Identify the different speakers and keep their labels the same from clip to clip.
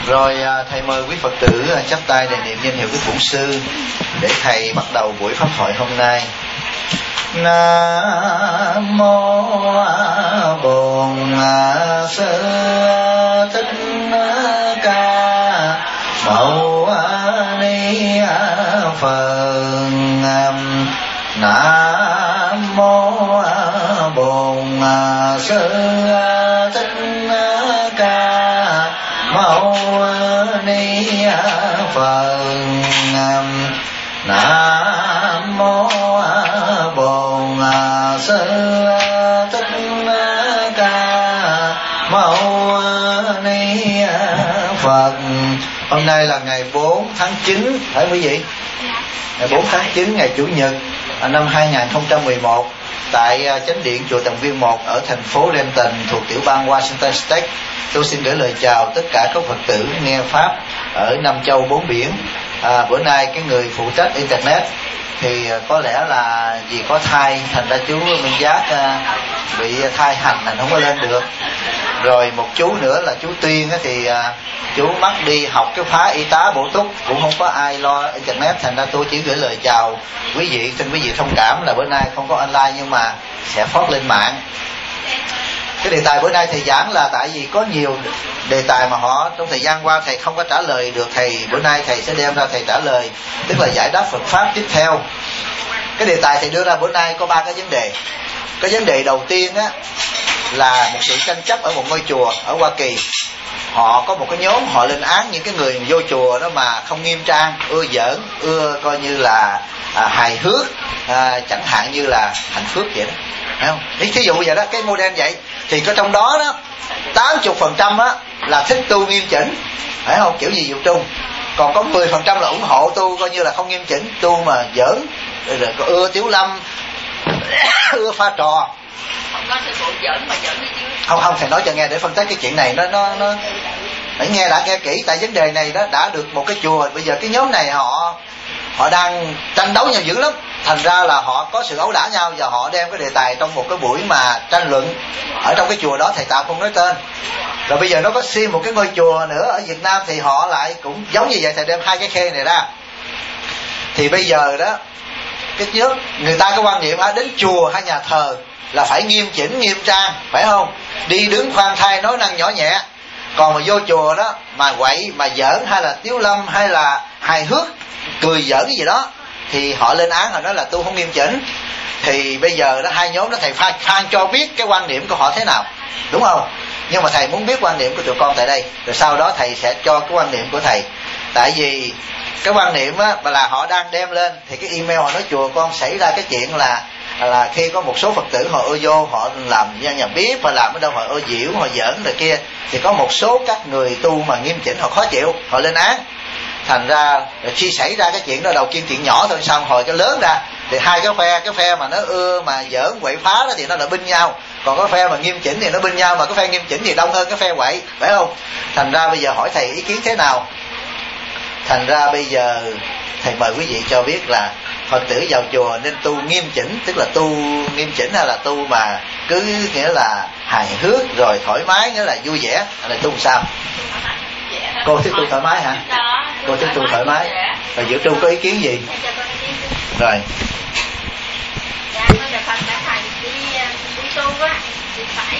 Speaker 1: Rồi thầy mời quý Phật tử chắp tay để niệm danh hiệu Đức Bổn Sư để thầy bắt đầu buổi pháp thoại hôm nay. Nam mô Bổn Sư Thích Ca Mâu Ni Phật. Nam mô Bổn Sư Thích Ca Mâu Ni Phật. Nam mô Bổn Sư Thích Ca Mâu Ni Phật. Hôm nay là ngày 4 tháng 9, phải quý vị? Ngày 4 tháng 9, ngày Chủ nhật năm 2011 tại Chánh điện chùa Tầng Viên 1 ở thành phố Renton thuộc tiểu bang Washington State. Tôi xin gửi lời chào tất cả các Phật tử nghe Pháp ở Nam Châu bốn biển. Bữa nay cái người phụ trách Internet thì có lẽ là vì có thai, thành ra chú Minh Giác bị thai hành thành không có lên được. Rồi một chú nữa là chú Tuyên thì chú mắc đi học cái khóa y tá bổ túc, cũng không có ai lo Internet, thành ra tôi chỉ gửi lời chào quý vị. Xin quý vị thông cảm là bữa nay không có online nhưng mà sẽ phát lên mạng. Cái đề tài bữa nay thầy giảng là tại vì có nhiều đề tài mà họ trong thời gian qua thầy không có trả lời được, bữa nay thầy sẽ đem ra thầy trả lời, tức là giải đáp Phật Pháp tiếp theo. Cái đề tài thầy đưa ra bữa nay có 3 cái vấn đề. Cái vấn đề đầu tiên á là một sự tranh chấp ở một ngôi chùa ở Hoa Kỳ. Họ có một cái nhóm họ lên án những cái người vô chùa đó mà không nghiêm trang, ưa giỡn, ưa coi như là hài hước, chẳng hạn như là hạnh phước vậy đó, phải không? Thí dụ vậy đó, cái model vậy thì có trong đó đó 80% á là thích tu nghiêm chỉnh, phải không? Kiểu gì dụ trung. Còn có 10% là ủng hộ tu coi như là không nghiêm chỉnh, tu mà giỡn, rồi có ưa Tiếu Lâm, ưa pha trò. Không thầy nói cho nghe để phân tích cái chuyện này nó phải nghe, đã nghe kỹ, tại vấn đề này đó đã được một cái chùa, bây giờ cái nhóm này họ đang tranh đấu nhau dữ lắm, thành ra là họ có sự ấu đả nhau và họ đem cái đề tài trong một cái buổi mà tranh luận ở trong cái chùa đó, thầy tạm không nói tên. Rồi bây giờ nó có thêm một cái ngôi chùa nữa ở Việt Nam thì họ lại cũng giống như vậy, thầy đem hai cái khe này ra. Thì bây giờ đó cái trước người ta có quan niệm đến chùa hay nhà thờ là phải nghiêm chỉnh nghiêm trang, phải không? Đi đứng khoan thai nói năng nhỏ nhẹ. Còn mà vô chùa đó mà quậy mà giỡn hay là Tiếu Lâm hay là hài hước cười giỡn cái gì đó thì họ lên án, họ nói là tu không nghiêm chỉnh. Thì bây giờ đó hai nhóm đó thầy phan cho biết cái quan điểm của họ thế nào, đúng không? Nhưng mà thầy muốn biết quan điểm của tụi con tại đây, rồi sau đó thầy sẽ cho cái quan điểm của thầy. Tại vì cái quan điểm á là họ đang đem lên thì cái email họ nói chùa con xảy ra cái chuyện là khi có một số Phật tử họ ưa vô, họ làm nhà bếp và làm ở đâu họ ưa diễu, họ giỡn rồi kia, thì có một số các người tu mà nghiêm chỉnh họ khó chịu, họ lên án. Thành ra khi xảy ra cái chuyện đó, đầu tiên chuyện nhỏ thôi, xong hồi cái lớn ra thì hai cái phe mà nó ưa mà giỡn quậy phá đó thì nó lại binh nhau, còn cái phe mà nghiêm chỉnh thì nó binh nhau, mà cái phe nghiêm chỉnh thì đông hơn cái phe quậy, phải không? Thành ra bây giờ hỏi thầy ý kiến thế nào. Thành ra bây giờ thầy mời quý vị cho biết là Phật tử vào chùa nên tu nghiêm chỉnh, tức là tu nghiêm chỉnh hay là tu mà cứ nghĩa là hài hước rồi thoải mái, nghĩa là vui vẻ, hay là tu sao? Cô thích tu thoải mái hả? Cô thích tu thoải mái. Rồi Diệu Trung có ý kiến gì? Rồi.
Speaker 2: Dạ, bây giờ Phật đã thầy đi tu á thì phải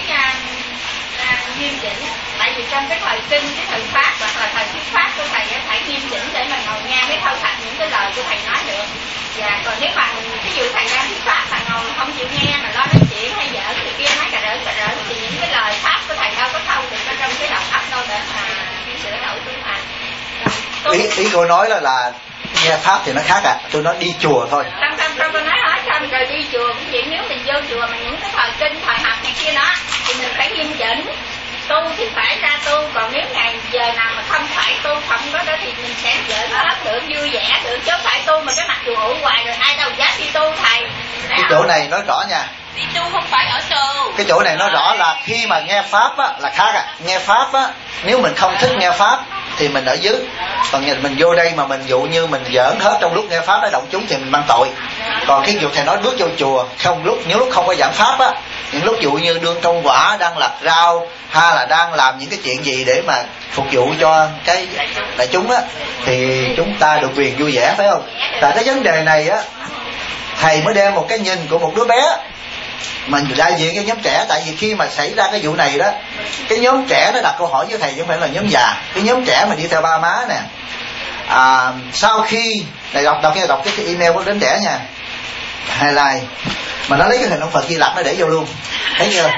Speaker 2: nghiêm chỉnh. Tại vì trong cái thời kinh, cái thời pháp hoặc là thời thuyết pháp của thầy á, phải nghiêm chỉnh để mà ngồi nghe mới thâu thạch những cái lời của thầy nói được. Và còn nếu mà ví dụ thầy đang thuyết pháp mà ngồi không chịu nghe mà lo nói chuyện hay giỡn thì kia nói cà rỡn thì những cái lời pháp của thầy đâu có thâu được ở trong cái đầu óc đâu để mà sửa đổi tu hành.
Speaker 1: Ý cô nói là nghe pháp thì nó khác à? Tôi nói đi chùa thôi.
Speaker 2: Không tôi nói hết xong rồi đi chùa cũng vậy, nếu mình vô chùa mà những cái thời kinh thời học này kia đó thì mình phải nghiêm chỉnh. Tu thì phải ra tu, còn nếu ngày giờ nào mà không phải tu không có đó thì mình sẽ giỡn hết được, vui vẻ được, chứ phải tu mà cái mặt chùa hữu hoài rồi ai đâu dám đi tu thầy.
Speaker 1: Cái chỗ này nói rõ nha.
Speaker 2: Đi tu không phải ở tu.
Speaker 1: Cái chỗ này nói rõ là khi mà nghe pháp á là khác à. Nghe pháp á, nếu mình không thích nghe pháp thì mình ở dưới. Còn mình vô đây mà mình dụ như mình giỡn hết trong lúc nghe pháp nó động chúng thì mình mang tội. Còn khi dụ thầy nói bước vô chùa không những lúc không có giảng pháp á Những lúc dụ như đương công quả, đang lặt rau, hay là đang làm những cái chuyện gì để mà phục vụ cho cái đại chúng á, thì chúng ta được quyền vui vẻ, phải không? Tại cái vấn đề này á, thầy mới đem một cái nhìn của một đứa bé mình đại diện cho nhóm trẻ. Tại vì khi mà xảy ra cái vụ này đó, cái nhóm trẻ nó đặt câu hỏi với thầy chứ không phải là nhóm già. Cái nhóm trẻ mà đi theo ba má nè, sau khi này đọc cái email của đến trẻ nha, highlight mà nó lấy cái hình ông Phật Di Lặc nó để vô luôn, thấy chưa?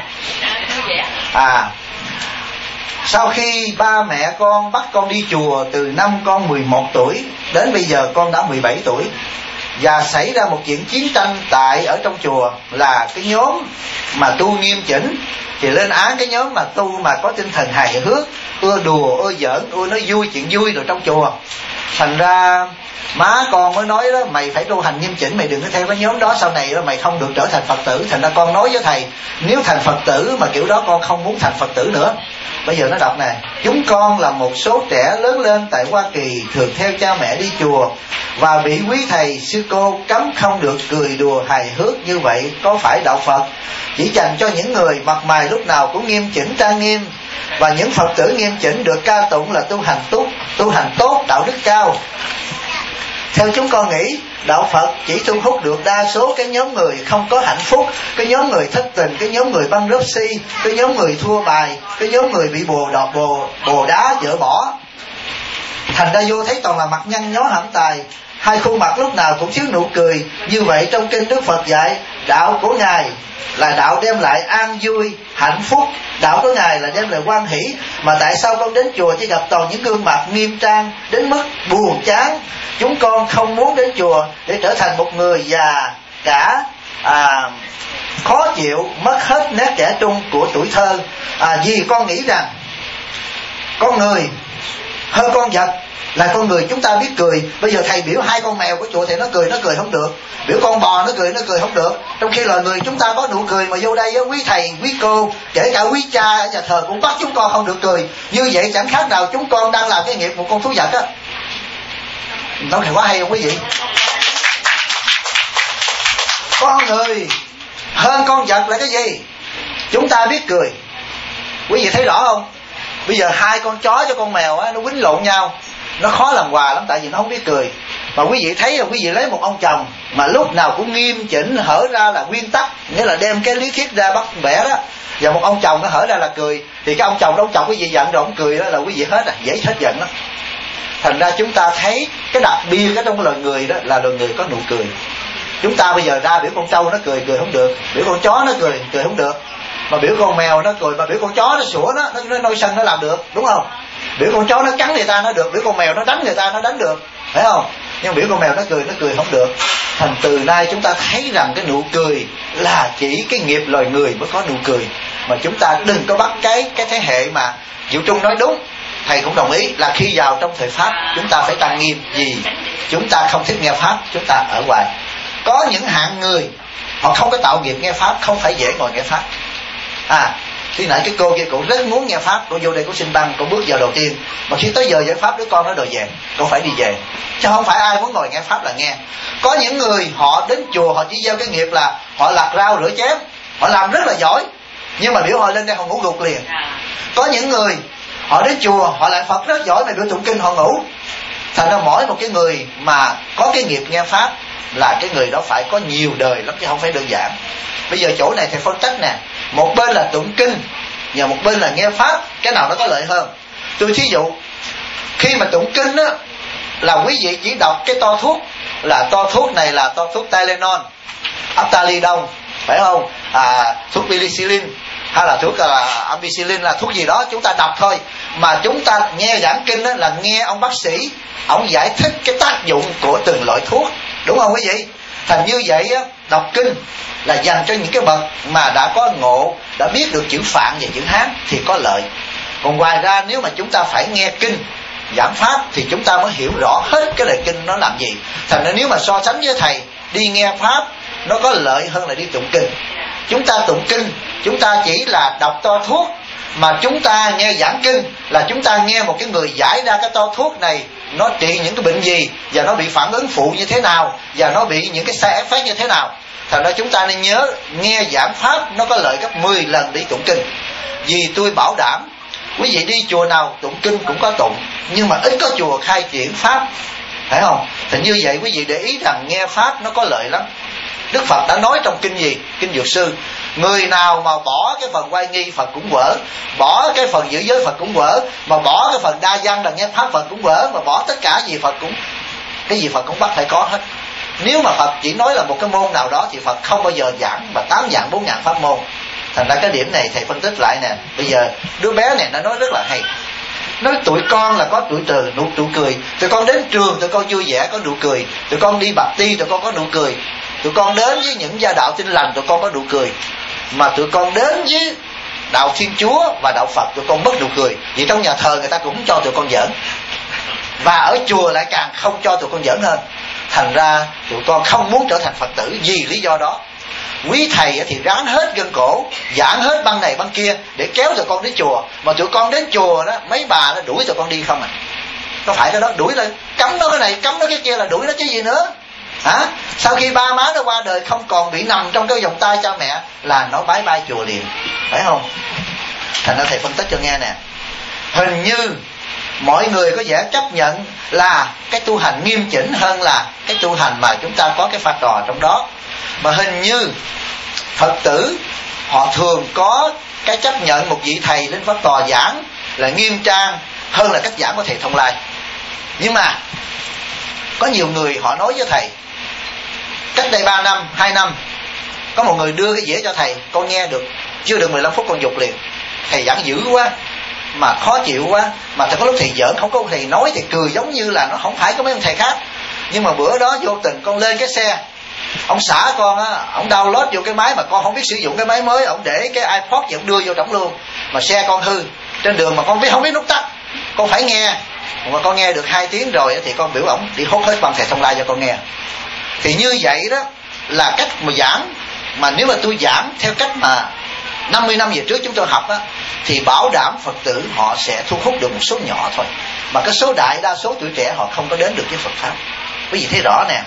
Speaker 1: Sau khi ba mẹ con bắt con đi chùa từ năm con 11 tuổi đến bây giờ con đã 17 tuổi, và xảy ra một chuyện chiến tranh tại ở trong chùa, là cái nhóm mà tu nghiêm chỉnh thì lên án cái nhóm mà tu mà có tinh thần hài hước, ưa đùa, ưa giỡn, ưa nói vui, chuyện vui rồi trong chùa. Thành ra má con mới nói đó, mày phải tu hành nghiêm chỉnh, mày đừng có theo cái nhóm đó, sau này đó mày không được trở thành Phật tử. Thành ra con nói với thầy, nếu thành Phật tử mà kiểu đó con không muốn thành Phật tử nữa. Bây giờ nó đọc nè: chúng con là một số trẻ lớn lên tại Hoa Kỳ, thường theo cha mẹ đi chùa và bị quý thầy sư cô cấm không được cười đùa hài hước như vậy. Có phải đạo Phật chỉ dành cho những người mặt mày lúc nào cũng nghiêm chỉnh trang nghiêm, và những Phật tử nghiêm chỉnh được ca tụng là tu hành tốt, đạo đức cao? Theo chúng con nghĩ, đạo Phật chỉ thu hút được đa số cái nhóm người không có hạnh phúc, cái nhóm người thất tình, cái nhóm người băng rớp si, cái nhóm người thua bài, cái nhóm người bị bồ đá dỡ bỏ. Thành ra vô thấy toàn là mặt nhăn nhó hãm tài, hai khuôn mặt lúc nào cũng thiếu nụ cười. Như vậy trong kinh Đức Phật dạy, đạo của Ngài là đạo đem lại an vui, hạnh phúc, đạo của Ngài là đem lại hoan hỷ. Mà tại sao con đến chùa chỉ gặp toàn những gương mặt nghiêm trang đến mức buồn chán? Chúng con không muốn đến chùa để trở thành một người già cả khó chịu, mất hết nét trẻ trung của tuổi thơ. Vì con nghĩ rằng con người hơn con vật là con người chúng ta biết cười. Bây giờ thầy biểu hai con mèo của chùa thì nó cười không được, biểu con bò nó cười không được, trong khi loài người chúng ta có nụ cười. Mà vô đây quý thầy quý cô, kể cả quý cha ở nhà thờ cũng bắt chúng con không được cười. Như vậy chẳng khác nào chúng con đang làm cái nghiệp một con thú vật á. Nói thì quá hay không quý vị? Con người hơn con vật là cái gì? Chúng ta biết cười. Quý vị thấy rõ không? Bây giờ hai con chó cho con mèo á, nó quýnh lộn nhau, nó khó làm hòa lắm, tại vì nó không biết cười. Mà quý vị thấy là quý vị lấy một ông chồng mà lúc nào cũng nghiêm chỉnh, hở ra là nguyên tắc, nghĩa là đem cái lý thuyết ra bắt bẻ đó, và một ông chồng nó hở ra là cười, thì cái ông chồng đó, ông chồng quý vị giận rồi ông cười đó là quý vị hết dễ hết giận lắm. Thành ra chúng ta thấy cái đặc biệt ở trong loài người đó là loài người có nụ cười. Chúng ta bây giờ ra biểu con trâu nó cười không được, biểu con chó nó cười không được, mà biểu con mèo nó cười, mà biểu con chó nó sủa nó nôi sân nó làm được, đúng không? Biểu con chó nó cắn người ta nó được, biểu con mèo nó đánh người ta nó đánh được, phải không? Nhưng biểu con mèo nó cười không được. Thành từ nay chúng ta thấy rằng cái nụ cười là chỉ cái nghiệp loài người mới có nụ cười. Mà chúng ta đừng có bắt cái thế hệ mà Diệu Trung nói đúng, thầy cũng đồng ý, là khi vào trong thời Pháp chúng ta phải tăng nghiêm, vì chúng ta không thích nghe Pháp, chúng ta ở ngoài. Có những hạng người họ không có tạo nghiệp nghe Pháp, không phải dễ ngồi nghe Pháp. Khi nãy cái cô kia cũng rất muốn nghe Pháp, cô vô đây cô xin băng, cô bước vào đầu tiên, mà khi tới giờ giải Pháp đứa con nó đòi về, cô phải đi về, chứ không phải ai muốn ngồi nghe Pháp là nghe. Có những người họ đến chùa họ chỉ gieo cái nghiệp là họ lặt rau rửa chén, họ làm rất là giỏi, nhưng mà biểu họ lên đây họ ngủ gục liền. Có những người họ đến chùa họ lại Phật rất giỏi, mà biểu tụng kinh họ ngủ. Thành ra mỗi một cái người mà có cái nghiệp nghe Pháp là cái người đó phải có nhiều đời lắm, chứ không phải đơn giản. Bây giờ chỗ này thầy phân tích nè, một bên là tụng kinh và một bên là nghe Pháp, cái nào nó có lợi hơn? Tôi thí dụ, khi mà tụng kinh á, là quý vị chỉ đọc cái to thuốc, là to thuốc này là to thuốc Tylenol, Aptalidon, phải không? Thuốc penicillin hay là thuốc ampicillin, là thuốc gì đó chúng ta đọc thôi. Mà chúng ta nghe giảng kinh á, là nghe ông bác sĩ ông giải thích cái tác dụng của từng loại thuốc, đúng không quý vị? Thành như vậy á, đọc kinh là dành cho những cái bậc mà đã có ngộ, đã biết được chữ Phạn và chữ Hán thì có lợi. Còn ngoài ra nếu mà chúng ta phải nghe kinh giảng Pháp thì chúng ta mới hiểu rõ hết cái lời kinh nó làm gì. Thành ra nếu mà so sánh với thầy, đi nghe Pháp nó có lợi hơn là đi tụng kinh. Chúng ta tụng kinh, chúng ta chỉ là đọc to thuốc, mà chúng ta nghe giảng kinh là chúng ta nghe một cái người giải ra cái to thuốc này nó trị những cái bệnh gì, và nó bị phản ứng phụ như thế nào, và nó bị những cái side effect như thế nào. Thành ra chúng ta nên nhớ, nghe giảng pháp nó có lợi gấp 10 lần đi tụng kinh. Vì tôi bảo đảm quý vị đi chùa nào tụng kinh cũng có tụng, nhưng mà ít có chùa khai triển pháp, phải không? Thì như vậy quý vị để ý rằng nghe pháp nó có lợi lắm. Đức Phật đã nói trong kinh gì? Kinh Dược Sư: người nào mà bỏ cái phần oai nghi, Phật cũng quở; bỏ cái phần giữ giới, Phật cũng quở; mà bỏ cái phần đa văn là nghe pháp, Phật cũng quở; mà bỏ tất cả gì Phật cũng, cái gì Phật cũng bắt phải có hết. Nếu mà Phật chỉ nói là một cái môn nào đó thì Phật không bao giờ giảng mà 8 vạn 4 ngàn pháp môn. Thành ra cái điểm này thầy phân tích lại nè. Bây giờ đứa bé này nó nói rất là hay. Nói tụi con là có tuổi từ nụ cười. Tụi con đến trường tụi con vui vẻ có nụ cười. Tụi con đi bapti ti tụi con có nụ cười. Tụi con đến với những gia đạo Tin Lành tụi con có nụ cười. Mà tụi con đến với đạo Thiên Chúa và đạo Phật tụi con mất nụ cười. Vì trong nhà thờ người ta cũng không cho tụi con giỡn, và ở chùa lại càng không cho tụi con giỡn hơn. Thành ra tụi con không muốn trở thành Phật tử vì lý do đó. Quý thầy thì ráng hết gân cổ, giảng hết băng này băng kia để kéo tụi con đến chùa. Mà tụi con đến chùa đó, mấy bà nó đuổi tụi con đi không à. Có phải cái đó đuổi là cấm nó cái này, cấm nó cái kia là đuổi nó chứ gì nữa hả? Sau khi ba má nó qua đời không còn bị nằm trong cái vòng tay cha mẹ là nó bái bai chùa liền, phải không? Thành ra thầy phân tích cho nghe nè. Hình như mọi người có vẻ chấp nhận là cái tu hành nghiêm chỉnh hơn là cái tu hành mà chúng ta có cái pha trò trong đó. Mà hình như Phật tử họ thường có cái chấp nhận một vị thầy lên pháp tòa giảng là nghiêm trang hơn là cách giảng của thầy Thông Lai. Nhưng mà có nhiều người họ nói với thầy, cách đây 3 năm, 2 năm, có một người đưa cái dĩa cho thầy, con nghe được chưa được 15 phút con dục liền. Thầy giảng dữ quá mà khó chịu quá, mà có lúc thầy giỡn, không có thầy nói thì cười giống như là nó không phải có mấy ông thầy khác. Nhưng mà bữa đó vô tình con lên cái xe, ông xã con á, ông download vô cái máy mà con không biết sử dụng cái máy mới, ông để cái iPod thì ông đưa vô trỏng luôn. Mà xe con hư trên đường mà con không biết nút tắt, con phải nghe. Mà con nghe được 2 tiếng rồi thì con biểu ổng đi hốt hết băng thầy Thông Lai cho con nghe. Thì như vậy đó là cách mà giảng. Mà nếu mà tôi giảng theo cách mà 50 năm về trước chúng tôi học á, thì bảo đảm Phật tử họ sẽ thu hút được một số nhỏ thôi. Mà cái số đại đa số tuổi trẻ họ không có đến được với Phật Pháp. Quý vị thấy rõ nè.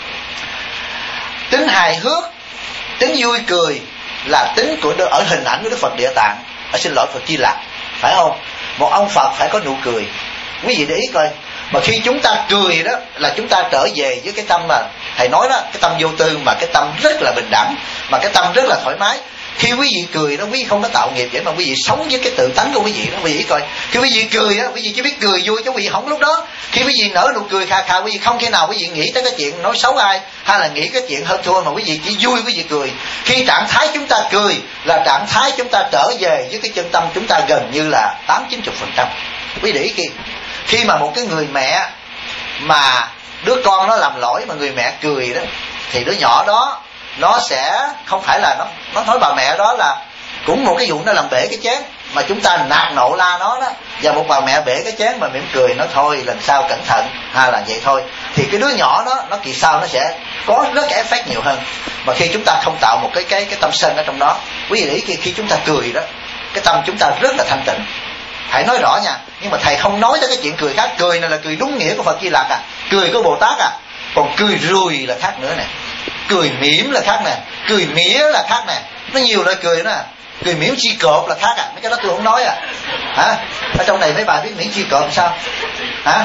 Speaker 1: Tính hài hước, tính vui cười là tính của ở hình ảnh của Đức Phật Địa Tạng, xin lỗi Phật Di Lặc, phải không? Một ông Phật phải có nụ cười. Quý vị để ý coi, mà khi chúng ta cười đó là chúng ta trở về với cái tâm mà thầy nói đó, cái tâm vô tư, mà cái tâm rất là bình đẳng, mà cái tâm rất là thoải mái. Khi quý vị cười đó, quý vị không có tạo nghiệp vậy, mà quý vị sống với cái tự tánh của quý vị đó. Quý vị coi, khi quý vị cười á, quý vị chỉ biết cười vui chứ quý vị không lúc đó. Khi quý vị nở nụ cười khà khà, quý vị không khi nào quý vị nghĩ tới cái chuyện nói xấu ai, hay là nghĩ cái chuyện hơn thua, mà quý vị chỉ vui, quý vị cười. Khi trạng thái chúng ta cười là trạng thái chúng ta trở về với cái chân tâm chúng ta gần như là 80-90%. Quý vị để ý khi mà một cái người mẹ mà đứa con nó làm lỗi mà người mẹ cười đó, thì đứa nhỏ đó nó sẽ không phải là nó nói bà mẹ đó là cũng một cái vụ nó làm bể cái chén, mà chúng ta nạt nộ la nó đó, và một bà mẹ bể cái chén mà mỉm cười nó thôi lần sau cẩn thận, hay là vậy thôi, thì cái đứa nhỏ đó nó kỳ sau nó sẽ có rất cái effect nhiều hơn. Mà khi chúng ta không tạo một cái tâm sân ở trong đó, quý vị để ý khi chúng ta cười đó, cái tâm chúng ta rất là thanh tịnh. Hãy nói rõ nha, nhưng mà thầy không nói tới cái chuyện cười khác. Cười này là cười đúng nghĩa của Phật Di Lặc à, cười của Bồ Tát à. Còn cười rùi là khác nữa nè, cười mỉm là khác nè, cười mía là khác nè, nó nhiều loại cười nữa. Cười mỉm chi cộp là khác à, mấy cái đó tôi không nói à. Hả? Ở trong này mấy bà biết mỉm chi cộp làm sao? Hả?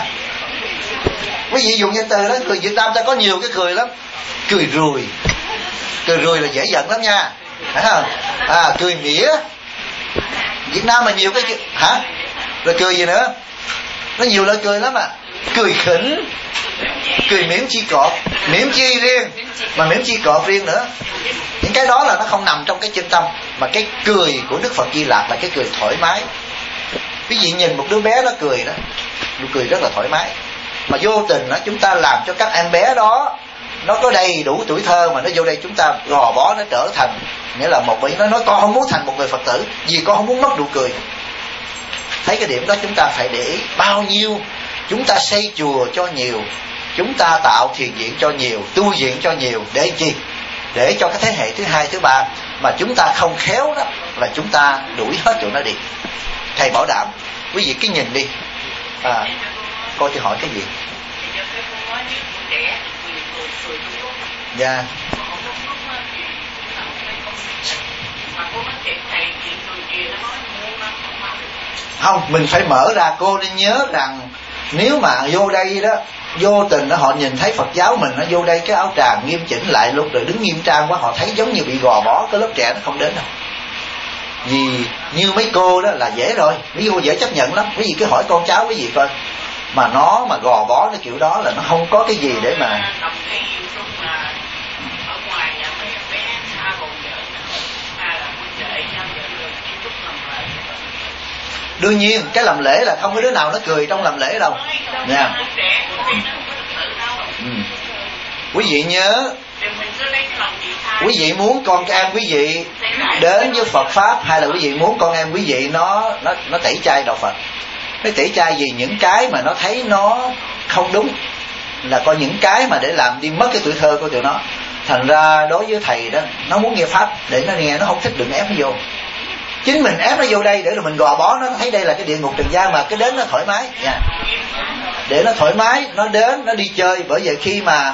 Speaker 1: Quý vị dùng danh từ đó, cười Việt Nam ta có nhiều cái cười lắm. Cười rùi là dễ giận lắm nha. Phải không? Cười mía, Việt Nam mà nhiều cái hả? Rồi cười gì nữa? Nó nhiều loại cười lắm à. Cười khỉnh, cười mỉm chi cọp, mỉm chi riêng, mà mỉm chi cọp riêng nữa. Những cái đó là nó không nằm trong cái chân tâm. Mà cái cười của Đức Phật Di Lặc là cái cười thoải mái. Quý vị nhìn một đứa bé nó cười đó, nó cười rất là thoải mái. Mà vô tình đó, chúng ta làm cho các em bé đó nó có đầy đủ tuổi thơ, mà nó vô đây chúng ta gò bó nó trở thành, nghĩa là một vị nó nói con không muốn thành một người Phật tử vì con không muốn mất nụ cười. Thấy cái điểm đó chúng ta phải để ý. Bao nhiêu chúng ta xây chùa cho nhiều, chúng ta tạo thiền viện cho nhiều, tu viện cho nhiều, để chi? Để cho cái thế hệ thứ 2, thứ 3 mà chúng ta không khéo đó là chúng ta đuổi hết tụi nó đi. Thầy bảo đảm quý vị cứ nhìn đi. Coi tôi hỏi cái gì? Dạ. Không, mình phải mở ra. Cô nên nhớ rằng nếu mà vô đây đó vô tình đó họ nhìn thấy Phật giáo mình nó vô đây cái áo tràng nghiêm chỉnh lại lúc rồi đứng nghiêm trang quá, họ thấy giống như bị gò bó, cái lớp trẻ nó không đến đâu. Vì như mấy cô đó là dễ rồi, mấy cô dễ chấp nhận lắm. Quý vị cứ hỏi con cháu quý vị coi, mà nó mà gò bó cái kiểu đó là nó không có cái gì để mà. Đương nhiên cái làm lễ là không có đứa nào nó cười trong làm lễ đâu nha. Quý vị nhớ, quý vị muốn con em quý vị đến với Phật pháp, hay là quý vị muốn con em quý vị nó tẩy chay đạo Phật? Nó tẩy chay vì những cái mà nó thấy nó không đúng, là có những cái mà để làm đi mất cái tuổi thơ của tụi nó. Thành ra đối với thầy đó, nó muốn nghe pháp để nó nghe, nó không thích đừng ép nó vô. Chính mình ép nó vô đây để rồi mình gò bó nó thấy đây là cái địa ngục trần gian, mà cái đến nó thoải mái nha. Để nó thoải mái, nó đến nó đi chơi. Bởi vậy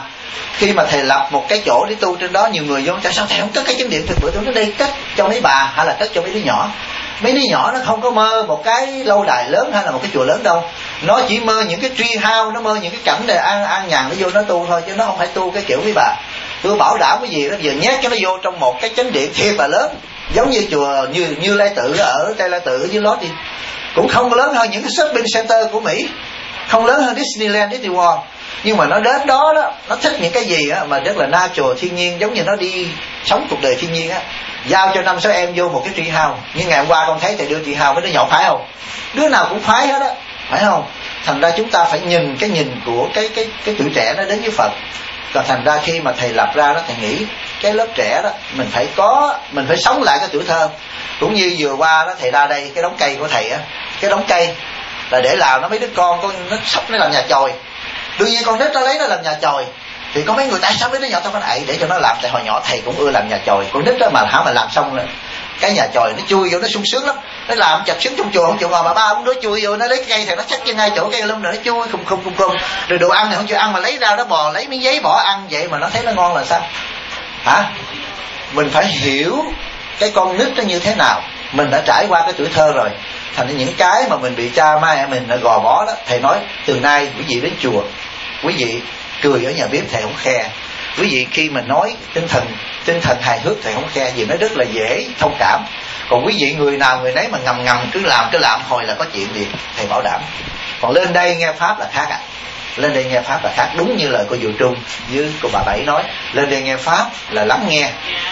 Speaker 1: khi mà thầy lập một cái chỗ để tu trên đó, nhiều người vô tại sao thầy không cất cái chánh điện thực bữa tôi nói đây cất cho mấy bà hay là cất cho mấy đứa nhỏ. Mấy đứa nhỏ nó không có mơ một cái lâu đài lớn hay là một cái chùa lớn đâu, nó chỉ mơ những cái tree house, nó mơ những cái cảnh để an nhàn, nó vô nó tu thôi, chứ nó không phải tu cái kiểu mấy bà. Tôi bảo đảm cái gì đó giờ nhét cho nó vô trong một cái chánh điện thiệt là lớn, giống như chùa như Lai Tự ở Tây Lai Tự với Lót đi, cũng không lớn hơn những cái shopping center của Mỹ, không lớn hơn Disneyland, Disney World. Nhưng mà nó đến đó đó, nó thích những cái gì á mà rất là natural, thiên nhiên, giống như nó đi sống cuộc đời thiên nhiên á. Giao cho 5-6 em vô một cái tree house, như ngày hôm qua con thấy thầy đưa tree house với đứa nhỏ phái không? Đứa nào cũng phái hết á, phải không? Thành ra chúng ta phải nhìn cái nhìn của cái tuổi trẻ nó đến với Phật. Còn thành ra khi mà thầy lập ra đó, thầy nghĩ cái lớp trẻ đó mình phải sống lại cái tuổi thơ. Cũng như vừa qua đó thầy ra đây, cái đống cây của thầy á, cái đống cây là để làm nó mấy đứa con nó sắp nó làm nhà chòi. Đương nhiên con nít nó lấy nó làm nhà chòi, thì có mấy người tại sao mấy đứa nhỏ tao có ậy để cho nó làm. Tại hồi nhỏ thầy cũng ưa làm nhà chòi. Con nít đó mà làm xong rồi cái nhà chòi nó chui vô nó sung sướng lắm, nó làm chặt sướng trong chùa không chịu ngồi, mà ba ông đứa chui vô nó lấy cây thì nó xách trên ngay chỗ cây lum rồi nó chui khum. Rồi đồ ăn thì không chịu ăn mà lấy ra nó bò lấy miếng giấy bỏ ăn, vậy mà nó thấy nó ngon là sao hả? Mình phải hiểu cái con nít nó như thế nào, mình đã trải qua cái tuổi thơ rồi. Thành ra những cái mà mình bị cha mẹ mình đã gò bó đó, thầy nói từ nay quý vị đến chùa, quý vị cười ở nhà bếp thầy không khe. Quý vị khi mà nói tinh thần hài hước thầy không khe, vì nó rất là dễ thông cảm. Còn quý vị người nào người nấy mà ngầm cứ làm hồi là có chuyện gì, thầy bảo đảm. Còn lên đây nghe pháp là khác ạ. Lên đây nghe pháp là khác, đúng như lời cô Diệu Trung với cô bà Bảy nói, lên đây nghe pháp là lắng nghe,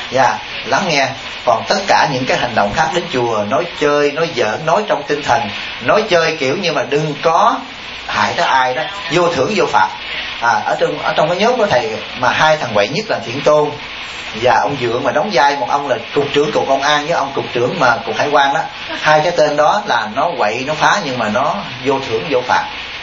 Speaker 1: lắng nghe. Còn tất cả những cái hành động khác đến chùa nói chơi nói giỡn, nói trong tinh thần, nói chơi kiểu như mà đừng có hại tới ai đó, vô thưởng vô phạt. Ở trong cái nhóm của thầy mà hai thằng quậy nhất là Thiện Tôn và ông Dượng mà đóng vai một ông là cục trưởng cục công an với ông cục trưởng mà cục hải quan đó. Hai cái tên đó là nó quậy nó phá nhưng mà nó vô thưởng vô phạt.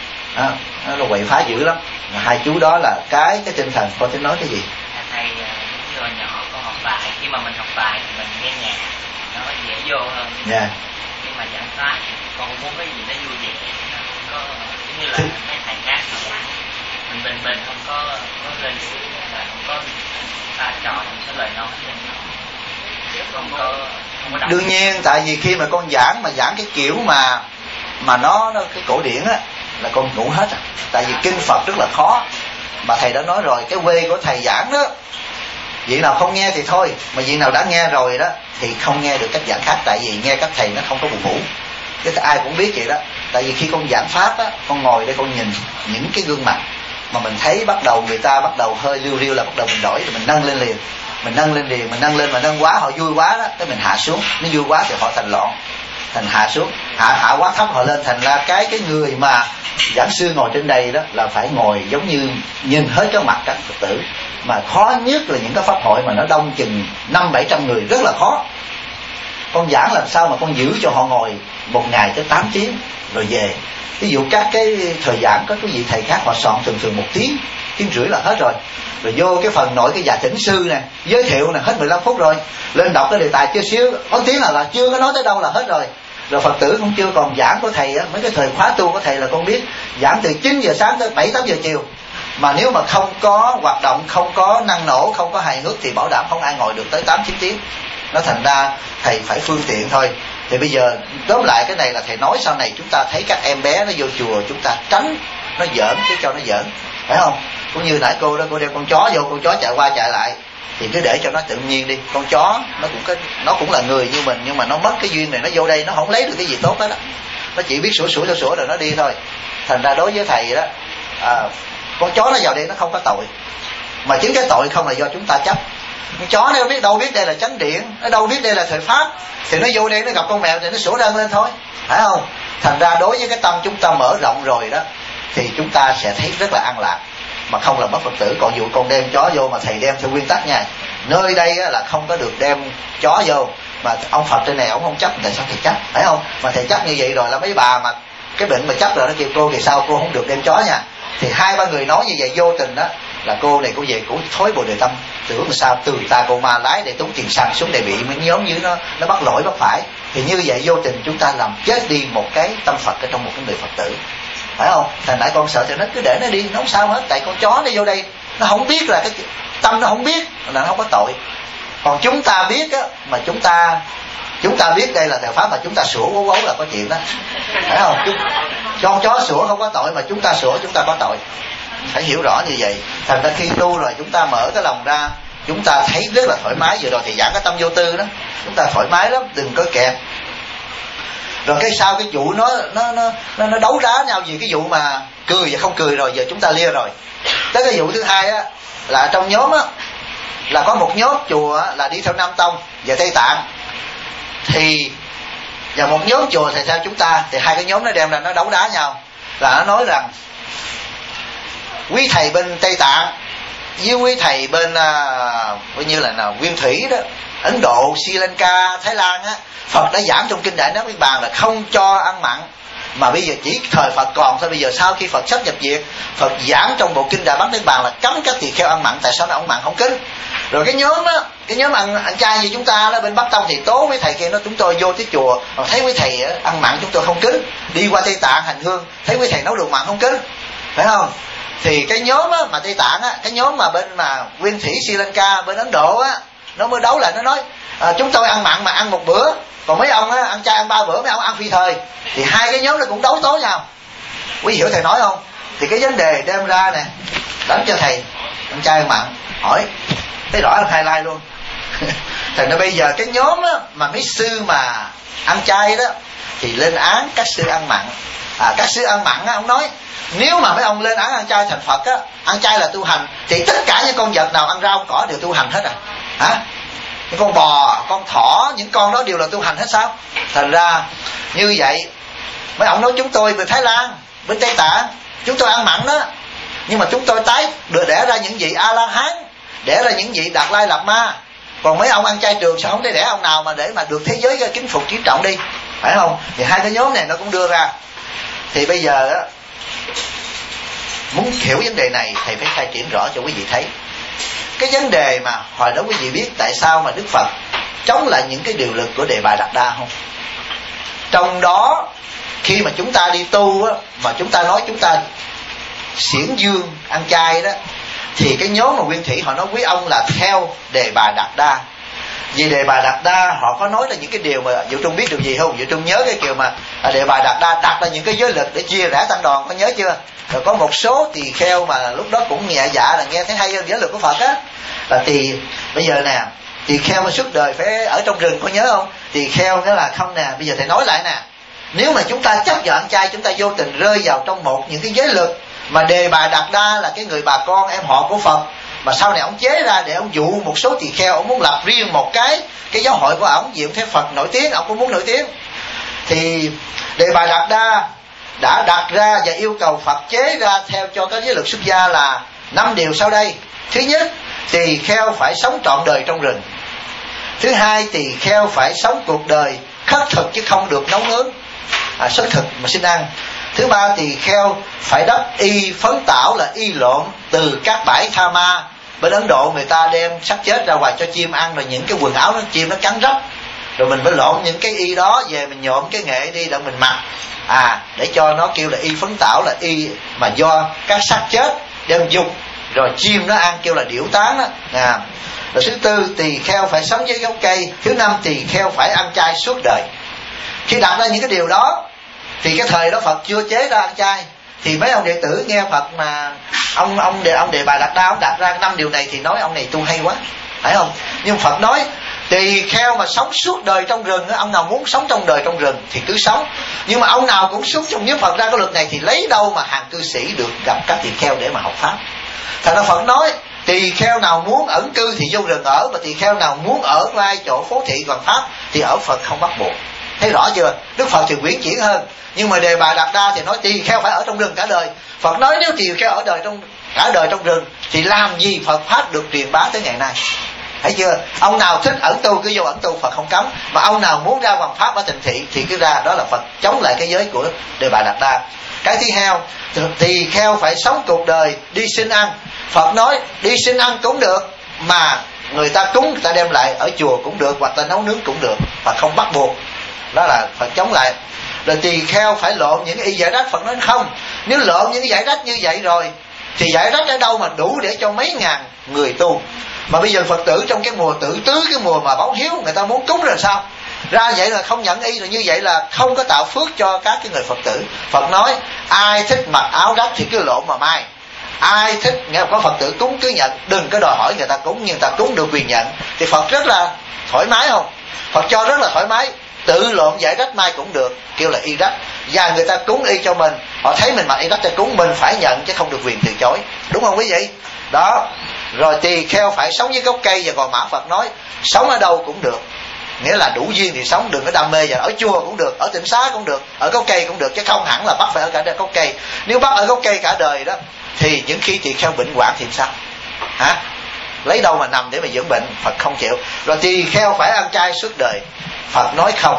Speaker 1: Nó là quậy phá dữ lắm. Hai chú đó là cái tinh thần. Con tính nói cái gì?
Speaker 3: Thầy hồi nhỏ con học bài, khi mà mình học bài thì mình nghe nhạc nó dễ vô hơn. Nhưng mà giảng pháp con không muốn cái gì nó vui vẻ, không có giống như là mấy thầy khác mình bình không có lên là không có pha trò trong cái lời nói không có
Speaker 1: đương nhiên. Tại vì khi mà con giảng cái kiểu mà nó cái cổ điển á là con ngủ hết à. Tại vì kinh Phật rất là khó, mà thầy đã nói rồi, cái quê của thầy giảng đó, vị nào không nghe thì thôi, mà vị nào đã nghe rồi đó thì không nghe được cách giảng khác. Tại vì nghe các thầy nó không có buồn ngủ, cái ai cũng biết vậy đó. Tại vì khi con giảng pháp á, con ngồi đây con nhìn những cái gương mặt mà mình thấy bắt đầu người ta bắt đầu hơi riu là bắt đầu mình đổi, rồi mình nâng lên liền, mình nâng lên mà nâng quá họ vui quá đó, cái mình hạ xuống, nó vui quá thì họ thành loạn, thành hạ xuống, hạ quá thấp họ lên. Thành ra cái người mà giảng sư ngồi trên đây đó là phải ngồi giống như nhìn hết cái mặt các Phật tử. Mà khó nhất là những cái pháp hội mà nó đông chừng 500-700 người, rất là khó. Con giảng làm sao mà con giữ cho họ ngồi một ngày tới 8 tiếng rồi về. Ví dụ các cái thời giảng có cái vị thầy khác họ soạn thường 1 tiếng, 1 tiếng rưỡi là hết rồi. Rồi vô cái phần nội cái già thỉnh sư nè, giới thiệu nè, hết 15 phút rồi. Lên đọc cái đề tài chưa xíu, có tiếng là chưa có nói tới đâu là hết rồi. Rồi Phật tử cũng chưa. Còn giảng của thầy á, mấy cái thời khóa tu của thầy là con biết giảng từ 9 giờ sáng tới 7-8 giờ chiều. Mà nếu mà không có hoạt động, không có năng nổ, không có hài hước thì bảo đảm không ai ngồi được tới 8-9 tiếng. nó thành ra thầy phải phương tiện thôi. Thì bây giờ tóm lại cái này là thầy nói sau này chúng ta thấy các em bé nó vô chùa chúng ta tránh nó giỡn chứ cho nó giỡn, phải không? Cũng như nãy cô đó, cô đem con chó vô, con chó chạy qua chạy lại thì cứ để cho nó tự nhiên đi. Con chó nó cũng là người như mình, nhưng mà nó mất cái duyên này, nó vô đây nó không lấy được cái gì tốt hết á, nó chỉ biết sủa rồi nó đi thôi. Thành ra đối với thầy đó, con chó nó vào đây nó không có tội, mà chính cái tội không là do chúng ta chấp. Con chó nó đâu biết đây là chánh điện, nó đâu biết đây là thời pháp, thì nó vô đây nó gặp con mèo thì nó sủa rân lên thôi, phải không? Thành ra đối với cái tâm chúng ta mở rộng rồi đó thì chúng ta sẽ thấy rất là an lạc, mà không là mất Phật tử. Còn dụ con đem chó vô mà thầy đem theo nguyên tắc nha, nơi đây là không có được đem chó vô, mà ông Phật trên này ông không chấp, tại sao thầy chấp, phải không? Mà thầy chấp như vậy rồi là mấy bà mà cái bệnh mà chấp rồi nó kêu cô thì sao cô không được đem chó nha. Thì 2-3 người nói như vậy vô tình đó là cô này cô về cô thối bồ đề tâm, tưởng sao từ ta cô ma lái để tốn tiền xăng xuống để bị mấy nhóm như nó bắt lỗi bắt phải. Thì như vậy vô tình chúng ta làm chết đi một cái tâm Phật ở trong một cái người Phật tử, phải không? Thành nãy con sợ thì nó cứ để nó đi, nó không sao hết, tại con chó nó vô đây nó không biết, là cái tâm nó không biết là nó không có tội. Còn chúng ta biết á, mà chúng ta biết đây là thời pháp mà chúng ta sủa gấu là có chuyện đó, phải không? Con chó sủa không có tội, mà chúng ta sủa chúng ta có tội, phải hiểu rõ như vậy. Thành ra khi tu rồi chúng ta mở cái lòng ra, chúng ta thấy rất là thoải mái. Vừa rồi thì giảng cái tâm vô tư đó, chúng ta thoải mái lắm, đừng có kẹt. Rồi cái sau cái vụ nó đấu đá nhau vì cái vụ mà cười và không cười, rồi giờ chúng ta lia rồi. Tới cái vụ thứ hai á, là trong nhóm á, là có một nhóm chùa á, là đi theo Nam Tông về Tây Tạng, thì và một nhóm chùa thì sao chúng ta, thì hai cái nhóm nó đem ra nó đấu đá nhau, là nó nói rằng quý thầy bên Tây Tạng với quý thầy bên coi như là Nguyên Thủy đó, Ấn Độ, Sri Lanka, Thái Lan á, Phật đã giảng trong kinh Đại Niết Bàn là không cho ăn mặn, mà bây giờ chỉ thời Phật còn thôi. Bây giờ sau khi Phật sắp nhập diệt, Phật giảng trong bộ kinh Đại Bát Niết Bàn là cấm các tỳ kheo ăn mặn, tại sao nó ăn mặn không kính? Rồi cái nhóm á, cái nhóm ăn chay như chúng ta đó bên Bắc Tông thì tố với thầy kia, nó chúng tôi vô tới chùa mà thấy quý thầy ăn mặn chúng tôi không kính, đi qua Tây Tạng hành hương thấy quý thầy nấu đồ mặn không kính, phải không? Thì cái nhóm á, mà Tây Tạng á, cái nhóm mà bên mà Nguyên Thủy Sri Lanka bên Ấn Độ á, nó mới đấu lại, nó nói chúng tôi ăn mặn mà ăn một bữa, còn mấy ông á, ăn chay ăn 3 bữa, mấy ông ăn phi thời. Thì hai cái nhóm nó cũng đấu tố nhau. Quý hiểu thầy nói không? Thì cái vấn đề đem ra nè, đánh cho thầy ăn chay ăn mặn, hỏi thấy rõ là highlight luôn. Thành ra bây giờ cái nhóm á, mà mấy sư mà ăn chay đó thì lên án các sư ăn mặn. Các sư ăn mặn á, ông nói nếu mà mấy ông lên án ăn chay thành Phật á, ăn chay là tu hành, thì tất cả những con vật nào ăn rau cỏ đều tu hành hết à? Hả? Những con bò, con thỏ, những con đó đều là tu hành hết sao? Thành ra như vậy mấy ông nói chúng tôi bên Thái Lan, bên Tây Tạng chúng tôi ăn mặn đó, nhưng mà chúng tôi đẻ ra những vị A La Hán, đẻ ra những vị Đạt Lai Lạt Ma. Còn mấy ông ăn chay trường sao không để ông nào mà để mà được thế giới kính phục kính trọng đi, phải không? Thì hai cái nhóm này nó cũng đưa ra. Thì bây giờ á, muốn hiểu vấn đề này thầy phải khai triển rõ cho quý vị thấy. Cái vấn đề mà hồi đó quý vị biết tại sao mà Đức Phật chống lại những cái điều luật của Đề Bà Đạt Đa không? Trong đó khi mà chúng ta đi tu á, mà chúng ta nói chúng ta xiển dương ăn chay đó, thì cái nhóm mà Nguyên Thủy họ nói quý ông là theo Đề Bà Đạt Đa. Vì Đề Bà Đạt Đa họ có nói là những cái điều mà Diệu Trung biết điều gì không? Diệu Trung nhớ cái kiểu mà Đề Bà Đạt Đa đặt ra những cái giới lực để chia rẽ tăng đoàn, có nhớ chưa? Rồi có một số tỳ kheo mà lúc đó cũng nhẹ dạ là nghe thấy hay hơn giới lực của Phật á, là bây giờ nè, tỳ kheo mà suốt đời phải ở trong rừng, có nhớ không? Tỳ kheo nghĩa là không nè, bây giờ thầy nói lại nè, nếu mà chúng ta chấp vào ăn chay, chúng ta vô tình rơi vào trong một những cái giới lực mà Đề Bà Đạt Đa là cái người bà con em họ của Phật, mà sau này ông chế ra để ông dụ một số tỳ kheo, ông muốn lập riêng một cái giáo hội của ông, vì ông thấy Phật nổi tiếng, ông cũng muốn nổi tiếng. Thì Đề Bà Đạt Đa đã đặt ra và yêu cầu Phật chế ra theo cho các giới luật xuất gia là 5 điều sau đây. Thứ nhất, tỳ kheo phải sống trọn đời trong rừng. Thứ hai, tỳ kheo phải sống cuộc đời khất thực chứ không được nấu nướng, xuất thực mà xin ăn. Thứ ba, tỳ kheo phải đắp y phấn tảo là y lộn từ các bãi tha ma. Bên Ấn Độ người ta đem xác chết ra ngoài cho chim ăn, rồi những cái quần áo nó chim nó cắn rách, rồi mình phải lộn những cái y đó về, mình nhộm cái nghệ đi để mình mặc, để cho nó kêu là y phấn tảo, là y mà do các xác chết đem dục rồi chim nó ăn, kêu là điểu tán đó. Rồi thứ tư, tỳ kheo phải sống với gốc cây. Thứ năm, tỳ kheo phải ăn chay suốt đời. Khi đặt ra những cái điều đó thì cái thời đó Phật chưa chế ra ăn chay, thì mấy ông đệ tử nghe Phật mà ông Đề Bà Đạt Đa ông đặt ra 5 điều này thì nói ông này tu hay quá, phải không? Nhưng Phật nói tỳ kheo mà sống suốt đời trong rừng, ông nào muốn sống trong đời trong rừng thì cứ sống, nhưng mà ông nào cũng sống trong, nếu Phật ra cái luật này thì lấy đâu mà hàng cư sĩ được gặp các tỳ kheo để mà học pháp. Thật ra Phật nói tỳ kheo nào muốn ẩn cư thì vô rừng ở, và tỳ kheo nào muốn ở ngay chỗ phố thị hoàn pháp thì ở, Phật không bắt buộc. Thấy rõ chưa? Đức Phật thì quyển chuyển hơn, nhưng mà Đề Bà Đạt Đa thì nói tỳ kheo phải ở trong rừng cả đời. Phật nói nếu tỳ kheo ở cả đời trong rừng thì làm gì Phật pháp được truyền bá tới ngày nay. Thấy chưa? Ông nào thích ẩn tu cứ vô ẩn tu, Phật không cấm, mà ông nào muốn ra hoàn pháp ở thành thị thì cứ ra. Đó là Phật chống lại cái giới của Đề Bà Đạt Đa. Cái thứ hai, tỳ kheo phải sống cuộc đời đi xin ăn. Phật nói đi xin ăn cũng được, mà người ta cúng người ta đem lại ở chùa cũng được, hoặc ta nấu nướng cũng được, Phật không bắt buộc. Đó là Phật chống lại. Rồi tỳ kheo phải lộn những y giải rách. Phật nói không, nếu lộn những giải rách như vậy rồi thì giải rách ở đâu mà đủ để cho mấy ngàn người tu. Mà bây giờ Phật tử trong cái mùa tử tứ, cái mùa mà báo hiếu, người ta muốn cúng rồi sao? Ra vậy là không nhận y, rồi như vậy là không có tạo phước cho các cái người Phật tử. Phật nói ai thích mặc áo rách thì cứ lộn mà may, ai thích nghe có Phật tử cúng cứ nhận, đừng có đòi hỏi người ta cúng, nhưng ta cúng được quyền nhận. Thì Phật rất là thoải mái không? Phật cho rất là thoải mái, tự lộn giải rách mai cũng được, kêu là y rách. Và người ta cúng y cho mình, họ thấy mình mặc y rách cho cúng, mình phải nhận chứ không được quyền từ chối, đúng không quý vị? Đó. Rồi tỳ kheo phải sống với gốc cây và gò mã. Phật nói sống ở đâu cũng được, nghĩa là đủ duyên thì sống, đừng có đam mê. Và ở chùa cũng được, ở tịnh xá cũng được, ở gốc cây cũng được, chứ không hẳn là bắt phải ở cả gốc cây. Nếu bắt ở gốc cây cả đời đó thì những khi tỳ kheo bệnh hoạn thì sao hả? Lấy đâu mà nằm để mà dưỡng bệnh? Phật không chịu. Rồi tỳ kheo phải ăn chay suốt đời. Phật nói không,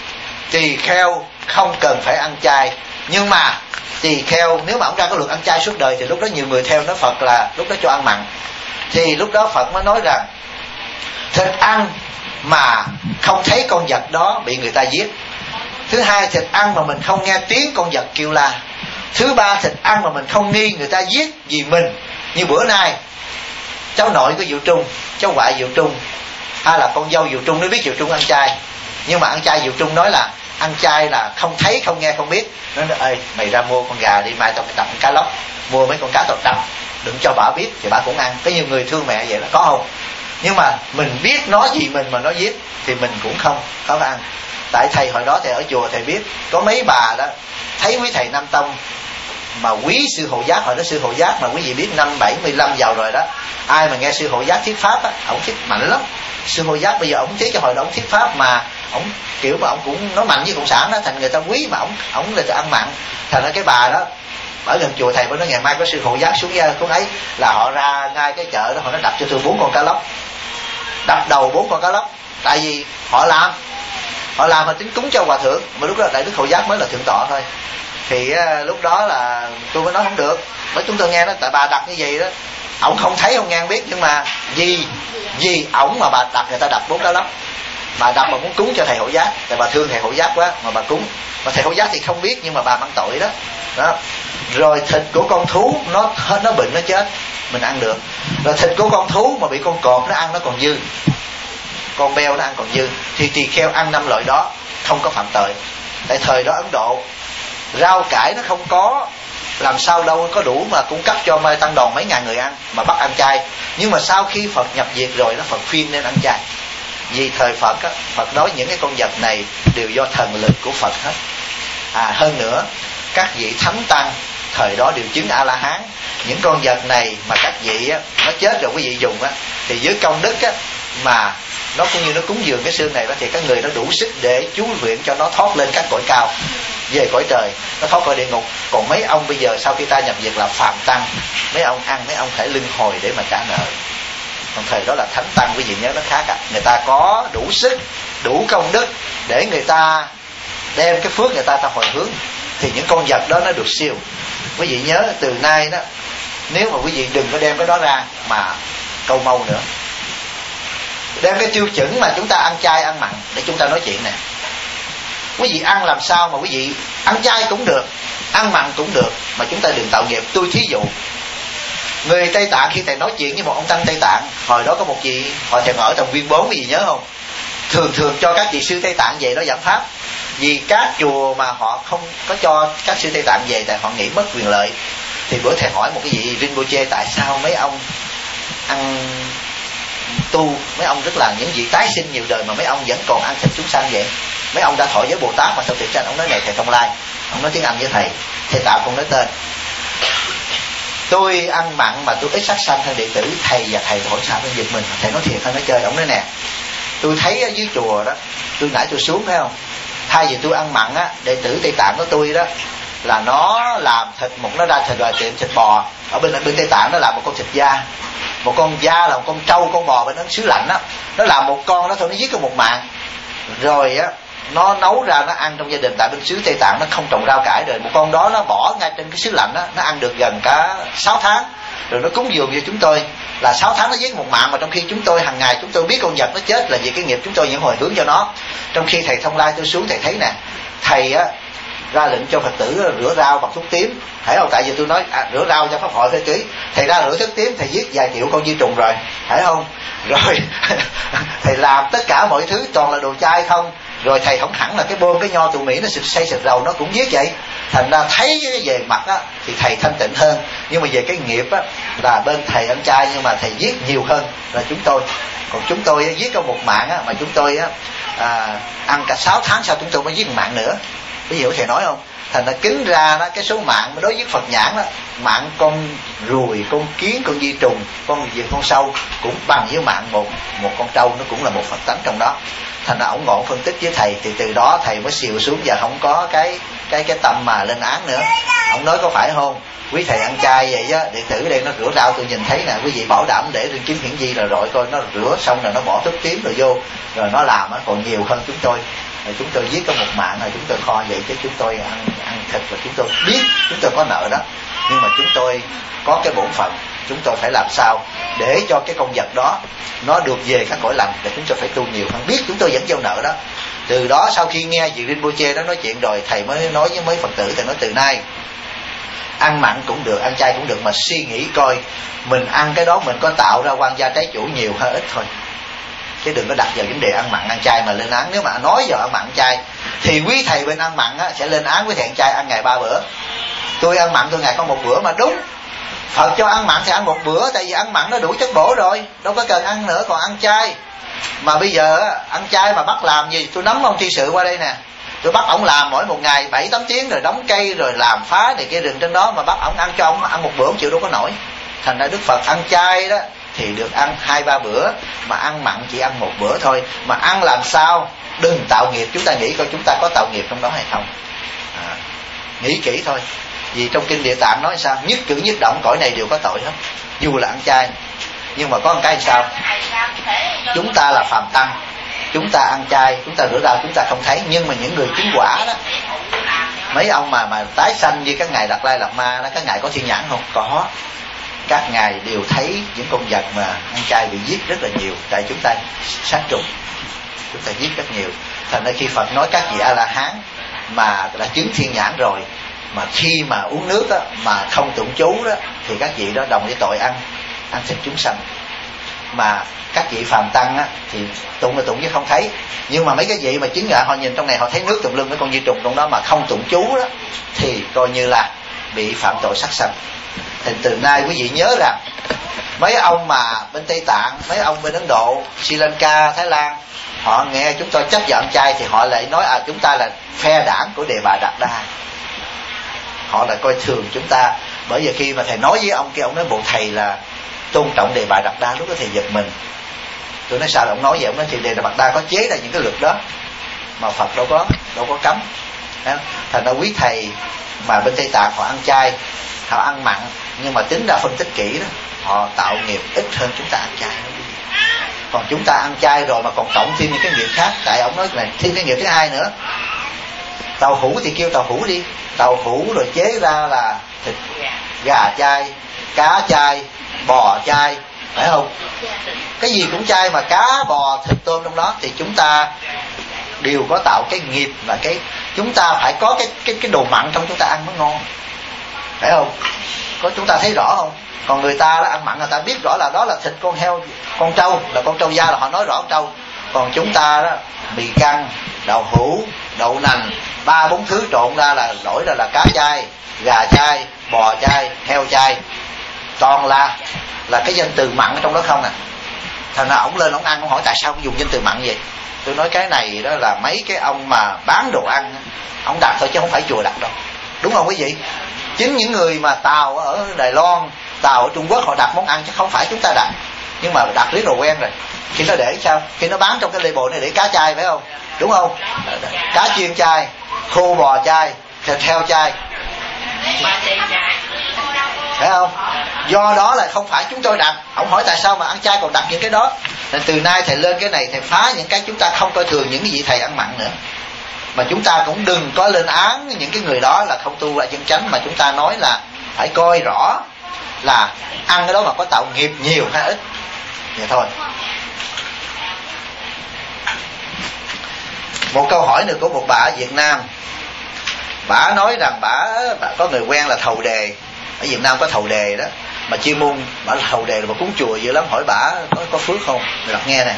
Speaker 1: tỳ kheo không cần phải ăn chay, nhưng mà tỳ kheo nếu mà ông ra cái luật ăn chay suốt đời thì lúc đó nhiều người theo nói Phật là lúc đó cho ăn mặn. Thì lúc đó Phật mới nói rằng thịt ăn mà không thấy con vật đó bị người ta giết. Thứ hai, thịt ăn mà mình không nghe tiếng con vật kêu la. Thứ ba, thịt ăn mà mình không nghi người ta giết vì mình. Như bữa nay cháu nội của Diệu Trung, cháu ngoại Diệu Trung, hay là con dâu Diệu Trung, nó biết Diệu Trung ăn chay, nhưng mà ăn chay Diệu Trung nói là ăn chay là không thấy không nghe không biết. Nó nói ơi mày ra mua con gà đi, mai tao đập cá lóc, mua mấy con cá tao đập, đừng cho bà biết thì bà cũng ăn. Có nhiều người thương mẹ vậy là có không? Nhưng mà mình biết nó vì mình mà nó giết thì mình cũng không có ăn. Tại thầy hồi đó thầy ở chùa thầy biết có mấy bà đó thấy quý thầy Nam Tông mà quý sư Hộ Giác. Hồi đó sư Hộ Giác mà quý vị biết năm 75 vào rồi đó, ai mà nghe sư Hộ Giác thuyết pháp á, ổng thuyết mạnh lắm. Sư Hộ Giác bây giờ ổng thuyết cho hồi đó ổng thuyết pháp mà ổng kiểu mà ổng cũng nói mạnh với cộng sản đó, thành người ta quý, mà ổng là ăn mặn. Thành ra cái bà đó ở gần chùa thầy mới nói ngày mai có sư Hộ Giác xuống ấy là họ ra ngay cái chợ đó, họ nó đập cho tôi 4 con cá lóc, đập đầu 4 con cá lóc. Tại vì họ làm mà tính cúng cho hòa thượng, mà lúc đó đại đức Hộ Giác mới là thượng tọa thôi. Thì lúc đó là tôi mới nói không được, bởi chúng tôi nghe nó tại bà đặt như vậy đó, ổng không thấy không nghe không biết, nhưng mà vì ổng mà bà đặt, người ta đập 4 cá lóc, bà đập mà muốn cúng cho thầy Hộ Giác, tại bà thương thầy Hộ Giác quá mà bà cúng. Mà thầy Hộ Giác thì không biết, nhưng mà bà mang tội đó. Rồi thịt của con thú nó bệnh nó chết mình ăn được. Rồi thịt của con thú mà bị con cọp nó ăn nó còn dư, con beo nó ăn còn dư, thì tỳ kheo ăn 5 loại đó không có phạm tội. Tại thời đó Ấn Độ rau cải nó không có, làm sao đâu có đủ mà cung cấp cho tăng đoàn mấy ngàn người ăn mà bắt ăn chay. Nhưng mà sau khi Phật nhập diệt rồi nó Phật khuyên nên ăn chay. Vì thời Phật á, Phật nói những cái con vật này đều do thần lực của Phật hết. Hơn nữa các vị thánh tăng thời đó đều chứng A La Hán. Những con vật này mà các vị á, nó chết rồi quý vị dùng á, thì với công đức á, mà nó cũng như nó cúng dường cái xương này đó, thì các người nó đủ sức để chú nguyện cho nó thoát lên các cõi cao, về cõi trời, nó thoát khỏi địa ngục. Còn mấy ông bây giờ sau khi ta nhập diệt là phàm tăng, mấy ông ăn, mấy ông phải luân hồi để mà trả nợ. Còn thời đó là thánh tăng, quý vị nhớ nó khác người ta có đủ sức, đủ công đức để người ta đem cái phước người ta hồi hướng, thì những con vật đó nó được siêu. Quý vị nhớ từ nay đó, nếu mà quý vị đừng có đem cái đó ra mà câu mâu nữa, đem cái tiêu chuẩn mà chúng ta ăn chay ăn mặn để chúng ta nói chuyện nè. Quý vị ăn làm sao mà quý vị ăn chay cũng được, ăn mặn cũng được, mà chúng ta đừng tạo nghiệp. Tôi thí dụ Người Tây Tạng khi thầy nói chuyện với một ông tăng Tây Tạng, hồi đó có một vị họ thèm ở trong Viên 4 cái gì nhớ không, thường cho các vị sư Tây Tạng về đó giảng pháp. Vì các chùa mà họ không có cho các sư Tây Tạng về tại họ nghĩ mất quyền lợi. Thì bữa thầy hỏi một cái vị Rinpoche, tại sao mấy ông ăn tu, mấy ông rất là những vị tái sinh nhiều đời mà mấy ông vẫn còn ăn thịt chúng sanh vậy? Mấy ông đã thọ giới Bồ Tát mà sao thịt sanh? Ông nói này thầy Thông Lai, ông nói tiếng Anh với thầy Tạo không nói tên. Tôi ăn mặn mà tôi ít sát sanh hơn đệ tử thầy, và thầy hỏi sao tôi giật mình. Thầy nói thiệt hay nói chơi? Ông nói nè, tôi thấy ở dưới chùa đó, tôi nãy tôi xuống thấy không, thay vì tôi ăn mặn á, đệ tử Tây Tạng của tôi đó là nó làm thịt, nó ra thịt rồi tiệm thịt bò ở bên Tây Tạng, nó làm một con thịt da, một con da là một con trâu, con bò bên đó xứ lạnh á, nó làm một con đó thôi, nó giết có một mạng rồi á, nó nấu ra nó ăn trong gia đình. Tại bên xứ Tây Tạng nó không trồng rau cải, rồi một con đó nó bỏ ngay trên cái xứ lạnh á, nó ăn được gần cả 6 tháng rồi nó cúng dường cho chúng tôi là 6 tháng nó giết một mạng. Mà trong khi chúng tôi hàng ngày chúng tôi biết con vật nó chết là vì cái nghiệp chúng tôi những hồi hướng cho nó. Trong khi thầy Thông Lai tôi xuống thầy thấy nè, thầy á ra lệnh cho Phật tử rửa rau bằng thuốc tím, thấy không? Tại vì tôi nói rửa rau cho pháp hội phải kỹ, thầy ra rửa thuốc tím thầy giết vài triệu con vi trùng rồi, thấy không? Rồi thầy làm tất cả mọi thứ toàn là đồ chay không. Rồi thầy không hẳn là cái bơm cái nho tụ Mỹ nó xịt say xịt dầu nó cũng giết vậy. Thành ra thấy cái về mặt á thì thầy thanh tịnh hơn, nhưng mà về cái nghiệp á là bên thầy ăn chay nhưng mà thầy giết nhiều hơn là chúng tôi. Còn chúng tôi giết có một mạng á, mà chúng tôi á ăn cả 6 tháng sau chúng tôi mới giết một mạng nữa. Ví dụ thầy nói không? Thành ra kính ra đó, cái số mạng đối với Phật nhãn đó, mạng con ruồi, con kiến, con vi trùng, con sâu cũng bằng với mạng một con trâu, nó cũng là một Phật tánh trong đó. Thành ra ổng ngộ phân tích với thầy, thì từ đó thầy mới xìu xuống và không có cái tâm mà lên án nữa. Ông nói có phải không? Quý thầy ăn chay vậy á, đệ tử ở đây nó rửa rau tôi nhìn thấy nè, quý vị bảo đảm để trên chứng hiển vi là rồi coi nó rửa xong rồi nó bỏ thuốc tím rồi vô, rồi nó làm á còn nhiều hơn chúng tôi. Rồi chúng tôi giết có một mạng rồi chúng tôi kho vậy, chứ chúng tôi ăn thịt và chúng tôi biết chúng tôi có nợ đó, nhưng mà chúng tôi có cái bổn phận, chúng tôi phải làm sao để cho cái con vật đó nó được về các cõi lành, để chúng tôi phải tu nhiều hơn, biết chúng tôi vẫn gieo nợ đó. Từ đó sau khi nghe vị Rinpoche đó nói chuyện rồi, thầy mới nói với mấy Phật tử, thầy nói từ nay ăn mặn cũng được, ăn chay cũng được, mà suy nghĩ coi mình ăn cái đó mình có tạo ra quan gia trái chủ nhiều hay ít thôi, chứ đừng có đặt vào vấn đề ăn mặn ăn chay mà lên án. Nếu mà nói vào ăn mặn ăn chay thì quý thầy bên ăn mặn á, sẽ lên án với thầy ăn chay ăn ngày 3 bữa. Tôi ăn mặn tôi ngày có 1 bữa mà đúng. Phật cho ăn mặn thì ăn 1 bữa, tại vì ăn mặn nó đủ chất bổ rồi, đâu có cần ăn nữa. Còn ăn chay mà bây giờ ăn chay mà bắt làm gì? Tôi nắm ông thi sự qua đây nè, tôi bắt ổng làm mỗi một ngày 7-8 tiếng rồi đóng cây rồi làm phá này kia rừng trên đó, mà bắt ổng ăn cho ổng ăn 1 bữa ông chịu đâu có nổi. Thành ra Đức Phật ăn chay đó thì được ăn 2-3 bữa, mà ăn mặn chỉ ăn 1 bữa thôi. Mà ăn làm sao đừng tạo nghiệp. Chúng ta nghĩ coi chúng ta có tạo nghiệp trong đó hay không, nghĩ kỹ thôi. Vì trong kinh Địa Tạng nói sao, nhất cử nhất động cõi này đều có tội hết, dù là ăn chay. Nhưng mà có một cái sao, chúng ta là phàm tăng, chúng ta ăn chay, chúng ta rửa rau chúng ta không thấy. Nhưng mà những người chứng quả đó, mấy ông mà tái sanh như các ngài Đạt Lai Lạt Ma đó, các ngài có thiên nhãn không? Có. Các ngài đều thấy những con vật mà ăn chay bị giết rất là nhiều, tại chúng ta sát trùng, chúng ta giết rất nhiều. Thành ra khi Phật nói các vị A La Hán mà đã chứng thiên nhãn rồi, mà khi mà uống nước đó, mà không tụng chú đó, thì các vị đó đồng với tội ăn thịt chúng sanh. Mà các vị phàm tăng á, thì tụng là tụng chứ không thấy. Nhưng mà mấy cái vị mà chứng ngạ họ nhìn trong này họ thấy nước tùm lum với con vi trùng trong đó mà không tụng chú đó, thì coi như là bị phạm tội sát sanh. Thì từ nay quý vị nhớ rằng mấy ông mà bên Tây Tạng, mấy ông bên Ấn Độ, Sri Lanka, Thái Lan, họ nghe chúng tôi chấp nhận chay thì họ lại nói chúng ta là phe đảng của Đề Bà Đạt Đa. Họ lại coi thường chúng ta. Bởi vì khi mà thầy nói với ông kia, ông nói bộ thầy là tôn trọng Đề Bà Đạt Đa, lúc đó thầy giật mình. Tôi nói sao là ông nói vậy? Ông nói thì Đề Bà Đạt Đa có chế ra những cái luật đó mà Phật đâu có cấm. Thành ra quý thầy mà bên Tây Tạng họ ăn chay, họ ăn mặn, nhưng mà tính ra phân tích kỹ đó, họ tạo nghiệp ít hơn chúng ta ăn chay. Còn chúng ta ăn chay rồi mà còn cộng thêm những cái nghiệp khác. Tại ông nói này thêm cái nghiệp thứ hai nữa, tàu hũ thì kêu tàu hũ đi, tàu hũ rồi chế ra là thịt gà chay, cá chay, bò chay, phải không? Cái gì cũng chay, mà cá, bò, thịt, tôm trong đó thì chúng ta đều có tạo cái nghiệp, và cái chúng ta phải có cái đồ mặn trong chúng ta ăn mới ngon, phải không? có chúng ta thấy rõ không? Còn người ta đó ăn mặn, người ta biết rõ là đó là thịt con heo, con trâu, là con trâu da, là họ nói rõ con trâu. Còn chúng ta đó mì căng, đậu hũ, đậu nành, 3-4 thứ trộn ra là nổi ra là cá chay, gà chay, bò chay, heo chay, toàn là cái danh từ mặn ở trong đó không nè. Thành ra ổng lên ổng ăn, ổng hỏi tại sao ổng dùng danh từ mặn vậy. Tôi nói cái này đó là mấy cái ông mà bán đồ ăn ổng đặt thôi chứ không phải chùa đặt đâu, đúng không quý vị? Chính những người mà Tàu ở Đài Loan, Tàu ở Trung Quốc họ đặt món ăn chứ không phải chúng ta đặt. Nhưng mà đặt riết rồi quen rồi. Khi nó để sao? Khi nó bán trong cái label này để cá chay phải không? Đúng không? Cá chiên chay, khô bò chay, thịt heo chay, phải không? Do đó là không phải chúng tôi đặt. Ông hỏi tại sao mà ăn chay còn đặt những cái đó. Nên từ nay thầy lên cái này, thầy phá những cái chúng ta không coi thường những cái vị thầy ăn mặn nữa. Mà chúng ta cũng đừng có lên án những cái người đó là không tu lại chân chánh, mà chúng ta nói là phải coi rõ là ăn cái đó mà có tạo nghiệp nhiều hay ít. Vậy thôi. Một câu hỏi nữa của một bà ở Việt Nam. Bà nói rằng bà có người quen là thầu đề. Ở Việt Nam có thầu đề đó, mà chuyên môn bà là thầu đề, mà cúng chùa dữ lắm. Hỏi bà có phước không? Mình đọc nghe nè.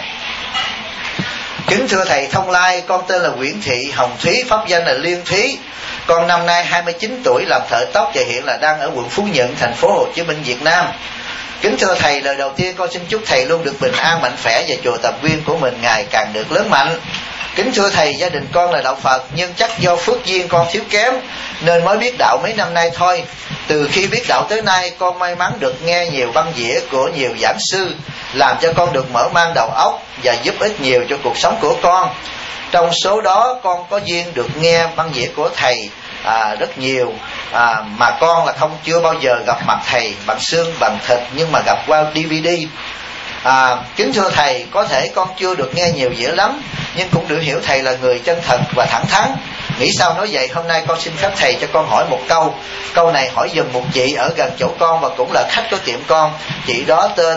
Speaker 1: Kính thưa thầy Thông Lai, con tên là Nguyễn Thị Hồng Thúy, pháp danh là Liên Thúy. Con năm nay 29 tuổi, làm thợ tóc và hiện là đang ở quận Phú Nhuận, thành phố Hồ Chí Minh, Việt Nam. Kính thưa thầy, lời đầu tiên con xin chúc thầy luôn được bình an, mạnh khỏe và chùa Tập Viên của mình ngày càng được lớn mạnh. Kính thưa thầy, gia đình con là đạo Phật, nhưng chắc do phước duyên con thiếu kém nên mới biết đạo mấy năm nay thôi. Từ khi biết đạo tới nay, con may mắn được nghe nhiều băng dĩa của nhiều giảng sư, làm cho con được mở mang đầu óc và giúp ích nhiều cho cuộc sống của con. Trong số đó, con có duyên được nghe băng dĩa của thầy rất nhiều, mà con là chưa bao giờ gặp mặt thầy bằng xương bằng thịt, nhưng mà gặp qua DVD. Kính thưa thầy, có thể con chưa được nghe nhiều dĩa lắm, nhưng cũng được hiểu thầy là người chân thật và thẳng thắn. Nghĩ sao nói vậy, hôm nay con xin phép thầy cho con hỏi một câu. Câu này hỏi giùm một chị ở gần chỗ con và cũng là khách của tiệm con. Chị đó tên ...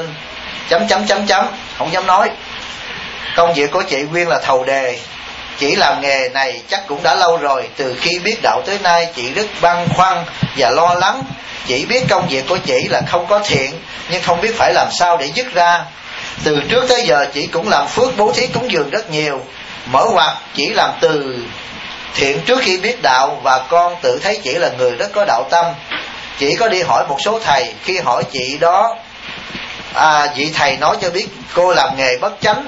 Speaker 1: không dám nói. Công việc của chị nguyên là thầu đề. Chị làm nghề này chắc cũng đã lâu rồi. Từ khi biết đạo tới nay, chị rất băn khoăn và lo lắng. Chị biết công việc của chị là không có thiện, nhưng không biết phải làm sao để dứt ra. Từ trước tới giờ chị cũng làm phước bố thí cúng dường rất nhiều. Mở ngoặt chỉ làm từ thiện trước khi biết đạo, và con tự thấy chị là người rất có đạo tâm. Chị có đi hỏi một số thầy. Khi hỏi chị đó, vị thầy nói cho biết cô làm nghề bất chánh.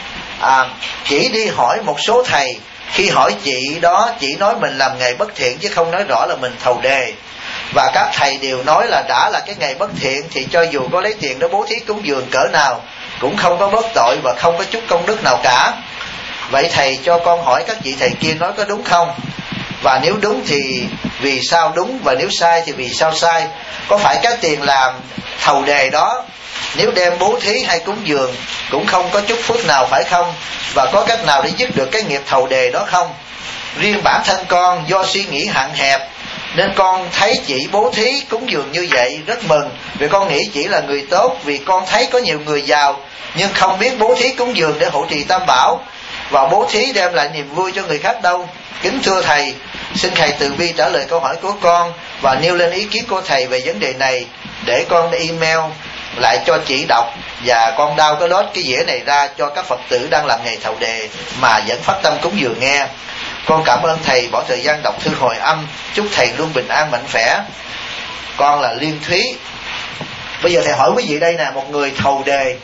Speaker 1: Chỉ đi hỏi một số thầy. Khi hỏi chị đó, chị nói mình làm nghề bất thiện chứ không nói rõ là mình thầu đề. Và các thầy đều nói là đã là cái nghề bất thiện thì cho dù có lấy tiền đó bố thí cúng dường cỡ nào cũng không có bớt tội và không có chút công đức nào cả. Vậy thầy cho con hỏi các vị thầy kia nói có đúng không? Và nếu đúng thì vì sao đúng, và nếu sai thì vì sao sai? Có phải cái tiền làm thầu đề đó nếu đem bố thí hay cúng dường cũng không có chút phước nào phải không? Và có cách nào để dứt được cái nghiệp thầu đề đó không? Riêng bản thân con do suy nghĩ hạn hẹp nên con thấy chị bố thí cúng dường như vậy rất mừng, vì con nghĩ chị là người tốt. Vì con thấy có nhiều người giàu nhưng không biết bố thí cúng dường để hộ trì tam bảo và bố thí đem lại niềm vui cho người khác đâu. Kính thưa thầy, xin thầy từ bi trả lời câu hỏi của con và nêu lên ý kiến của thầy về vấn đề này để con email lại cho chị đọc, và con đao cái lót cái dĩa này ra cho các Phật tử đang làm nghề thầu đề mà vẫn phát tâm cúng dường nghe. Con cảm ơn thầy bỏ thời gian đọc thư hồi âm. Chúc thầy luôn bình an mạnh khỏe. Con là Liên Thúy. Bây giờ thầy hỏi quý vị đây nè, một người thầu đề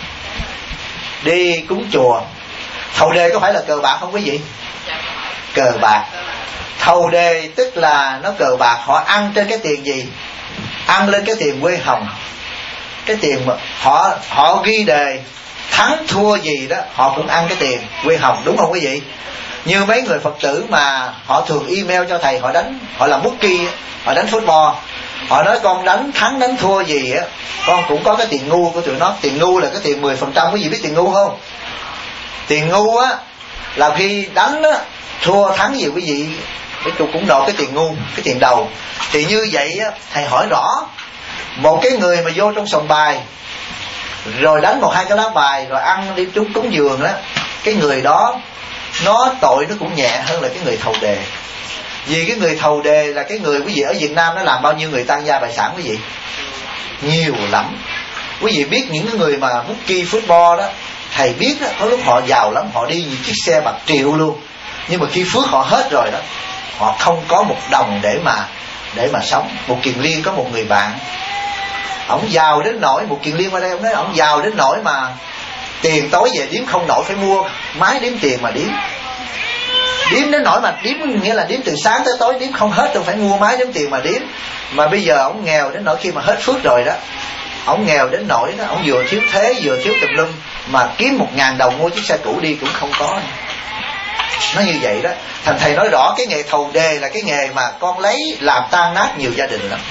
Speaker 1: đi cúng chùa. Thầu đề có phải là cờ bạc không quý vị? Cờ bạc. Thầu đề tức là nó cờ bạc. Họ ăn trên cái tiền gì? Ăn lên cái tiền quê hồng. Cái tiền mà họ ghi đề thắng thua gì đó họ cũng ăn cái tiền quê hồng, đúng không quý vị? Như mấy người Phật tử mà họ thường email cho thầy, họ làm bookie, họ đánh football, họ nói con đánh thắng đánh thua gì á, con cũng có cái tiền ngu của tụi nó. Tiền ngu là cái tiền 10%. Quý vị biết tiền ngu không? Tiền ngu á là khi đánh á, thua thắng gì quý vị cũng nộp cái tiền ngu, cái tiền đầu. Thì như vậy á, thầy hỏi rõ, một cái người mà vô trong sòng bài rồi đánh 1-2 cái lá bài rồi ăn đi trúng cúng dường đó, cái người đó nó tội nó cũng nhẹ hơn là cái người thầu đề. Vì cái người thầu đề là cái người quý vị ở Việt Nam nó làm bao nhiêu người tan gia bại sản quý vị? Nhiều lắm. Quý vị biết những cái người mà bookie football đó, thầy biết đó, có lúc họ giàu lắm, họ đi những chiếc xe bạc triệu luôn, nhưng mà khi phước họ hết rồi đó, họ không có một đồng để mà sống. Một Kiền Liên có một người bạn, ổng giàu đến nỗi, một Kiền Liên qua đây ổng nói ổng giàu đến nỗi mà tiền tối về đếm không nổi, phải mua máy đếm tiền mà đếm đến nỗi mà đếm nghĩa là đếm từ sáng tới tối đếm không hết đâu, phải mua máy đếm tiền mà đếm. Mà bây giờ ổng nghèo đến nỗi khi mà hết phước rồi đó, ổng nghèo đến nỗi đó, ổng vừa thiếu thế vừa thiếu tùm lum, mà kiếm 1.000 đồng mua chiếc xe cũ đi cũng không có. Nó như vậy đó. Thành thầy nói rõ cái nghề thầu đề là cái nghề mà con lấy làm tan nát nhiều gia đình lắm.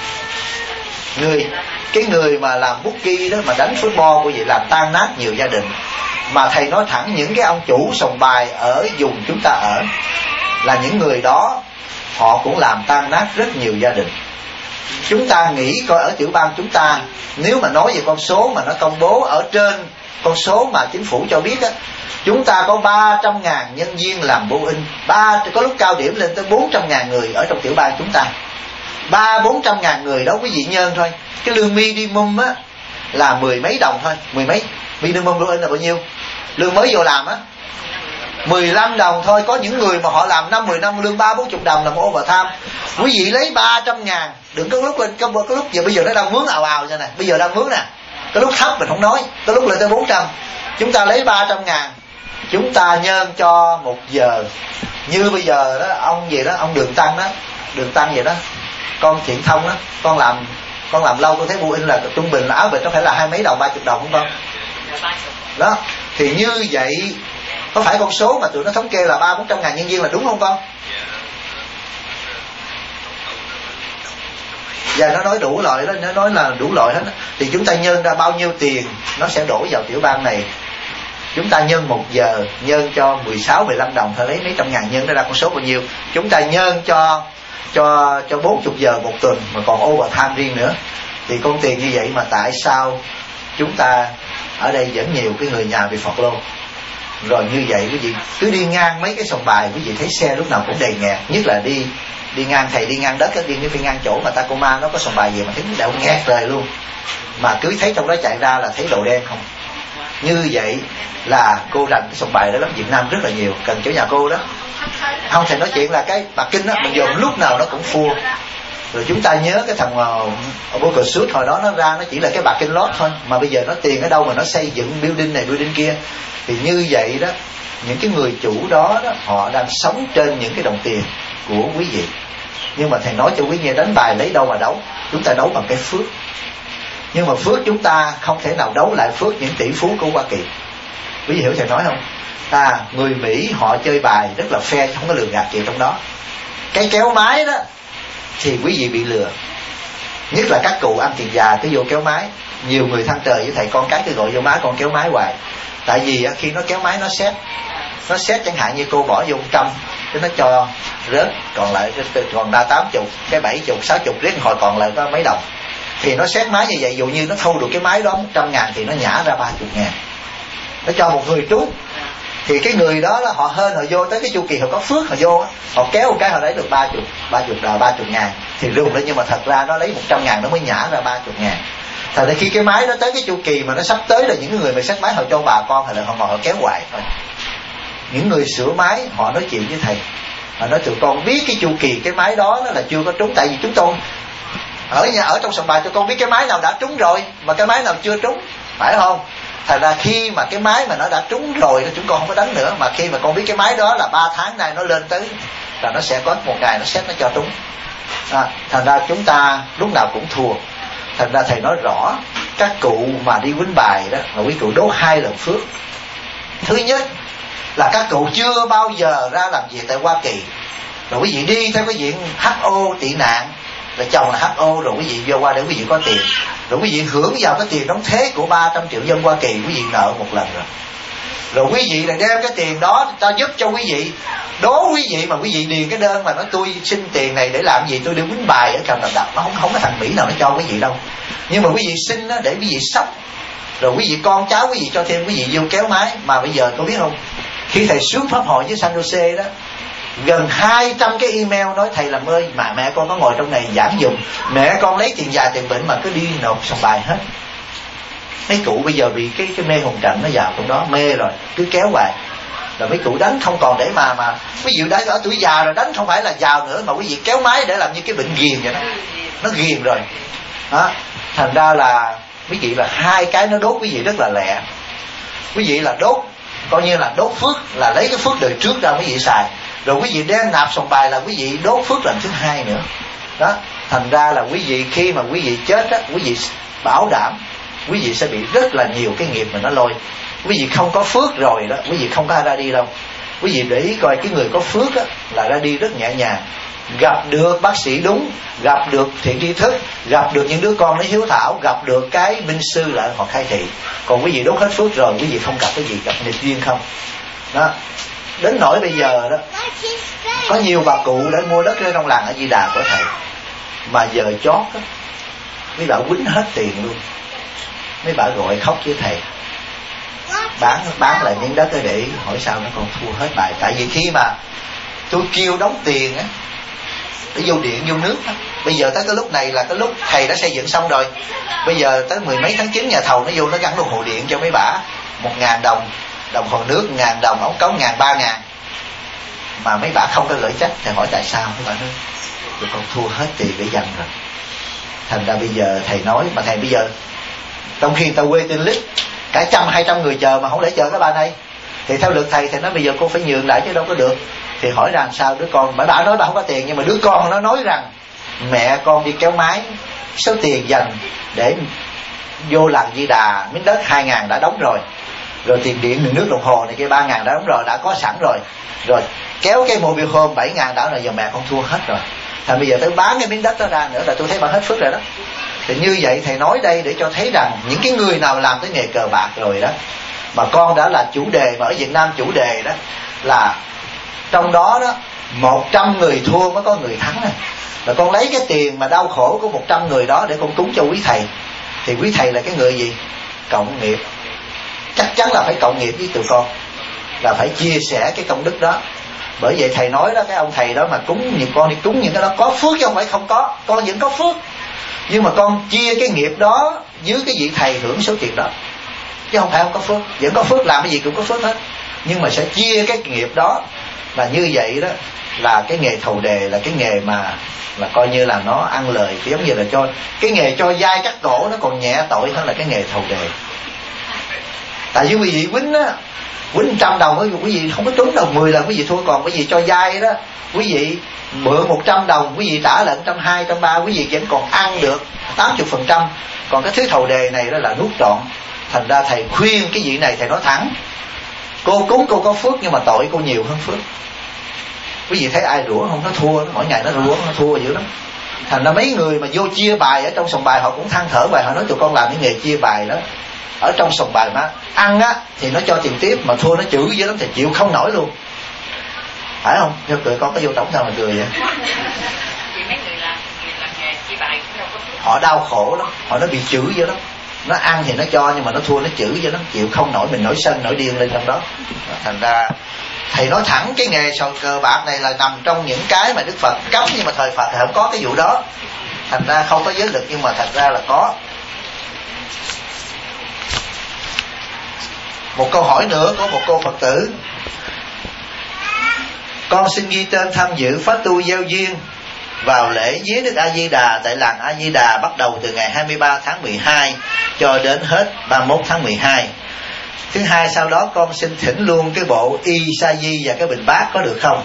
Speaker 1: Cái người mà làm bookie đó, mà đánh football của vậy, làm tan nát nhiều gia đình. Mà thầy nói thẳng, những cái ông chủ sòng bài ở vùng chúng ta ở là những người đó, họ cũng làm tan nát rất nhiều gia đình. Chúng ta nghĩ coi ở tiểu bang chúng ta, nếu mà nói về con số mà nó công bố ở trên con số mà chính phủ cho biết á, chúng ta có 300.000 nhân viên làm bô in, có lúc cao điểm lên tới 400.000 người ở trong tiểu bang chúng ta. 400.000 người đó quý vị nhân thôi, cái lương minimum á là 10 mấy đồng thôi, 10 mấy. Minimum bô in là bao nhiêu? Lương mới vô làm á 15 đồng thôi. Có những người mà họ làm 5-10 năm lương 30-40 đồng làm overtime. Quý vị lấy 300.000, đừng có lúc lên, có lúc giờ bây giờ nó đang mướn ào ào ra nè, bây giờ đang mướn nè, cái lúc thấp mình không nói, cái lúc lên tới 400. Chúng ta lấy 300.000, chúng ta nhân cho 1 giờ. Như bây giờ đó, ông gì đó, ông Đường Tăng vậy đó, con Thiện Thông đó, con làm lâu, tôi thấy bô in là trung bình là áo vịt nó phải là 20 mấy đồng, 30 đồng không con? Đó, thì như vậy có phải con số mà tụi nó thống kê là 300-400 ngàn nhân viên là đúng không con? Và nó nói đủ loại đó, nó nói là đủ loại hết. Thì chúng ta nhân ra bao nhiêu tiền nó sẽ đổ vào tiểu bang này. Chúng ta nhân 1 giờ, nhân cho 16-15 đồng, thôi lấy mấy trăm ngàn nhân ra con số bao nhiêu. Chúng ta nhân cho 40 giờ một tuần, mà còn overtime riêng nữa. Thì con tiền như vậy mà tại sao chúng ta ở đây vẫn nhiều cái người nhà bị phọt lô. Rồi như vậy quý vị cứ đi ngang mấy cái sòng bài, quý vị thấy xe lúc nào cũng đầy nghẹt. Nhất là đi ngang, thầy đi ngang đất, đi ngang chỗ mà Tacoma nó có sòng bài gì mà thấy đậu nghẹt rồi luôn. Mà cứ thấy trong đó chạy ra là thấy đồ đen không. Như vậy là cô rành cái sòng bài đó lắm, Việt Nam rất là nhiều, cần chỗ nhà cô đó. Không, thầy nói chuyện là cái bạc kinh đó, mình dùng lúc nào nó cũng full. Rồi chúng ta nhớ cái thằng Boca Suit hồi đó nó ra nó chỉ là cái bạc kinh lót thôi, mà bây giờ nó tiền ở đâu mà nó xây dựng building này building kia. Thì như vậy đó, những cái người chủ đó họ đang sống trên những cái đồng tiền của quý vị. Nhưng mà thầy nói cho quý vị, đánh bài lấy đâu mà đấu, chúng ta đấu bằng cái phước. Nhưng mà phước chúng ta không thể nào đấu lại phước những tỷ phú của Hoa Kỳ. Quý vị hiểu thầy nói không? Người Mỹ họ chơi bài rất là fair, không có lừa gạt gì trong đó. Cái kéo máy đó thì quý vị bị lừa. Nhất là các cụ ăn tiền già cứ vô kéo máy. Nhiều người than trời với thầy, con cái cứ gọi vô máy, con kéo máy hoài. Tại vì khi nó kéo máy nó xét chẳng hạn như cô bỏ vô 100, cái nó cho rớt, còn ra 80, cái 70, 60, riết hồi còn lại có mấy đồng. Thì nó xét máy như vậy, dụ như nó thu được cái máy đó 100 ngàn thì nó nhả ra 30 ngàn, nó cho một người trúng. Thì cái người đó là họ hên, họ vô tới cái chu kỳ họ có phước, họ vô họ kéo một cái họ lấy được 30 ngàn thì rùng lên. Nhưng mà thật ra nó lấy 100 ngàn nó mới nhả ra 30 ngàn. Thật ra khi cái máy nó tới cái chu kỳ mà nó sắp tới là những người mà xét máy họ cho bà con, hay là họ ngồi họ kéo hoài thôi. Những người sửa máy họ nói chuyện với thầy, họ nói tụi con biết cái chu kỳ cái máy đó nó là chưa có trúng. Tại vì chúng tôi ở trong sòng bài tụi con biết cái máy nào đã trúng rồi mà cái máy nào chưa trúng, phải không? Thật ra khi mà cái máy mà nó đã trúng rồi chúng con không có đánh nữa. Mà khi mà con biết cái máy đó là 3 tháng nay nó lên tới là nó sẽ có một ngày nó xét nó cho trúng. Thành ra chúng ta lúc nào cũng thua. Thành ra thầy nói rõ, các cụ mà đi quýnh bài đó là quý cụ đố 2 lần phước. Thứ nhất là các cụ chưa bao giờ ra làm việc tại Hoa Kỳ, rồi quý vị đi theo cái diện HO tị nạn, rồi chồng là HO, rồi quý vị vô qua để quý vị có tiền, rồi quý vị hưởng vào cái tiền đóng thuế của 300 triệu dân Hoa Kỳ, quý vị nợ một lần rồi. Rồi quý vị là đem cái tiền đó ta giúp cho quý vị, đố quý vị mà quý vị điền cái đơn mà nói tôi xin tiền này để làm gì, tôi đi quýnh bài ở Canada, nó không có thằng Mỹ nào nó cho quý vị đâu. Nhưng mà quý vị xin đó để quý vị sống, rồi quý vị con cháu quý vị cho thêm, quý vị vô kéo máy. Mà bây giờ tôi biết không, khi thầy xuống pháp hội với San Jose đó, gần 200 cái email nói thầy làm ơi mà mẹ con có ngồi trong này giảng dùng, mẹ con lấy tiền già tiền bệnh mà cứ đi nộp sòng bài hết. Mấy cụ bây giờ bị cái mê hồn trận nó vào trong đó, mê rồi cứ kéo hoài, rồi mấy cụ đánh không còn để mà quý vị đã ở tuổi già rồi, đánh không phải là giàu nữa mà quý vị kéo máy để làm như cái bệnh ghiền vậy đó, nó ghiền rồi đó. Thành ra là quý vị là hai cái nó đốt quý vị rất là lẹ. Quý vị là đốt coi như là đốt phước, là lấy cái phước đời trước ra quý vị xài, rồi quý vị đem nạp sòng bài là quý vị đốt phước lần thứ hai nữa đó. Thành ra là quý vị khi mà quý vị chết á, quý vị bảo đảm quý vị sẽ bị rất là nhiều cái nghiệp mà nó lôi. Quý vị không có phước rồi đó, quý vị không có ra đi đâu. Quý vị để ý coi, cái người có phước á, là ra đi rất nhẹ nhàng, gặp được bác sĩ đúng, gặp được thiện tri thức, gặp được những đứa con nó hiếu thảo, gặp được cái minh sư lại họ khai thị. Còn quý vị đốt hết phước rồi, quý vị không gặp cái gì, gặp nghịch duyên không đó. Đến nỗi bây giờ đó, có nhiều bà cụ đã mua đất ở trong làng A Di Đà của thầy, mà giờ chót á, mấy bà quýnh hết tiền luôn. Mấy bà gọi khóc với thầy, bán lại miếng đất để hỏi sao nó còn thua hết bài. Tại vì khi mà tôi kêu đóng tiền á, để vô điện vô nước á, bây giờ tới cái lúc này là cái lúc thầy đã xây dựng xong rồi. Bây giờ tới 10 mấy tháng 9 nhà thầu nó vô nó gắn đồng hồ điện cho mấy bả 1.000 đồng, đồng hồ nước 1.000 đồng, ống cống 1.000, 3.000, mà mấy bả không có gửi trách. Thầy hỏi tại sao, mấy bả nói tôi còn thua hết tiền để dành rồi. Thành ra bây giờ thầy nói, mà thầy bây giờ trong khi tao quê tên lít cả 100-200 người chờ mà không lẽ chờ cái bà này, thì theo luật thầy nói bây giờ cô phải nhường lại chứ đâu có được. Thì hỏi rằng sao đứa con, bà nói bà không có tiền, nhưng mà đứa con nó nói rằng mẹ con đi kéo máy, số tiền dành để vô làng Di Đà miếng đất 2.000 đã đóng rồi, rồi tiền điện nước đồng hồ này kia 3.000 đã đóng rồi, đã có sẵn rồi, rồi kéo cái mobile home 7.000 đã rồi, giờ mẹ con thua hết rồi. Thành bây giờ tới bán cái miếng đất đó ra nữa là tôi thấy bà hết phước rồi đó. Thì như vậy thầy nói đây để cho thấy rằng những cái người nào làm tới nghề cờ bạc rồi đó, mà con đã là chủ đề, mà ở Việt Nam chủ đề đó là trong đó đó 100 người thua mới có người thắng này. Là con lấy cái tiền mà đau khổ của 100 người đó để con cúng cho quý thầy, thì quý thầy là cái người gì? Cộng nghiệp. Chắc chắn là phải cộng nghiệp với tụi con, là phải chia sẻ cái công đức đó. Bởi vậy thầy nói đó, cái ông thầy đó mà cúng nhiều con đi cúng những cái đó có phước chứ không phải không có. Con vẫn có phước, nhưng mà con chia cái nghiệp đó dưới cái vị thầy hưởng số tiền đó, chứ không phải không có phước. Vẫn có phước, làm cái gì cũng có phước hết, nhưng mà sẽ chia cái nghiệp đó. Là như vậy đó, là cái nghề thầu đề là cái nghề mà là coi như là nó ăn lời, giống như là cho cái nghề cho dai cắt cổ nó còn nhẹ tội hơn là cái nghề thầu đề. Tại vì quý vị quýnh á, quýnh 100 đồng quý vị không có trúng đồng 10 là quý vị thua. Còn quý vị cho dai đó, quý vị mượn 100 đồng quý vị trả lại 120, 130, quý vị vẫn còn ăn được 80%. Còn cái thứ thầu đề này đó là nuốt trọn. Thành ra thầy khuyên cái vị này, thầy nói thẳng, cô cúng cô có phước nhưng mà tội cô nhiều hơn phước. Quý vị thấy ai rủa không? Nó thua, mỗi ngày nó rủa, nó thua dữ lắm. Thành ra mấy người mà vô chia bài ở trong sòng bài họ cũng than thở bài, họ nói tụi con làm cái nghề chia bài đó ở trong sòng bài mà ăn á thì nó cho tiền tiếp, mà thua nó chửi dữ lắm, thì chịu không nổi luôn, phải không? Theo cười con có vô tổng sao mà cười vậy? Họ đau khổ lắm, họ nó bị chửi dữ lắm. Nó ăn thì nó cho, nhưng mà nó thua nó chửi dữ lắm, chịu không nổi, mình nổi sân nổi điên lên trong đó. Thành ra thầy nói thẳng cái nghề sờ cờ bạc này là nằm trong những cái mà Đức Phật cấm, nhưng mà thời Phật thì không có cái vụ đó. Thành ra không có giới lực, nhưng mà thật ra là có. Một câu hỏi nữa của một cô Phật tử: con xin ghi tên tham dự pháp tu gieo duyên vào lễ viếng Đức A Di Đà tại làng A Di Đà, bắt đầu từ ngày 23 tháng 12 cho đến hết 31 tháng 12. Thứ hai, sau đó con xin thỉnh luôn cái bộ y sa di và cái bình bát, có được không?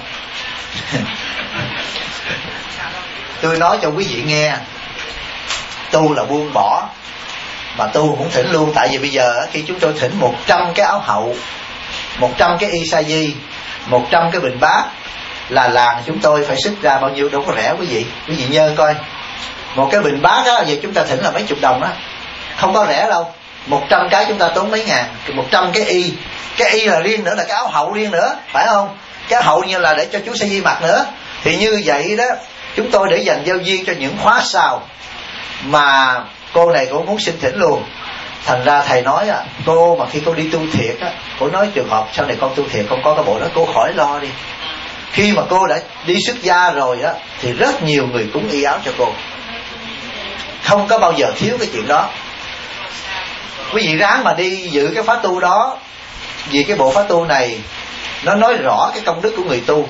Speaker 1: Tôi nói cho quý vị nghe, tu là buông bỏ, mà tu cũng thỉnh luôn. Tại vì bây giờ khi chúng tôi thỉnh 100 cái áo hậu, 100 cái y sa di, 100 cái bình bát, là làng chúng tôi phải xuất ra bao nhiêu, đâu có rẻ quý vị. Quý vị nhớ coi, một cái bình bát á, giờ chúng ta thỉnh là mấy chục đồng á, không có rẻ đâu. 100 cái chúng ta tốn mấy ngàn. 100 cái y là riêng nữa, là cái áo hậu riêng nữa, phải không? Cái hậu như là để cho chú Sa Di mặc nữa. Thì như vậy đó, chúng tôi để dành giao duyên cho những khóa sau mà cô này cũng muốn xin thỉnh luôn. Thành ra thầy nói cô mà khi cô đi tu thiệt á, cô nói trường hợp sau này con tu thiệt con có cái bộ đó, cô khỏi lo đi. Khi mà cô đã đi xuất gia rồi á thì rất nhiều người cúng y áo cho cô, không có bao giờ thiếu cái chuyện đó. Quý vị ráng mà đi dự cái khóa tu đó, vì cái bộ khóa tu này nó nói rõ cái công đức của người tu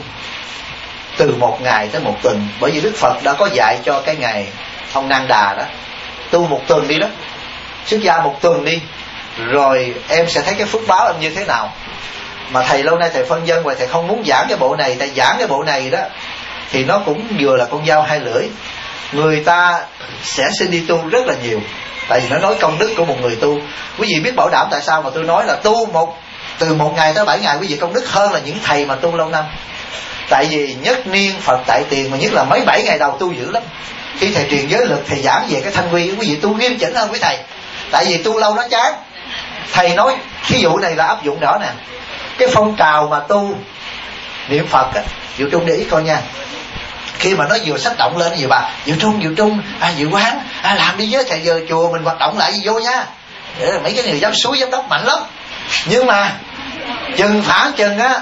Speaker 1: từ 1 ngày tới 1 tuần. Bởi vì Đức Phật đã có dạy cho cái ngày ông Nang Đà đó, tu 1 tuần đi đó, xuất gia 1 tuần đi, rồi em sẽ thấy cái phước báo em như thế nào. Mà thầy lâu nay thầy phân dân và thầy không muốn giảng cái bộ này, tại giảng cái bộ này đó thì nó cũng vừa là con dao hai lưỡi. Người ta sẽ xin đi tu rất là nhiều, tại vì nó nói công đức của một người tu. Quý vị biết bảo đảm tại sao mà tôi nói là tu từ 1 ngày tới 7 ngày quý vị công đức hơn là những thầy mà tu lâu năm. Tại vì nhất niên Phật tại tiền, mà nhất là mấy 7 ngày đầu tu dữ lắm. Khi thầy truyền giới lực, thầy giảng về cái thanh quy, quý vị tu nghiêm chỉnh hơn với thầy. Tại vì tu lâu nó chán. Thầy nói thí dụ này là áp dụng đó nè, cái phong trào mà tu niệm Phật á, Diệu Trung để ý coi nha. Khi mà nó vừa sách động lên gì bà Diệu Trung Diệu Quán làm đi với thầy, giờ chùa mình hoạt động lại gì vô nha. Mấy cái người giám suối giám đốc mạnh lắm. Nhưng mà khoảng chừng á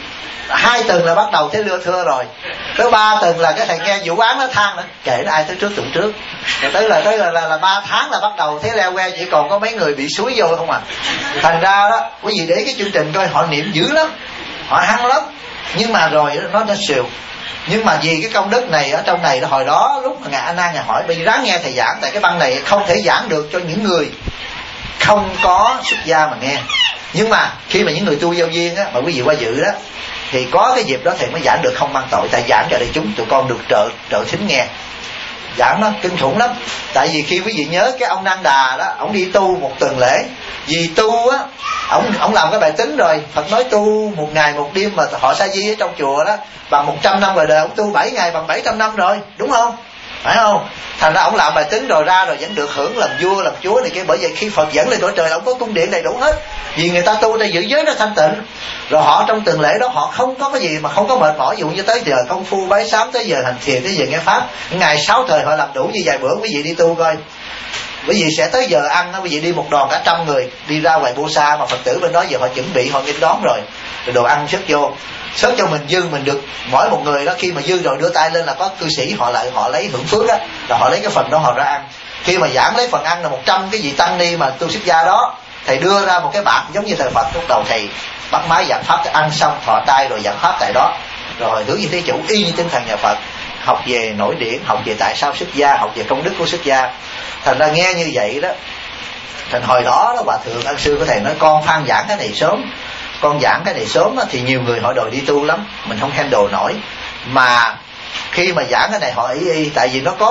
Speaker 1: 2 tuần là bắt đầu thấy lưa thưa rồi, tới 3 tuần là cái thầy nghe vụ án nó than nữa, kể nó ai tới trước tụng trước. Rồi tới là 3 tháng là bắt đầu thấy leo que, chỉ còn có mấy người bị suối vô không à. Thành ra đó quý vị để cái chương trình coi, họ niệm dữ lắm, họ hăng lắm, nhưng mà rồi nó xìu. Nhưng mà vì cái công đức này ở trong này, hồi đó lúc mà ngài A Nan ngài hỏi, bây giờ ráng nghe thầy giảng, tại cái băng này không thể giảng được cho những người không có xuất gia mà nghe. Nhưng mà khi mà những người tu giao duyên á, mà quý vị qua dự đó, thì có cái dịp đó thầy mới giảng được không mang tội. Tại giảng cho đại chúng tụi con được trợ thính nghe. Giảng nó kinh khủng lắm. Tại vì khi quý vị nhớ cái ông Nang Đà đó, ông đi tu 1 tuần lễ. Vì tu á, ông làm cái bài tính rồi. Phật nói tu 1 ngày 1 đêm mà họ sa di ở trong chùa đó bằng 100 năm rồi đời. Ông tu 7 ngày bằng 700 năm rồi, đúng không? Phải không? Thành ra ông làm bài tính rồi ra rồi vẫn được hưởng làm vua làm chúa này kia. Bởi vậy khi Phật dẫn lên cõi trời, ông có cung điện đầy đủ hết. Vì người ta tu, ta giữ giới nó thanh tịnh. Rồi họ trong tuần lễ đó họ không có cái gì mà không có mệt mỏi. Ví dụ như tới giờ công phu bái sám, tới giờ hành thiền, tới giờ nghe pháp, ngày 6 thời họ làm đủ như vài bữa. Quý vị đi tu coi, quý vị sẽ tới giờ ăn đó, quý vị đi một đoàn cả 100 người đi ra ngoài Bô Sa, mà Phật tử bên đó giờ họ chuẩn bị, họ nghênh đón rồi đồ ăn xếp vô, xếp cho mình dư, mình được mỗi một người đó khi mà dư rồi đưa tay lên là có cư sĩ họ lấy hưởng phước á, là họ lấy cái phần đó họ ra ăn. Khi mà giảng lấy phần ăn là 100 cái vị tăng ni mà tu xuất gia đó, thầy đưa ra một cái bạc giống như thời Phật, lúc đầu thầy bắt máy giảng pháp, ăn xong thọ tay rồi giảng pháp tại đó, rồi hướng như thế chủ y như tinh thần nhà Phật, học về nổi điển, học về tại sao xuất gia, học về công đức của xuất gia. Thành ra nghe như vậy đó, thành hồi đó Hòa thượng ân sư của thầy nói con phan giảng cái này sớm, con giảng cái này sớm thì nhiều người họ đòi đi tu lắm, mình không handle nổi. Mà khi mà giảng cái này họ y, tại vì nó có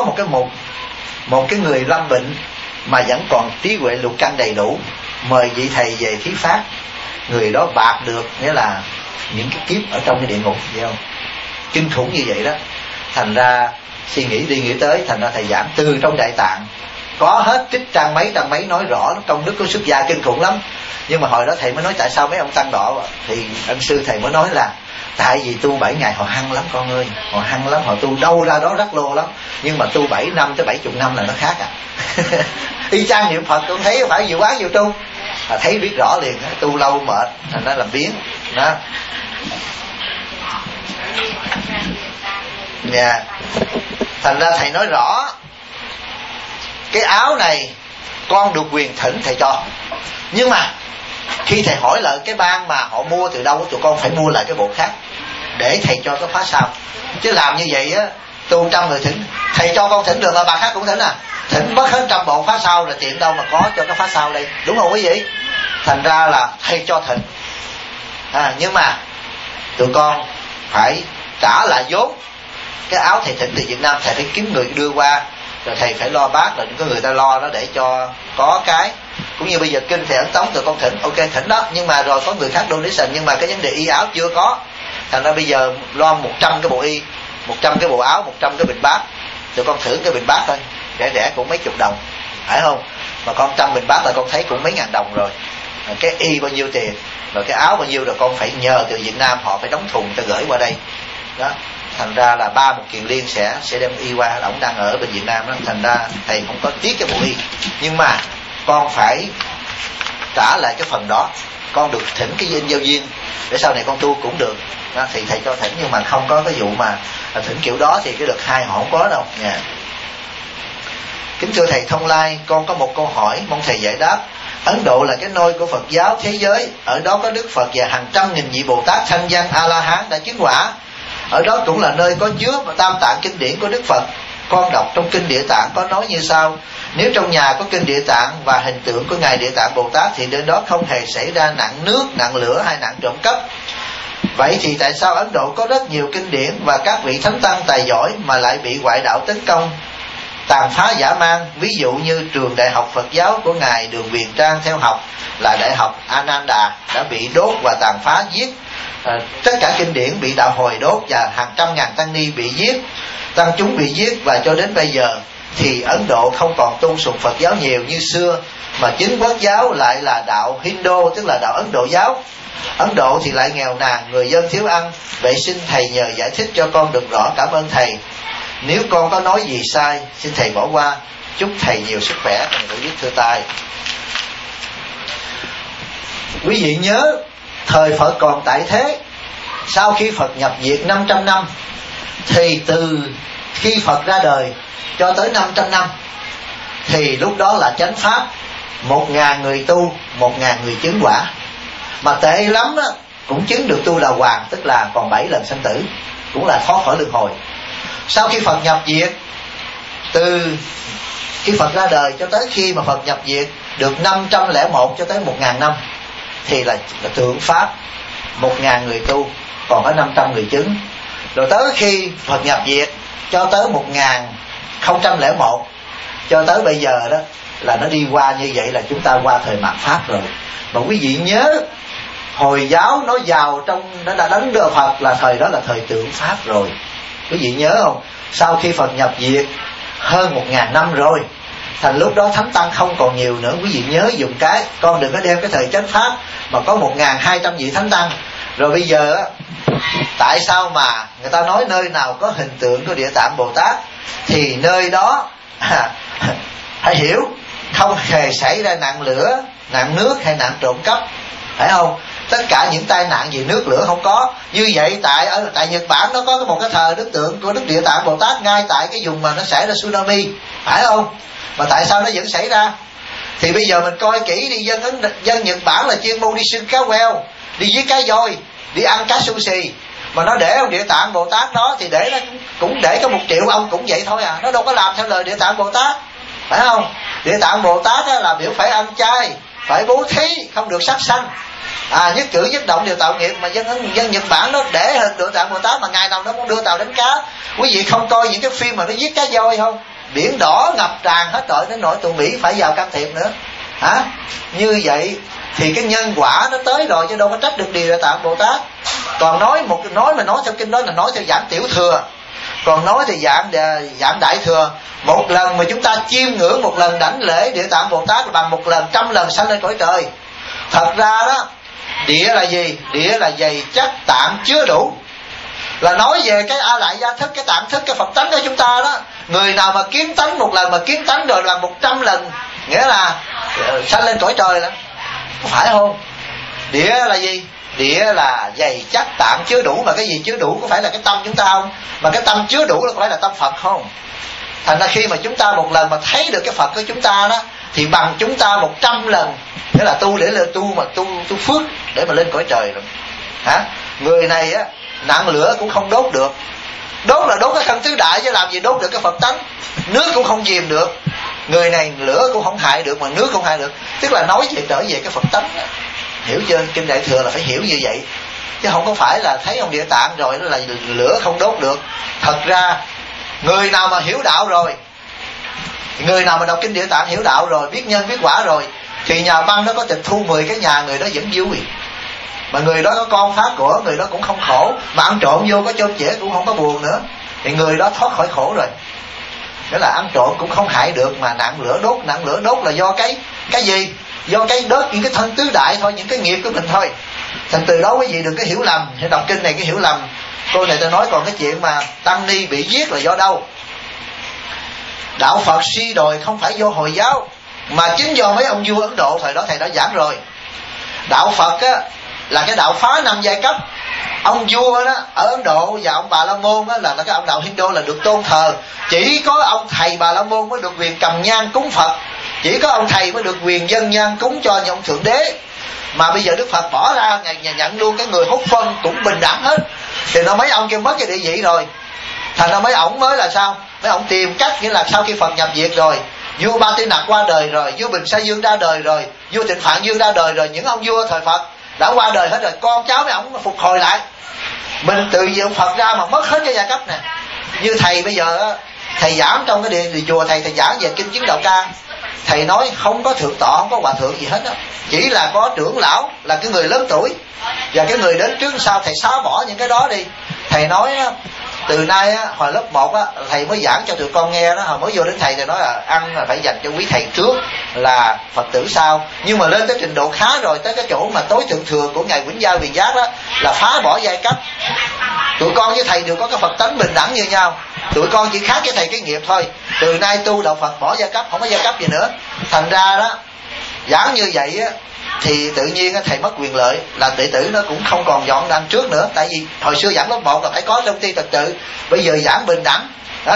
Speaker 1: một cái người lâm bệnh mà vẫn còn trí huệ lục căn đầy đủ, mời vị thầy về thuyết pháp, người đó bạc được, nghĩa là những cái kiếp ở trong cái địa ngục, hiểu không? Kinh khủng như vậy đó. Thành ra suy nghĩ đi nghĩ tới, thành ra thầy giảng từ trong Đại Tạng có hết trích trang mấy nói rõ công đức của xuất gia kinh khủng lắm. Nhưng mà hồi đó thầy mới nói tại sao mấy ông tăng đỏ, thì ân sư thầy mới nói là tại vì tu 7 ngày họ hăng lắm con ơi, họ hăng lắm, họ tu đâu ra đó rắc lô lắm. Nhưng mà tu 7 năm tới 70 năm là nó khác à. Y chang niệm Phật con thấy phải Diệu Quán Diệu Trung, thấy biết rõ liền, tu lâu mệt thành ra làm biến đó. Yeah. Thành ra thầy nói rõ cái áo này con được quyền thỉnh thầy cho, nhưng mà khi thầy hỏi lại cái ban mà họ mua từ đâu, tụi con phải mua lại cái bộ khác để thầy cho cái khóa sau. Chứ làm như vậy á, tu 100 người thỉnh, thầy cho con thỉnh được là bà khác cũng thỉnh à, thỉnh mất hết 100 bộ khóa sau rồi tiện đâu mà có cho cái khóa sau đây, đúng không quý vị? Thành ra là thầy cho thỉnh nhưng mà tụi con phải trả lại vốn. Cái áo thầy thỉnh từ Việt Nam thầy phải kiếm người đưa qua, rồi thầy phải lo bát, rồi có người ta lo đó để cho có cái. Cũng như bây giờ kinh thầy ấn tống tụi con thỉnh, ok thỉnh đó, nhưng mà rồi có người khác donation, nhưng mà cái vấn đề y áo chưa có. Thành ra bây giờ lo 100 cái bộ y, 100 cái bộ áo, 100 cái bình bát, tụi con thử cái bình bát thôi, rẻ cũng mấy chục đồng, phải không? Mà con 100 bình bát là con thấy cũng mấy ngàn đồng rồi. Cái y bao nhiêu tiền, rồi cái áo bao nhiêu, rồi con phải nhờ từ Việt Nam họ phải đóng thùng ta gửi qua đây đó. Thành ra là ba một Kiền Liên sẽ đem y qua, ổng đang ở bên Việt Nam đó. Thành ra thầy không có tiếc cái bộ y, nhưng mà con phải trả lại cái phần đó. Con được thỉnh cái in giao duyên để sau này con tu cũng được đó, thì thầy cho thỉnh, nhưng mà không có cái vụ mà thỉnh kiểu đó thì cái đợt 2 họ không có đâu nha. Kính thưa thầy Thông Lai, con có một câu hỏi mong thầy giải đáp. Ấn Độ là cái nôi của Phật giáo thế giới, ở đó có Đức Phật và hàng trăm nghìn vị Bồ Tát thanh văn A La Hán đã chứng quả. Ở đó cũng là nơi có chứa tam tạng kinh điển của Đức Phật. Con đọc trong kinh Địa Tạng có nói như sau: nếu trong nhà có kinh Địa Tạng và hình tượng của ngài Địa Tạng Bồ Tát thì nơi đó không hề xảy ra nạn nước, nạn lửa hay nạn trộm cắp. Vậy thì tại sao Ấn Độ có rất nhiều kinh điển và các vị thánh tăng tài giỏi mà lại bị ngoại đạo tấn công, tàn phá dã man? Ví dụ như trường đại học Phật giáo của ngài Đường Viền Trang theo học là đại học Ananda đã bị đốt và tàn phá giết, tất cả kinh điển bị đạo hồi đốt và hàng trăm ngàn tăng ni bị giết, tăng chúng bị giết. Và cho đến bây giờ thì Ấn Độ không còn tôn sùng Phật giáo nhiều như xưa, mà chính quốc giáo lại là đạo Hindu, tức là đạo Ấn Độ giáo. Ấn Độ thì lại nghèo nàn, người dân thiếu ăn. Vậy xin thầy nhờ giải thích cho con được rõ, cảm ơn thầy. Nếu con có nói gì sai xin thầy bỏ qua. Chúc thầy nhiều sức khỏe. Con viết thư tay. Quý vị nhớ thời Phật còn tại thế, sau khi Phật nhập diệt 500 năm, thì từ khi Phật ra đời cho tới 500 năm thì lúc đó là chánh pháp, 1.000 người tu, 1.000 người chứng quả. Mà tệ lắm đó, cũng chứng được tu đà hoàng, tức là còn 7 lần sanh tử, cũng là thoát khỏi luân hồi. Sau khi Phật nhập diệt, từ khi Phật ra đời cho tới khi mà Phật nhập diệt được 501 cho tới 1.000 năm thì là tượng pháp, 1.000 người tu, còn có 500 người chứng. Rồi tới khi Phật nhập diệt cho tới 1001 cho tới bây giờ đó là nó đi qua như vậy, là chúng ta qua thời mạt Pháp rồi. Mà quý vị nhớ Hồi giáo nó vào trong, nó đã đánh đưa Phật là thời đó là thời tượng Pháp rồi. Quý vị nhớ không? Sau khi Phật nhập diệt hơn 1.000 năm rồi, thành lúc đó thánh tăng không còn nhiều nữa. Quý vị nhớ dùng cái, con đừng có đem cái thời chánh Pháp mà có 1.200 vị thánh tăng. Rồi bây giờ tại sao mà người ta nói nơi nào có hình tượng của Địa Tạng Bồ Tát thì nơi đó hãy hiểu không hề xảy ra nạn lửa, nạn nước hay nạn trộm cắp, phải không? Tất cả những tai nạn gì nước lửa không có. Như vậy tại Nhật Bản nó có một cái thờ đức tượng của Đức Địa Tạng Bồ Tát ngay tại cái vùng mà nó xảy ra tsunami, phải không? Mà tại sao nó vẫn xảy ra? Thì bây giờ mình coi kỹ đi, dân Nhật Bản là chuyên môn đi sưng cá queo, đi giết cá voi, đi ăn cá sushi, mà nó để ông Địa Tạng Bồ Tát đó thì để nó cũng để có 1 triệu ông cũng vậy thôi à, nó đâu có làm theo lời Địa Tạng Bồ Tát, phải không? Địa Tạng Bồ Tát là biểu phải ăn chay, phải bố thí, không được sát sanh, nhất cử nhất động đều tạo nghiệp. Mà dân Nhật Bản nó để hình Địa Tạng Bồ Tát mà ngày nào nó cũng đưa tàu đánh cá. Quý vị không coi những cái phim mà nó giết cá voi không? Biển đỏ ngập tràn hết rồi, đến nỗi tụi Mỹ phải vào can thiệp nữa. Như vậy thì cái nhân quả nó tới rồi, chứ đâu có trách được Địa Tạng Bồ Tát. Còn nói theo kinh đó là nói theo dạng tiểu thừa, còn nói thì dạng đại thừa. Một lần mà chúng ta chiêm ngưỡng, một lần đảnh lễ Địa Tạng Bồ Tát bằng 1 lần 100 lần sanh lên cõi trời. Thật ra đó, địa là gì? Địa là dày chắc tạng chứa đủ, là nói về cái A Lại Gia thức, cái tạng thức, cái Phật tánh của chúng ta đó. Người nào mà kiến tánh 1 lần mà kiến tánh rồi là 100 lần, nghĩa là sanh lên cõi trời đó, có phải không? Địa là gì? Địa là dày chắc tạng chứa đủ. Mà cái gì chứa đủ? Có phải là cái tâm chúng ta không? Mà cái tâm chứa đủ là có phải là tâm Phật không? Thành ra khi mà chúng ta 1 lần mà thấy được cái Phật của chúng ta đó thì bằng chúng ta 100 lần, nghĩa là tu để lên tu phước để mà lên cõi trời rồi. Người này á, nạn lửa cũng không đốt được, đốt là đốt cái thân tứ đại chứ làm gì đốt được cái Phật tánh. Nước cũng không dìm được, người này lửa cũng không hại được mà nước không hại được. Tức là nói trở về cái Phật tánh đó. Hiểu chưa? Kinh Đại Thừa là phải hiểu như vậy, chứ không có phải là thấy ông Địa Tạng rồi nó là lửa không đốt được. Thật ra người nào mà hiểu đạo rồi, người nào mà đọc kinh Địa Tạng hiểu đạo rồi, biết nhân biết quả rồi, thì nhà băng nó có tịch thu 10 cái nhà, người đó vẫn vui. Mà người đó có con phá của, người đó cũng không khổ. Mà ăn trộm vô có chôm chễ cũng không có buồn nữa, thì người đó thoát khỏi khổ rồi. Nghĩa là ăn trộm cũng không hại được, mà nạn lửa đốt là do cái gì? Do cái đốt những cái thân tứ đại thôi, những cái nghiệp của mình thôi. Thành từ đó quý vị đừng có hiểu lầm, đọc kinh này cái hiểu lầm. Cô này tôi nói còn cái chuyện mà tăng ni bị giết là do đâu? Đạo Phật suy đồi không phải do Hồi giáo, Mà chính do mấy ông vua Ấn Độ thời đó thầy đã giảng rồi, đạo Phật á là cái đạo phá 5 giai cấp. Ông vua đó ở Ấn Độ và ông Bà La Môn á là cái ông đạo Hindu là được tôn thờ. Chỉ có ông thầy Bà La Môn mới được quyền cầm nhang cúng Phật, chỉ có ông thầy mới được quyền dâng nhang cúng cho những ông thượng đế. Mà bây giờ Đức Phật bỏ ra, Ngài nhận luôn cái người hút phân cũng bình đẳng hết, thì nó mấy ông kia mất cái địa vị rồi. Thành ra mấy ổng mới là sao? Mấy ổng tìm cách, nghĩa là sau khi Phật nhập diệt rồi, vua Ba Tư Nặc qua đời rồi, vua Bình Sa Dương ra đời rồi, vua Tịnh Phạn Dương ra đời rồi, những ông vua thời Phật đã qua đời hết rồi, con cháu mấy ổng phục hồi lại. Mình từ vì ông Phật ra mà mất hết cái giai cấp nè. Như thầy bây giờ thầy giảng trong cái điện chùa, thầy giảng về kinh chứng đạo ca, thầy nói không có thượng tọa, không có hòa thượng gì hết đó, chỉ là có trưởng lão là cái người lớn tuổi, và cái người đến trước sau thầy xóa bỏ những cái đó đi. Thầy nói từ nay hồi lớp 1 thầy mới giảng cho tụi con nghe đó, hồi mới vô đến thầy nói là ăn là phải dành cho quý thầy trước, là Phật tử sau. Nhưng mà lên tới trình độ khá rồi, tới cái chỗ mà tối thượng thừa của ngài Vĩnh Gia Viền Giác đó là phá bỏ giai cấp. Tụi con với thầy đều có cái Phật tánh bình đẳng như nhau, tụi con chỉ khác với thầy cái nghiệp thôi. Từ nay tu đạo Phật bỏ giai cấp, không có giai cấp gì nữa. Thành ra đó giảng như vậy á thì tự nhiên thầy mất quyền lợi, là đệ tử nó cũng không còn dọn ăn trước nữa. Tại vì hồi xưa giảng lớp 1 là phải có trong ti trật tự, bây giờ giảng bình đẳng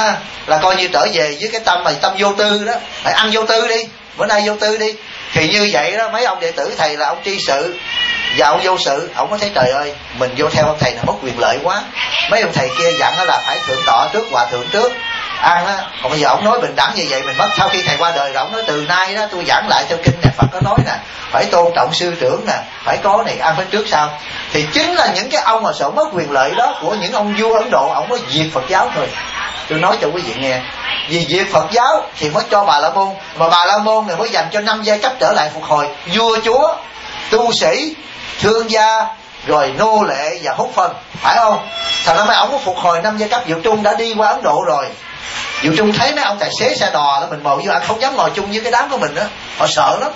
Speaker 1: là coi như trở về với cái tâm mà tâm vô tư đó, phải ăn vô tư đi, bữa nay vô tư đi. Thì như vậy đó, mấy ông đệ tử thầy là ông tri sự và ông vô sự, ông có thấy trời ơi mình vô theo ông thầy là mất quyền lợi quá. Mấy ông thầy kia dặn là phải thượng tọa trước, hòa thượng trước ăn á, còn bây giờ ông nói bình đẳng như vậy mình mất. Sau khi thầy qua đời rồi ông nói từ nay đó tôi giảng lại theo kinh này Phật có nói nè, phải tôn trọng sư trưởng nè, phải có này, ăn phải trước sau. Thì chính là những cái ông mà sợ mất quyền lợi đó của những ông vua Ấn Độ, ông mới diệt Phật giáo thôi. Tôi nói cho quý vị nghe, vì diệt Phật giáo thì mới cho Bà La Môn, mà Bà La Môn này mới dành cho 5 giai cấp trở lại phục hồi: vua chúa, tu sĩ, thương gia, rồi nô lệ và hút phân, phải không? Thành ra mấy ông có phục hồi 5 giai cấp. Diệu Trung đã đi qua Ấn Độ rồi, Diệu Trung thấy mấy ông tài xế xe đò đó, mình ngồi vô anh không dám ngồi chung với cái đám của mình đó, họ sợ lắm.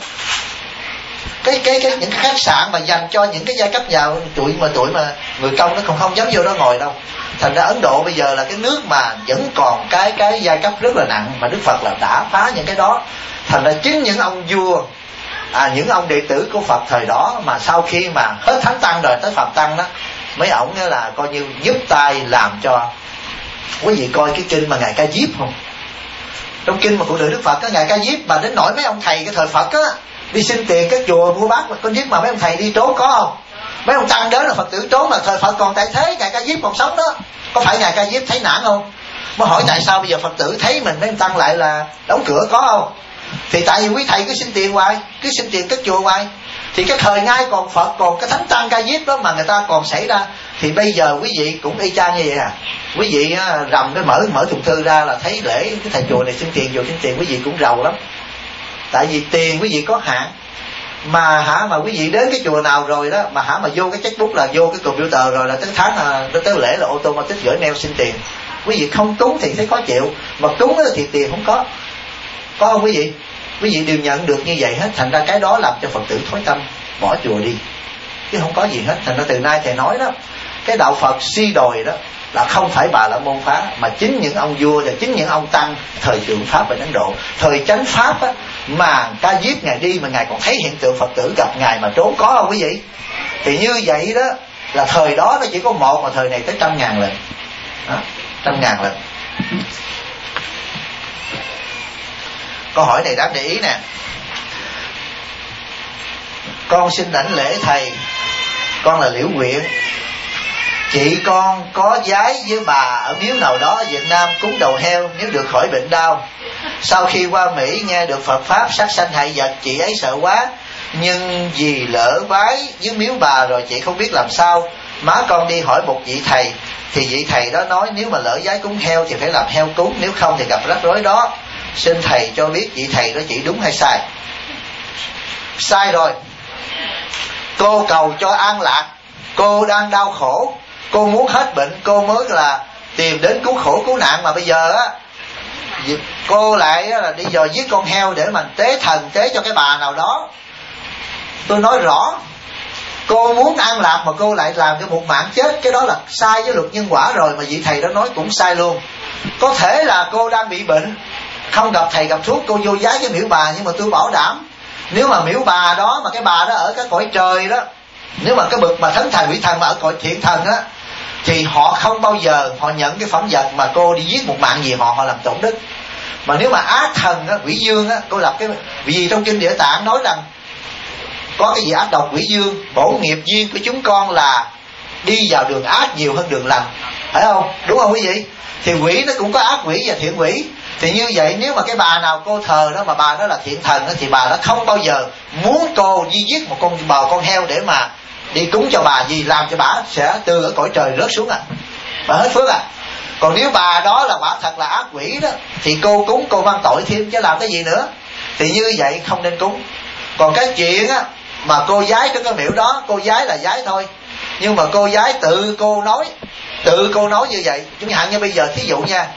Speaker 1: Những cái khách sạn mà dành cho những cái giai cấp giàu, tuổi mà người công nó không dám vô đó ngồi đâu. Thành ra Ấn Độ bây giờ là cái nước mà vẫn còn cái giai cấp rất là nặng, mà Đức Phật là đã phá những cái đó. Thành ra chính những ông vua, những ông đệ tử của Phật thời đó mà sau khi mà hết thánh tăng rồi tới Phạm tăng đó, mấy ổng là coi như giúp tay làm cho. Quý vị coi cái kinh mà ngài Ca Diếp không? Trong kinh mà của Đức Phật á, ngài Ca Diếp mà đến nỗi mấy ông thầy cái thời Phật á đi xin tiền các chùa mua bát, con biết mà mấy ông thầy đi trốn có không? Mấy ông tăng đến là Phật tử trốn, mà thời Phật còn tại thế, ngài Ca Diếp còn sống đó. Có phải ngài Ca Diếp thấy nản không? Mới hỏi tại sao bây giờ Phật tử thấy mình mấy ông tăng lại là đóng cửa, có không? Thì tại vì quý thầy cứ xin tiền hoài, cứ xin tiền các chùa hoài. Thì cái thời ngay còn Phật, còn cái thánh tăng Ca Diếp đó mà người ta còn xảy ra. Thì bây giờ quý vị cũng y chang như vậy à. Quý vị rầm cái mở thùng thư ra là thấy lễ cái thầy chùa này xin tiền, chùa xin tiền, quý vị cũng rầu lắm. Tại vì tiền quý vị có hạn. Mà quý vị đến cái chùa nào rồi đó mà vô cái checkbook là vô cái computer rồi là tới tháng tới lễ là automatic gửi mail xin tiền. Quý vị không cúng thì thấy khó chịu, mà cúng thì tiền không có không quý vị? Quý vị đều nhận được như vậy hết. Thành ra cái đó làm cho Phật tử thối tâm bỏ chùa đi, chứ không có gì hết. Thành ra từ nay thầy nói đó, cái đạo Phật suy đồi đó là không phải Bà La Môn phá, mà chính những ông vua và chính những ông tăng thời tượng Pháp ở Ấn Độ. Thời chánh Pháp á, mà Ca Diếp ngài đi mà ngài còn thấy hiện tượng Phật tử gặp ngài mà trốn, có không quý vị? Thì như vậy đó là thời đó nó chỉ có một, mà thời này tới 100.000 lần đó, 100.000 lần. Câu hỏi này đáng để ý nè. Con xin đảnh lễ thầy, con là Liễu Quyện. Chị con có giái với bà ở miếu nào đó Việt Nam cúng đầu heo nếu được khỏi bệnh đau. Sau khi qua Mỹ nghe được Phật Pháp sát sanh hại vật, chị ấy sợ quá. Nhưng vì lỡ vái với miếu bà rồi chị không biết làm sao. Má con đi hỏi một vị thầy, thì vị thầy đó nói nếu mà lỡ giái cúng heo thì phải làm heo cúng, nếu không thì gặp rắc rối đó. Xin thầy cho biết vị thầy đó chỉ đúng hay sai? Sai rồi. Cô cầu cho an lạc, cô đang đau khổ, cô muốn hết bệnh, cô mới là tìm đến cứu khổ cứu nạn. Mà bây giờ á, cô lại là đi giờ giết con heo để mà tế thần, tế cho cái bà nào đó. Tôi nói rõ, cô muốn an lạc mà cô lại làm cho một mạng chết, cái đó là sai với luật nhân quả rồi. Mà vị thầy đó nói cũng sai luôn. Có thể là cô đang bị bệnh, không gặp thầy gặp thuốc cô vô giái cái miễu bà, nhưng mà tôi bảo đảm nếu mà miễu bà đó mà cái bà đó ở cái cõi trời đó, nếu mà cái bậc mà thánh thần quỷ thần mà ở cõi thiện thần á, thì họ không bao giờ họ nhận cái phẩm vật mà cô đi giết một mạng gì họ làm tổn đức. Mà nếu mà ác thần á, quỷ dương á, cô lập cái vì gì trong kinh Địa Tạng nói rằng có cái gì ác độc quỷ dương, bổ nghiệp duyên của chúng con là đi vào đường ác nhiều hơn đường lành, phải không? Đúng không quý vị? Thì quỷ nó cũng có ác quỷ và thiện quỷ. Thì như vậy nếu mà cái bà nào cô thờ đó mà bà đó là thiện thần đó, thì bà đó không bao giờ muốn cô đi giết một con bò con heo để mà đi cúng cho bà, vì làm cho bà sẽ từ ở cõi trời rớt xuống bà hết phước Còn nếu bà đó là quả thật là ác quỷ đó, thì cô cúng cô mang tội thêm chứ làm cái gì nữa. Thì như vậy không nên cúng. Còn cái chuyện á mà cô giái trong cái miễu đó, cô giái là giái thôi, nhưng mà cô giái tự cô nói như vậy. Chúng hạn như bây giờ thí dụ nha,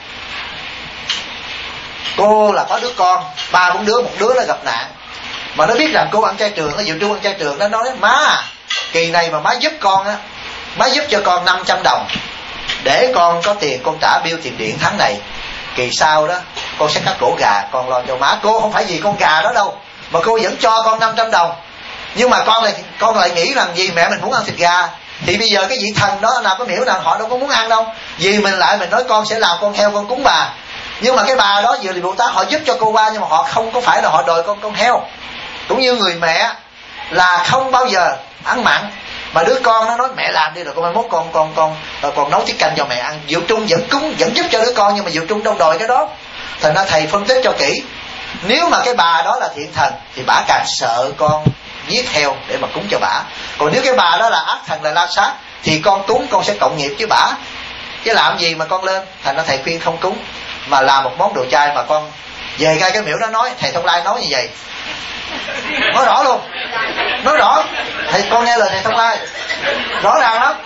Speaker 1: cô là có đứa con 3-4 đứa, một đứa nó gặp nạn mà nó biết rằng cô ăn chay trường, nó dự trù ăn chay trường, nó nói má kỳ này mà má giúp con á, má giúp cho con 500 đồng để con có tiền con trả bill tiền điện tháng này, kỳ sau đó con sẽ cắt cổ gà con lo cho má. Cô không phải vì con gà đó đâu mà cô vẫn cho con 500 đồng. Nhưng mà con lại nghĩ rằng vì mẹ mình muốn ăn thịt gà, thì bây giờ cái vị thần đó nào có miễu nào họ đâu có muốn ăn đâu, vì mình nói con sẽ làm con heo con cúng bà. Nhưng mà cái bà đó vừa thì Bồ Tát họ giúp cho cô qua, nhưng mà họ không có phải là họ đòi con heo. Cũng như người mẹ là không bao giờ ăn mặn, mà đứa con nó nói mẹ làm đi rồi con mai mốt con nấu tiết canh cho mẹ ăn. Diệu Trung vẫn giúp cho đứa con, nhưng mà Diệu Trung đâu đòi cái đó. Thành ra thầy phân tích cho kỹ. Nếu mà cái bà đó là thiện thần thì bà càng sợ con giết heo để mà cúng cho bà. Còn nếu cái bà đó là ác thần là la sát thì con cúng con sẽ cộng nghiệp với bà, chứ làm gì mà con lên. Thành ra thầy khuyên không cúng, mà làm một món đồ chay. Mà con về ngay cái miễu đó nói, thầy Thông Lai nói như vậy, nói rõ luôn, nói rõ. Thầy con nghe lời thầy Thông Lai rõ ràng lắm.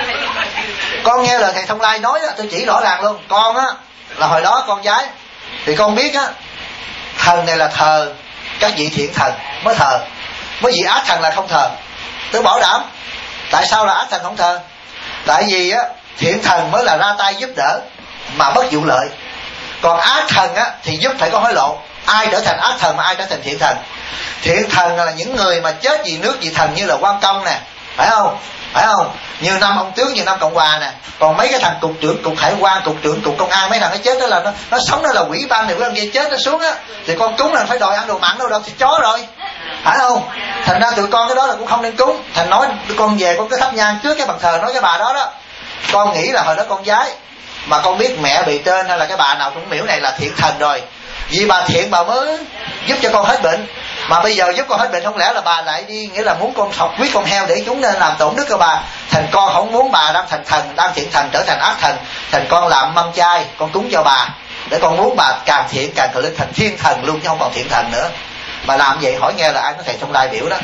Speaker 1: Con nghe lời thầy Thông Lai nói đó, tôi chỉ rõ ràng luôn. Con á là hồi đó con gái thì con biết á, thần này là thờ các vị thiện thần mới thờ, mấy vị ác thần là không thờ. Tôi bảo đảm. Tại sao là ác thần không thờ? Tại vì á thiện thần mới là ra tay giúp đỡ mà bất vụ lợi. Còn ác thần á thì giúp phải có hối lộ. Ai trở thành ác thần mà ai trở thành thiện thần? Thiện thần là những người mà chết vì nước vì thần, như là Quan Công nè, phải không? Như năm ông tướng, như năm Cộng Hòa nè. Còn mấy cái thằng cục trưởng cục hải quan, cục trưởng cục công an, mấy thằng nó chết đó là nó sống đó là quỷ ban này, quỷ ban kia chết nó xuống á, thì con cúng là phải đòi ăn đồ mặn đâu thì chó rồi, phải không? Thành ra tụi con cái đó là cũng không nên cúng. Thành nói con về con cứ thắp nhang trước cái bàn thờ nói cái bà đó đó. Con nghĩ là hồi đó con gái mà con biết mẹ bị tên hay là cái bà nào cũng miễu này là thiện thần rồi, vì bà thiện bà mới giúp cho con hết bệnh. Mà bây giờ giúp con hết bệnh, không lẽ là bà lại đi nghĩa là muốn con học quyết con heo để chúng nên làm tổn đức cho bà. Thành con không muốn bà đang thành thần, đang thiện thần trở thành ác thần. Thành con làm mâm chay con cúng cho bà, để con muốn bà càng thiện càng trở lên thành thiên thần luôn, chứ không còn thiện thần nữa. Mà làm vậy hỏi nghe là ai có thầy Thông Lai biểu đó,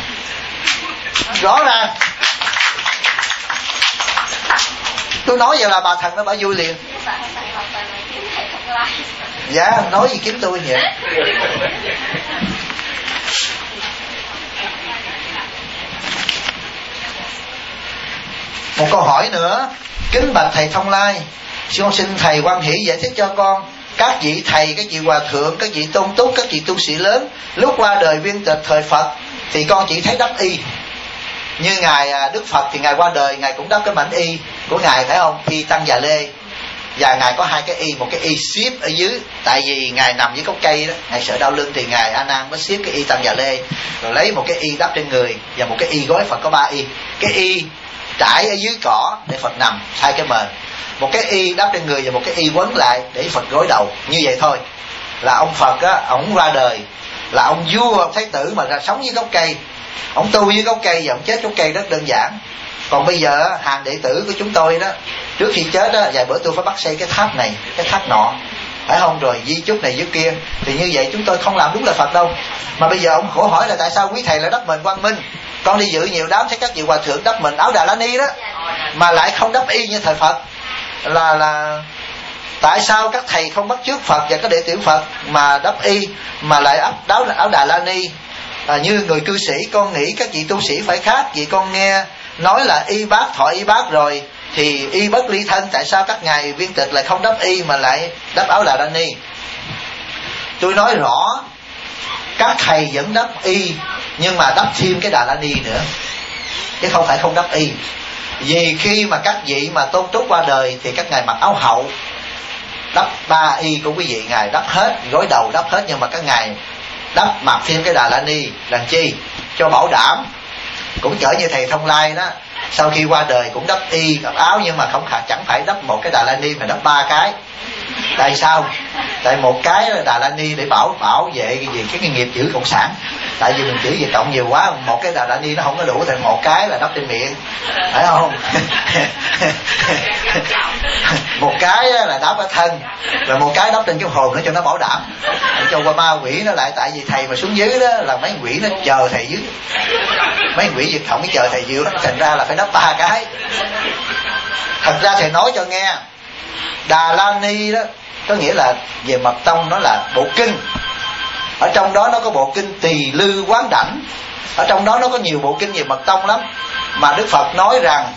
Speaker 1: rõ ràng. Tôi nói vậy là bà thần nó bà vui liền. Dạ nói gì kiếm tôi vậy. Một câu hỏi nữa. Kính bạch thầy Thông Lai, con xin thầy hoan hỷ giải thích cho con, các vị thầy, các vị hòa thượng, các vị tôn túc, các vị tu sĩ lớn lúc qua đời viên tịch thời Phật thì con chỉ thấy đắp y. Như ngài Đức Phật thì ngài qua đời ngài cũng đắp cái mảnh y của ngài, phải không? Y Tăng Già Lê. Và ngài có hai cái y, một cái y ship ở dưới, tại vì ngài nằm dưới gốc cây đó, ngài sợ đau lưng thì ngài A Nan mới ship cái y Tăng Già Lê, rồi lấy một cái y đắp trên người và một cái y gối Phật, có 3 y. Cái y trải ở dưới cỏ để Phật nằm hai cái mền, một cái y đắp trên người và một cái y quấn lại để Phật gối đầu. Như vậy thôi là ông Phật á, ổng ra đời là ông vua, ông thái tử mà ra sống dưới gốc cây, ông tu dưới gốc cây và ông chết gốc cây, rất đơn giản. Còn bây giờ hàng đệ tử của chúng tôi đó, trước khi chết đó, vài bữa tôi phải bắt xây cái tháp này, cái tháp nọ, phải không? Rồi di chúc này dưới kia. Thì như vậy chúng tôi không làm đúng lời Phật đâu. Mà bây giờ ông khổ hỏi là tại sao quý thầy lại đắp mình Quang Minh, con đi dự nhiều đám thấy các vị hòa thượng đắp mình áo Đà La Ni đó mà lại không đắp y như thời Phật, là tại sao các thầy không bắt chước Phật và các đệ tử Phật mà đắp y mà lại áo Đà La Ni? Như người cư sĩ con nghĩ các vị tu sĩ phải khác. Vì con nghe nói là y bát thọ y bát rồi thì y bất ly thân, tại sao các ngài viên tịch lại không đắp y mà lại đắp áo Đà La Ni? tôi nói rõ, các thầy vẫn đắp y, nhưng mà đắp thêm cái Đà La Ni nữa, chứ không phải không đắp y. Vì khi mà các vị mà Tôn Túc qua đời thì các ngài mặc áo hậu, đắp 3 y của quý vị ngài đắp hết, gối đầu đắp hết, nhưng mà các ngài đắp mặc thêm cái Đà La Ni làm chi? Cho bảo đảm. Cũng cỡ như thầy Thông Lai đó, sau khi qua đời cũng đắp y đắp áo, nhưng mà chẳng phải đắp một cái Đà La Ni mà đắp 3 cái. Tại sao? Tại một cái là Đà La Ni để bảo vệ cái gì, cái nghiệp chữ cộng sản. Tại vì mình chữ về cộng nhiều quá, một cái Đà La Ni nó không có đủ, thì một cái là đắp trên miệng, phải không? Một cái là đắp ở thân, rồi một cái đắp trên cái hồn để cho nó bảo đảm, cho qua ma quỷ nó lại. Tại vì thầy mà xuống dưới đó là mấy quỷ nó chờ thầy dưới, mấy quỷ Việt Cộng cái chờ thầy dưới, thành ra là phải đắp 3 cái. Thật ra thầy nói cho nghe, Đà La Ni đó có nghĩa là về mật tông nó là bộ kinh. Ở trong đó nó có bộ kinh Tỳ Lư Quán Đảnh, ở trong đó nó có nhiều bộ kinh về mật tông lắm. Mà Đức Phật nói rằng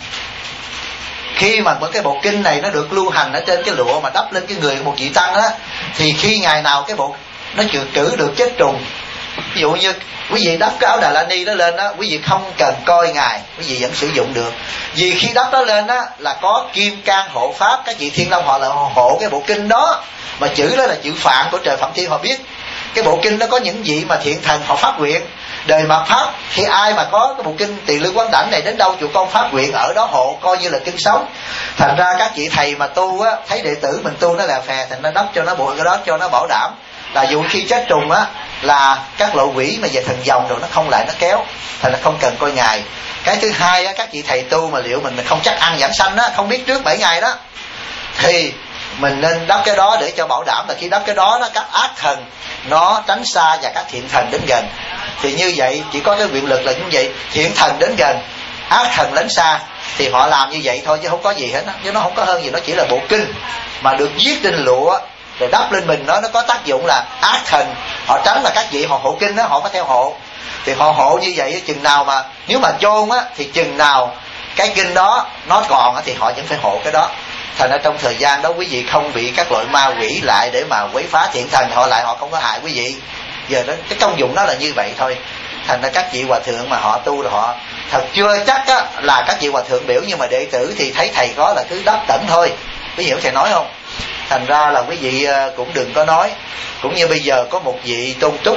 Speaker 1: khi mà cái bộ kinh này nó được lưu hành ở trên cái lụa mà đắp lên cái người một vị tăng á, thì khi ngày nào cái bộ nó cử được chết trùng. Ví dụ như quý vị đắp cái áo Đà La Ni đó lên đó, quý vị không cần coi ngài, quý vị vẫn sử dụng được. Vì khi đắp đó lên á là có kim cang hộ pháp, các vị Thiên Long họ là hộ cái bộ kinh đó, mà chữ đó là chữ Phạn của trời Phạm Thiên, họ biết cái bộ kinh đó có những vị mà thiện thần họ phát nguyện đời mạt Pháp. Khi ai mà có cái bộ kinh Tỳ Lư Quán Đảnh này đến đâu chùa con phát nguyện ở đó hộ, coi như là kinh sống. Thành ra các vị thầy mà tu á, thấy đệ tử mình tu nó là phè, thành nó đắp cho nó bộ cái đó cho nó bảo đảm. Là dù khi chết trùng á là các lộ quỷ mà về thần dòng rồi nó không lại nó kéo, thành là không cần coi ngài. Cái thứ hai á, các vị thầy tu mà liệu mình không chắc ăn giảng sanh á, không biết trước 7 ngày đó, thì mình nên đắp cái đó để cho bảo đảm là khi đắp cái đó các ác thần nó tránh xa và các thiện thần đến gần. Thì như vậy chỉ có cái quyền lực là như vậy, thiện thần đến gần, ác thần đến xa, thì họ làm như vậy thôi chứ không có gì hết đó. Chứ nó không có hơn gì, nó chỉ là bộ kinh mà được viết trên lụa rồi đắp lên mình, nó có tác dụng là ác thần họ tránh, là các vị họ hộ kinh đó họ có theo hộ. Thì họ hộ như vậy chừng nào mà nếu mà chôn á thì chừng nào cái kinh đó nó còn á thì họ vẫn phải hộ cái đó. Thành ra trong thời gian đó quý vị không bị các loại ma quỷ lại để mà quấy phá thiện thần họ lại, họ không có hại quý vị. Giờ đó cái công dụng nó là như vậy thôi. Thành ra các vị hòa thượng mà họ tu là họ thật chưa chắc á là các vị hòa thượng biểu, nhưng mà đệ tử thì thấy thầy có là cứ đắp tẩn thôi. Quý hiểu thầy nói không? Thành ra là quý vị cũng đừng có nói. Cũng như bây giờ có một vị Tôn Túc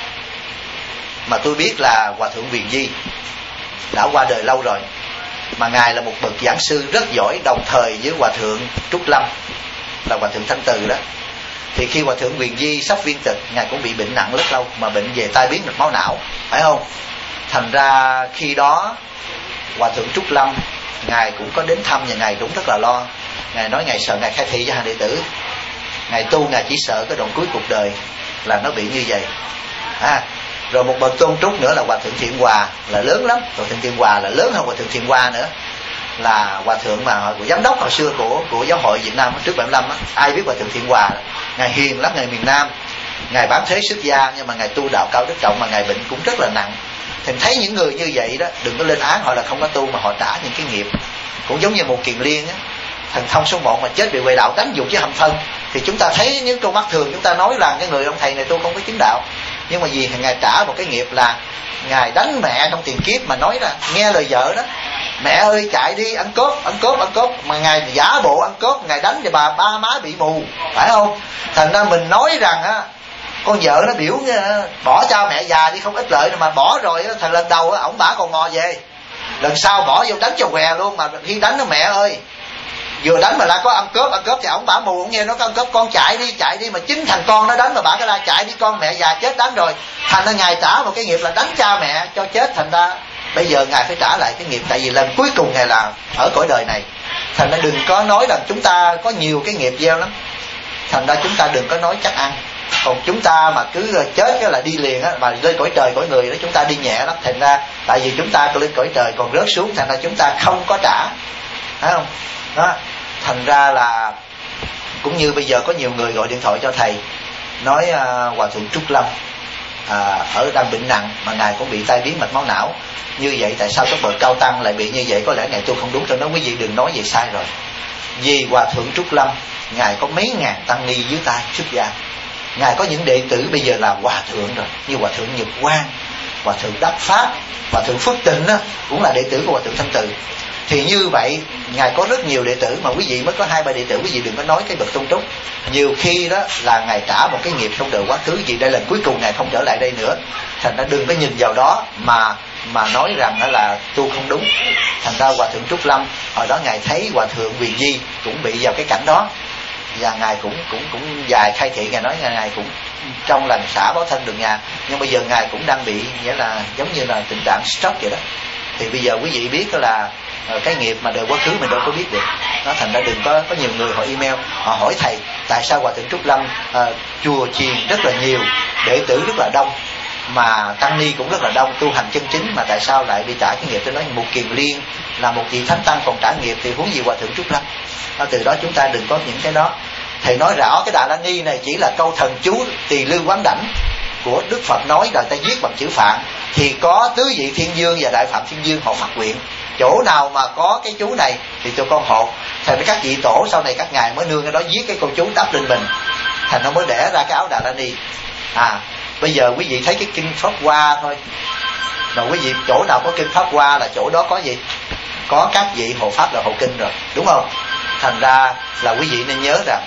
Speaker 1: mà tôi biết là Hòa Thượng Viền Di, đã qua đời lâu rồi, mà ngài là một bậc giảng sư rất giỏi, đồng thời với Hòa Thượng Trúc Lâm là Hòa Thượng Thanh Từ đó. Thì khi Hòa Thượng Viền Di sắp viên tịch, ngài cũng bị bệnh nặng rất lâu, mà bệnh về tai biến mạch máu não, phải không? Thành ra khi đó Hòa Thượng Trúc Lâm ngài cũng có đến thăm, và ngài cũng rất là lo. Ngài nói ngài sợ ngài khai thị cho hàng đệ tử, ngài tu ngài chỉ sợ cái đoạn cuối cuộc đời là nó bị như vậy. Rồi một bậc Tôn Trúc nữa là Hòa Thượng Thiện Hòa, là lớn lắm. Hòa Thượng Thiện Hòa là lớn hơn Hòa Thượng Thiện Hoa nữa, là Hòa Thượng mà của giám đốc hồi xưa của giáo hội Việt Nam trước 75 á. Ai biết Hòa Thượng Thiện Hòa? Ngài hiền lắm, ngài miền Nam, ngài bán thế xuất gia, nhưng mà ngài tu đạo cao đức trọng, mà ngài bệnh cũng rất là nặng. Thì thấy những người như vậy đó, đừng có lên án họ là không có tu, mà họ trả những cái nghiệp. Cũng giống như một Kiền Liên á, thần thông số 1 mà chết bị quậy đạo đánh dục với hầm thân, thì chúng ta thấy những câu mắt thường chúng ta nói rằng cái người ông thầy này tu không có chứng đạo, nhưng mà vì ngài trả một cái nghiệp là ngài đánh mẹ trong tiền kiếp, mà nói là nghe lời vợ đó, mẹ ơi chạy đi ăn cốp, mà ngài giả bộ ăn cốp, ngài đánh cho ba má bị mù, phải không? Thành ra mình nói rằng á, con vợ nó biểu bỏ cha mẹ già đi không ích lợi, mà bỏ rồi thành lần đầu ổng bả còn ngò về, lần sau bỏ vô đánh cho què luôn. Mà khi đánh nó mẹ ơi, vừa đánh mà lại có ăn cướp thì ổng bả mù, ổng nghe nó có ăn cướp, con chạy đi, mà chính thằng con nó đánh mà bả cái la chạy đi, con mẹ già chết đánh rồi. Thành ra ngài trả một cái nghiệp là đánh cha mẹ cho chết, thành ra bây giờ ngài phải trả lại cái nghiệp, tại vì lần cuối cùng ngài là ở cõi đời này. Thành ra đừng có nói rằng chúng ta có nhiều cái nghiệp gieo lắm, thành ra chúng ta đừng có nói chắc ăn. Còn chúng ta mà cứ chết cái là đi liền á, mà lên cõi trời cõi người đó chúng ta đi nhẹ lắm. Thành ra tại vì chúng ta lên cõi trời còn rớt xuống, thành ra chúng ta không có trả, phải không? Đó. Thành ra là cũng như bây giờ có nhiều người gọi điện thoại cho thầy nói Hòa Thượng Trúc Lâm ở đang bệnh nặng, mà ngài cũng bị tai biến mạch máu não. Như vậy tại sao các bậc cao tăng lại bị như vậy? Có lẽ ngài tu không đúng. Cho nó quý vị đừng nói vậy, sai rồi. Vì Hòa Thượng Trúc Lâm ngài có mấy ngàn tăng ni dưới tay xuất gia, ngài có những đệ tử bây giờ là hòa thượng rồi, như hòa thượng Nhật Quang, hòa thượng Đắc Pháp, hòa thượng Phước Tịnh đó, cũng là đệ tử của hòa thượng Thanh Từ. Thì như vậy ngài có rất nhiều đệ tử, mà quý vị mới có 2-3 đệ tử, quý vị đừng có nói cái bậc tôn trúc. Nhiều khi đó là ngài trả một cái nghiệp trong đời quá khứ, vì đây lần cuối cùng ngài không trở lại đây nữa. Thành ra đừng có nhìn vào đó mà nói rằng đó là tu không đúng. Thành ra hòa thượng Trúc Lâm hồi đó ngài thấy hòa thượng Quyền Di cũng bị vào cái cảnh đó, và ngài cũng dài khai thị, ngài nói ngài cũng trong lần xả báo thân được nhà, nhưng bây giờ ngài cũng đang bị nghĩa là giống như là tình trạng stroke vậy đó. Thì bây giờ quý vị biết là cái nghiệp mà đời quá khứ mình đâu có biết được. Nó thành ra đừng có nhiều người họ email họ hỏi thầy tại sao hòa thượng Trúc Lâm chùa chiền rất là nhiều, đệ tử rất là đông, mà tăng ni cũng rất là đông, tu hành chân chính, mà tại sao lại bị trả cái nghiệp? Tôi nói một Kiền Liên là một vị thánh tăng còn trả nghiệp, thì huống gì hòa thượng Trúc Lâm. Từ đó chúng ta đừng có những cái đó. Thầy nói rõ cái Đà La Ni này chỉ là câu thần chú Tỳ Lư Quán Đảnh của Đức Phật nói, rồi ta viết bằng chữ Phạn. Thì có tứ vị Thiên Dương và Đại Phạm Thiên Dương họ phát nguyện, chỗ nào mà có cái chú này thì cho con hộ. Thầy với các vị tổ sau này các ngài mới nương cái đó viết cái câu chú đắp lên mình, thành nó mới đẻ ra cái áo Đà La Ni. Bây giờ quý vị thấy cái kinh Pháp Hoa thôi, mà quý vị chỗ nào có kinh Pháp Hoa là chỗ đó có gì? Có các vị hộ pháp là hộ kinh rồi, đúng không? Thành ra là quý vị nên nhớ rằng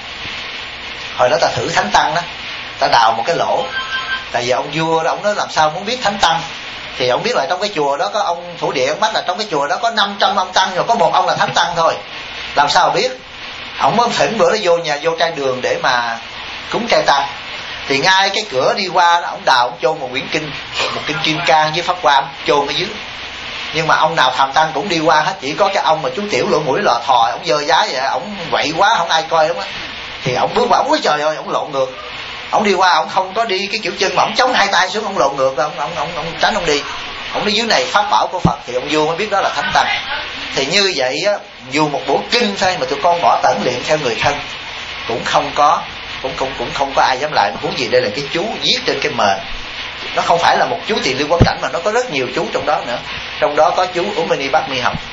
Speaker 1: hồi đó ta thử thánh tăng đó, ta đào một cái lỗ. Tại vì ông vua đó, ông nói làm sao muốn biết thánh tăng, thì ông biết là trong cái chùa đó có ông thủ địa, ông bắt là trong cái chùa đó có 500 ông tăng, rồi có một ông là thánh tăng thôi. Làm sao biết? Ông mới thỉnh bữa đó vô nhà, vô trai đường để mà cúng trai tăng. Thì ngay cái cửa đi qua đó, ông đào, ông chôn một quyển kinh, một kinh Kim Cang với Pháp Hoa, ông chôn ở dưới. Nhưng mà ông nào tham tăng cũng đi qua hết, chỉ có cái ông mà chú tiểu lỗ mũi lò thò, ông dơ giá vậy, ông quậy quá không ai coi ông á. Thì ông bước vào, ôi trời ơi, ông lộn ngược. Ông đi qua, ông không có đi cái kiểu chân mà ông chống hai tay xuống, ông lộn ngược, ông tránh ông đi. Ông đi dưới này pháp bảo của Phật, thì ông vua mới biết đó là thánh tăng. Thì như vậy á, dù một bộ kinh thôi mà tụi con bỏ tẩn luyện theo người thân cũng không có ai dám lại. Huống gì đây là cái chú viết trên cái mền. Nó không phải là một chú Tỳ Lư Quán Đảnh mà nó có rất nhiều chú trong đó nữa. Trong đó có chú Úc Mani Bát Mi Hồng.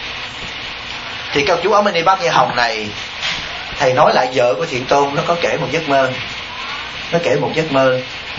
Speaker 1: Thì câu chú Úc Mani Bát Mi Hồng này, thầy nói lại vợ của Thiện Tôn nó có kể một giấc mơ. Nó kể một giấc mơ.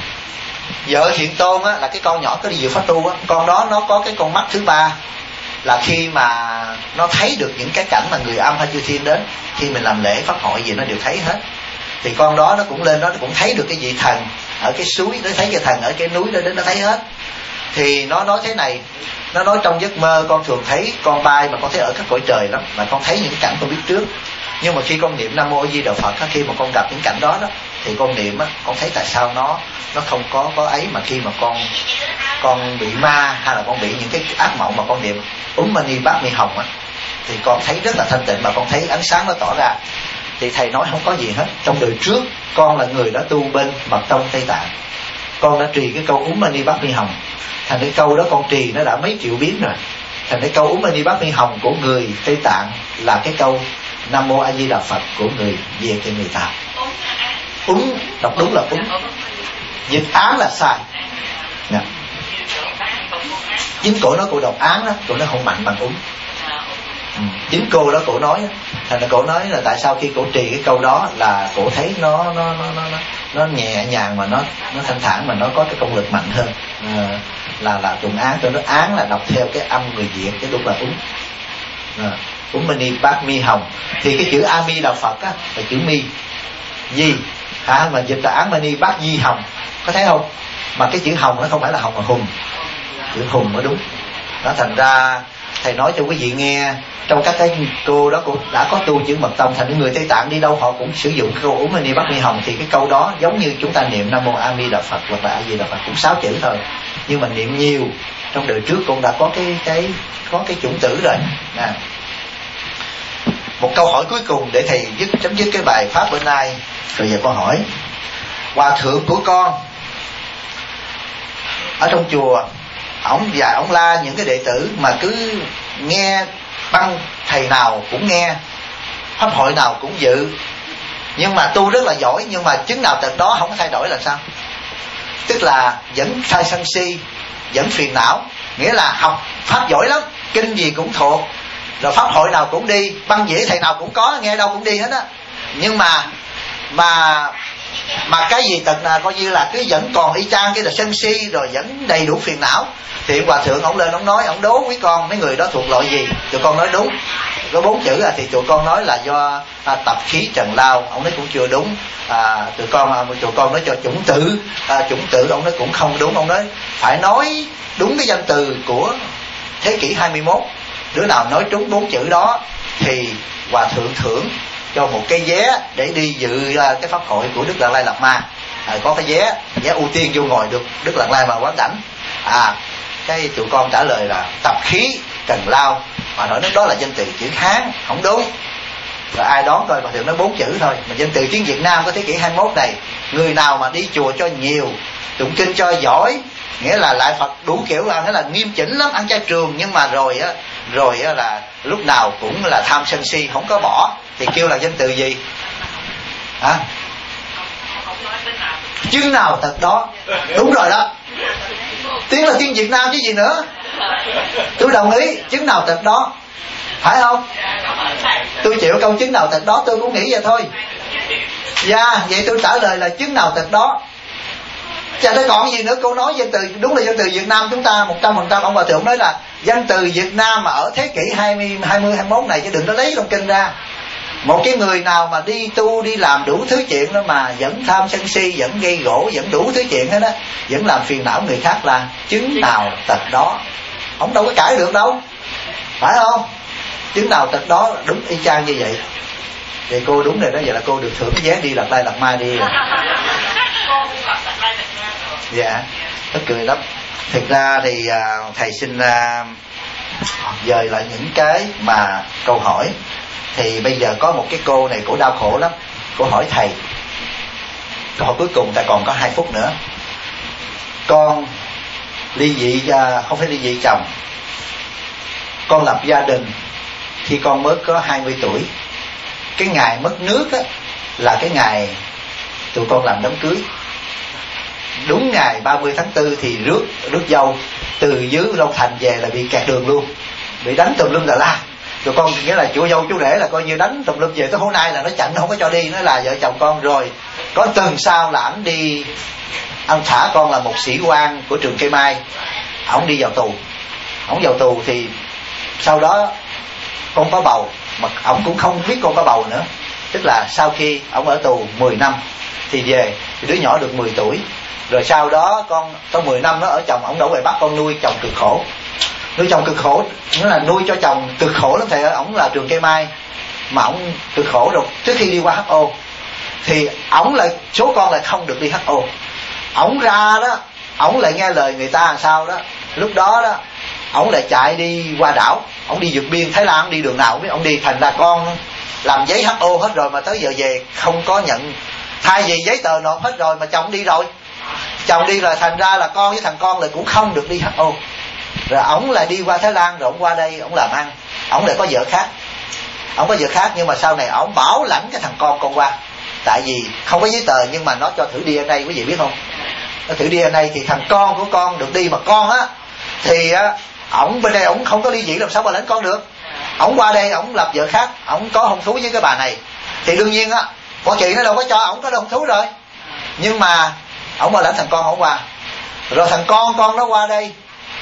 Speaker 1: Vợ Thiện Tôn á, là cái con nhỏ có đi dự pháp tu á, con đó nó có cái con mắt thứ ba, là khi mà nó thấy được những cái cảnh mà người âm hay chư thiên đến, khi mình làm lễ pháp hội gì nó đều thấy hết. Thì con đó nó cũng lên đó, nó cũng thấy được cái vị thần ở cái suối, nó thấy cái thần ở cái núi đó đến, nó thấy hết. Thì nó nói thế này, nó nói trong giấc mơ con thường thấy con bay mà con thấy ở các cõi trời lắm, mà con thấy những cảnh con biết trước. Nhưng mà khi con niệm Nam Mô A Di Đà Phật, khi mà con gặp những cảnh đó đó, thì con niệm á, con thấy tại sao nó không có ấy, mà khi mà con bị ma hay là con bị những cái ác mộng mà con niệm Mani Bát Mi Hồng á, thì con thấy rất là thanh tịnh, mà con thấy ánh sáng nó tỏ ra. Thì thầy nói không có gì hết. Trong đời trước con là người đã tu bên mật tông Tây Tạng, con đã trì cái câu Mani Bát Mi Hồng. Thành cái câu đó con trì nó đã mấy triệu biến rồi. Thành cái câu Mani Bát Mi Hồng của người Tây Tạng là cái câu Nam Mô A Di Đà Phật của người Việt thì người Tàu. Đọc đúng là dịch án là sai. Chính cổ nói cổ đọc án đó, cổ nó không mạnh bằng chính cô đó cổ nói. Thành ra cổ nói là tại sao khi cổ trì cái câu đó là cổ thấy nó nhẹ nhàng, mà nó thanh thản, mà nó có cái công lực mạnh hơn là tụng án. Tôi nói án là đọc theo cái âm người Việt, chứ đúng là Mani Bát Mi Hồng. Thì cái chữ A Mi Đà Phật á là chữ mi di mà dịch là án Mani Bát Di Hồng, có thấy không? Mà cái chữ hồng nó không phải là hồng mà hùng, chữ hùng mới đúng. Nó thành ra thầy nói cho quý vị nghe, trong các cái cô đó cũng đã có tu chữ mật tông, thành người Tây Tạng đi đâu họ cũng sử dụng cái câu Mani Bát Mi Hồng. Thì cái câu đó giống như chúng ta niệm Nam Mô A Di Đà Phật hoặc là A Di Đà Phật, cũng 6 chữ thôi, nhưng mà niệm nhiều. Trong đời trước cũng đã có cái chủng tử rồi. Một câu hỏi cuối cùng để thầy chấm dứt cái bài pháp bữa nay. Rồi giờ con hỏi, hòa thượng của con ở trong chùa, ổng la những cái đệ tử mà cứ nghe băng thầy nào cũng nghe, pháp hội nào cũng dự, nhưng mà tu rất là giỏi, nhưng mà chứng nào tật đó không có thay đổi là sao? Tức là vẫn khai sân si, vẫn phiền não, nghĩa là học pháp giỏi lắm, kinh gì cũng thuộc, rồi pháp hội nào cũng đi, băng dĩa thầy nào cũng có, nghe đâu cũng đi hết á. Nhưng mà Mà cái gì tật là coi như là cứ vẫn còn y chang cái là sân si, rồi vẫn đầy đủ phiền não. Thì hòa thượng ông lên ông nói, ông đố quý con mấy người đó thuộc loại gì. Tụi con nói đúng, có 4 chữ thì tụi con nói là do tập khí trần lao. Ông nói cũng chưa đúng. Tụi con nói cho chủng tử, ông nói cũng không đúng. Ông nói phải nói đúng cái danh từ của thế kỷ 21. Đứa nào nói trúng 4 chữ đó thì hòa thượng thưởng cho một cái vé để đi dự cái pháp hội của Đức Đạt Lai Lạt Ma. Có cái vé ưu tiên vô ngồi được Đức Đạt Lai mà quán cảnh. Cái tụi con trả lời là tập khí trần lao, mà nói đó là danh từ chữ Hán, không đúng. Rồi ai đoán coi, hòa thượng nói 4 chữ thôi. Mà danh từ tiếng Việt Nam của thế kỷ 21 này, người nào mà đi chùa cho nhiều, tụng kinh cho giỏi, nghĩa là lại Phật đủ kiểu, là nghĩa là nghiêm chỉnh lắm, ăn chay trường, nhưng mà rồi là lúc nào cũng là tham sân si, không có bỏ, thì kêu là danh từ gì? Chứng nào tật đó. Đúng rồi đó, tiếng là tiếng Việt Nam chứ gì nữa. Tôi đồng ý, chứng nào tật đó, phải không? Tôi chịu câu chứng nào tật đó, tôi cũng nghĩ vậy thôi. Vậy tôi trả lời là chứng nào tật đó. Chả thấy còn gì nữa. Cô nói danh từ, đúng là danh từ Việt Nam chúng ta 100%. Ông hòa thượng nói là danh từ Việt Nam mà ở thế kỷ 20, 21 này, chứ đừng có lấy trong kinh ra. Một cái người nào mà đi tu, đi làm đủ thứ chuyện đó mà vẫn tham sân si, vẫn gây gỗ, vẫn đủ thứ chuyện hết đó, vẫn làm phiền não người khác, là chứng nào tật đó. Ông đâu có cãi được đâu, phải không? Chứng nào tật đó, đúng y chang như vậy. Thì cô đúng rồi đó. Vậy là cô được thưởng vé đi Đạt Lai Lạt Ma đi rồi. Dạ, nó cười lắm. Thực ra thì thầy xin dời lại những cái mà câu hỏi. Thì bây giờ có một cái cô này, cổ đau khổ lắm. Cô hỏi thầy, câu hỏi cuối cùng, ta còn có 2 phút nữa. Con ly dị, không phải ly dị chồng, con lập gia đình khi con mới có 20 tuổi. Cái ngày mất nước á, là cái ngày tụi con làm đám cưới. Đúng ngày 30 tháng 4 thì rước dâu từ dưới Long Thành về là bị kẹt đường luôn, bị đánh tùm lum la. Tụi con nghĩa là chú dâu chú rể là coi như đánh tùm lum về tới hôm nay là nó chặn, không có cho đi, nó là vợ chồng con. Rồi có tuần sau là ảnh đi, anh thả con là một sĩ quan của trường Cây Mai, ổng đi vào tù. Ổng vào tù thì sau đó con có bầu, mà ổng cũng không biết con có bầu nữa. Tức là sau khi ổng ở tù 10 năm thì về, thì đứa nhỏ được 10 tuổi. Rồi sau đó con trong 10 năm nó ở chồng, ổng đổ về bắt con nuôi chồng cực khổ. Nuôi chồng cực khổ, nghĩa là nuôi cho chồng cực khổ lắm thầy ơi. Ổng là trường Cây Mai mà ổng cực khổ rồi. Trước khi đi qua HO thì ổng lại, số con lại không được đi HO. Ổng ra đó, ổng lại nghe lời người ta làm sao đó. Lúc đó đó, ổng lại chạy đi qua đảo, ổng đi vượt biên Thái Lan, đi đường nào không biết. Ổng đi, thành ra con làm giấy HO hết rồi mà tới giờ về không có nhận. Thay vì giấy tờ nộp hết rồi mà chồng đi rồi, chồng đi rồi, thành ra là con với thằng con lại cũng không được đi HO. Rồi ổng lại đi qua Thái Lan, rồi ổng qua đây ổng làm ăn. Ổng lại có vợ khác, ổng có vợ khác, nhưng mà sau này ổng bảo lãnh cái thằng con qua. Tại vì không có giấy tờ, nhưng mà nó cho thử DNA, quý vị biết không? Nó thử DNA thì thằng con của con được đi, mà con á thì ổng bên đây ổng không có ly dị, làm sao mà lãnh con được. Ổng qua đây ổng lập vợ khác, ổng có hôn thú với cái bà này, thì đương nhiên á con chị nó đâu có cho ổng có hôn thú rồi. Nhưng mà ổng mà lãnh thằng con ổng qua. Rồi thằng con nó qua đây,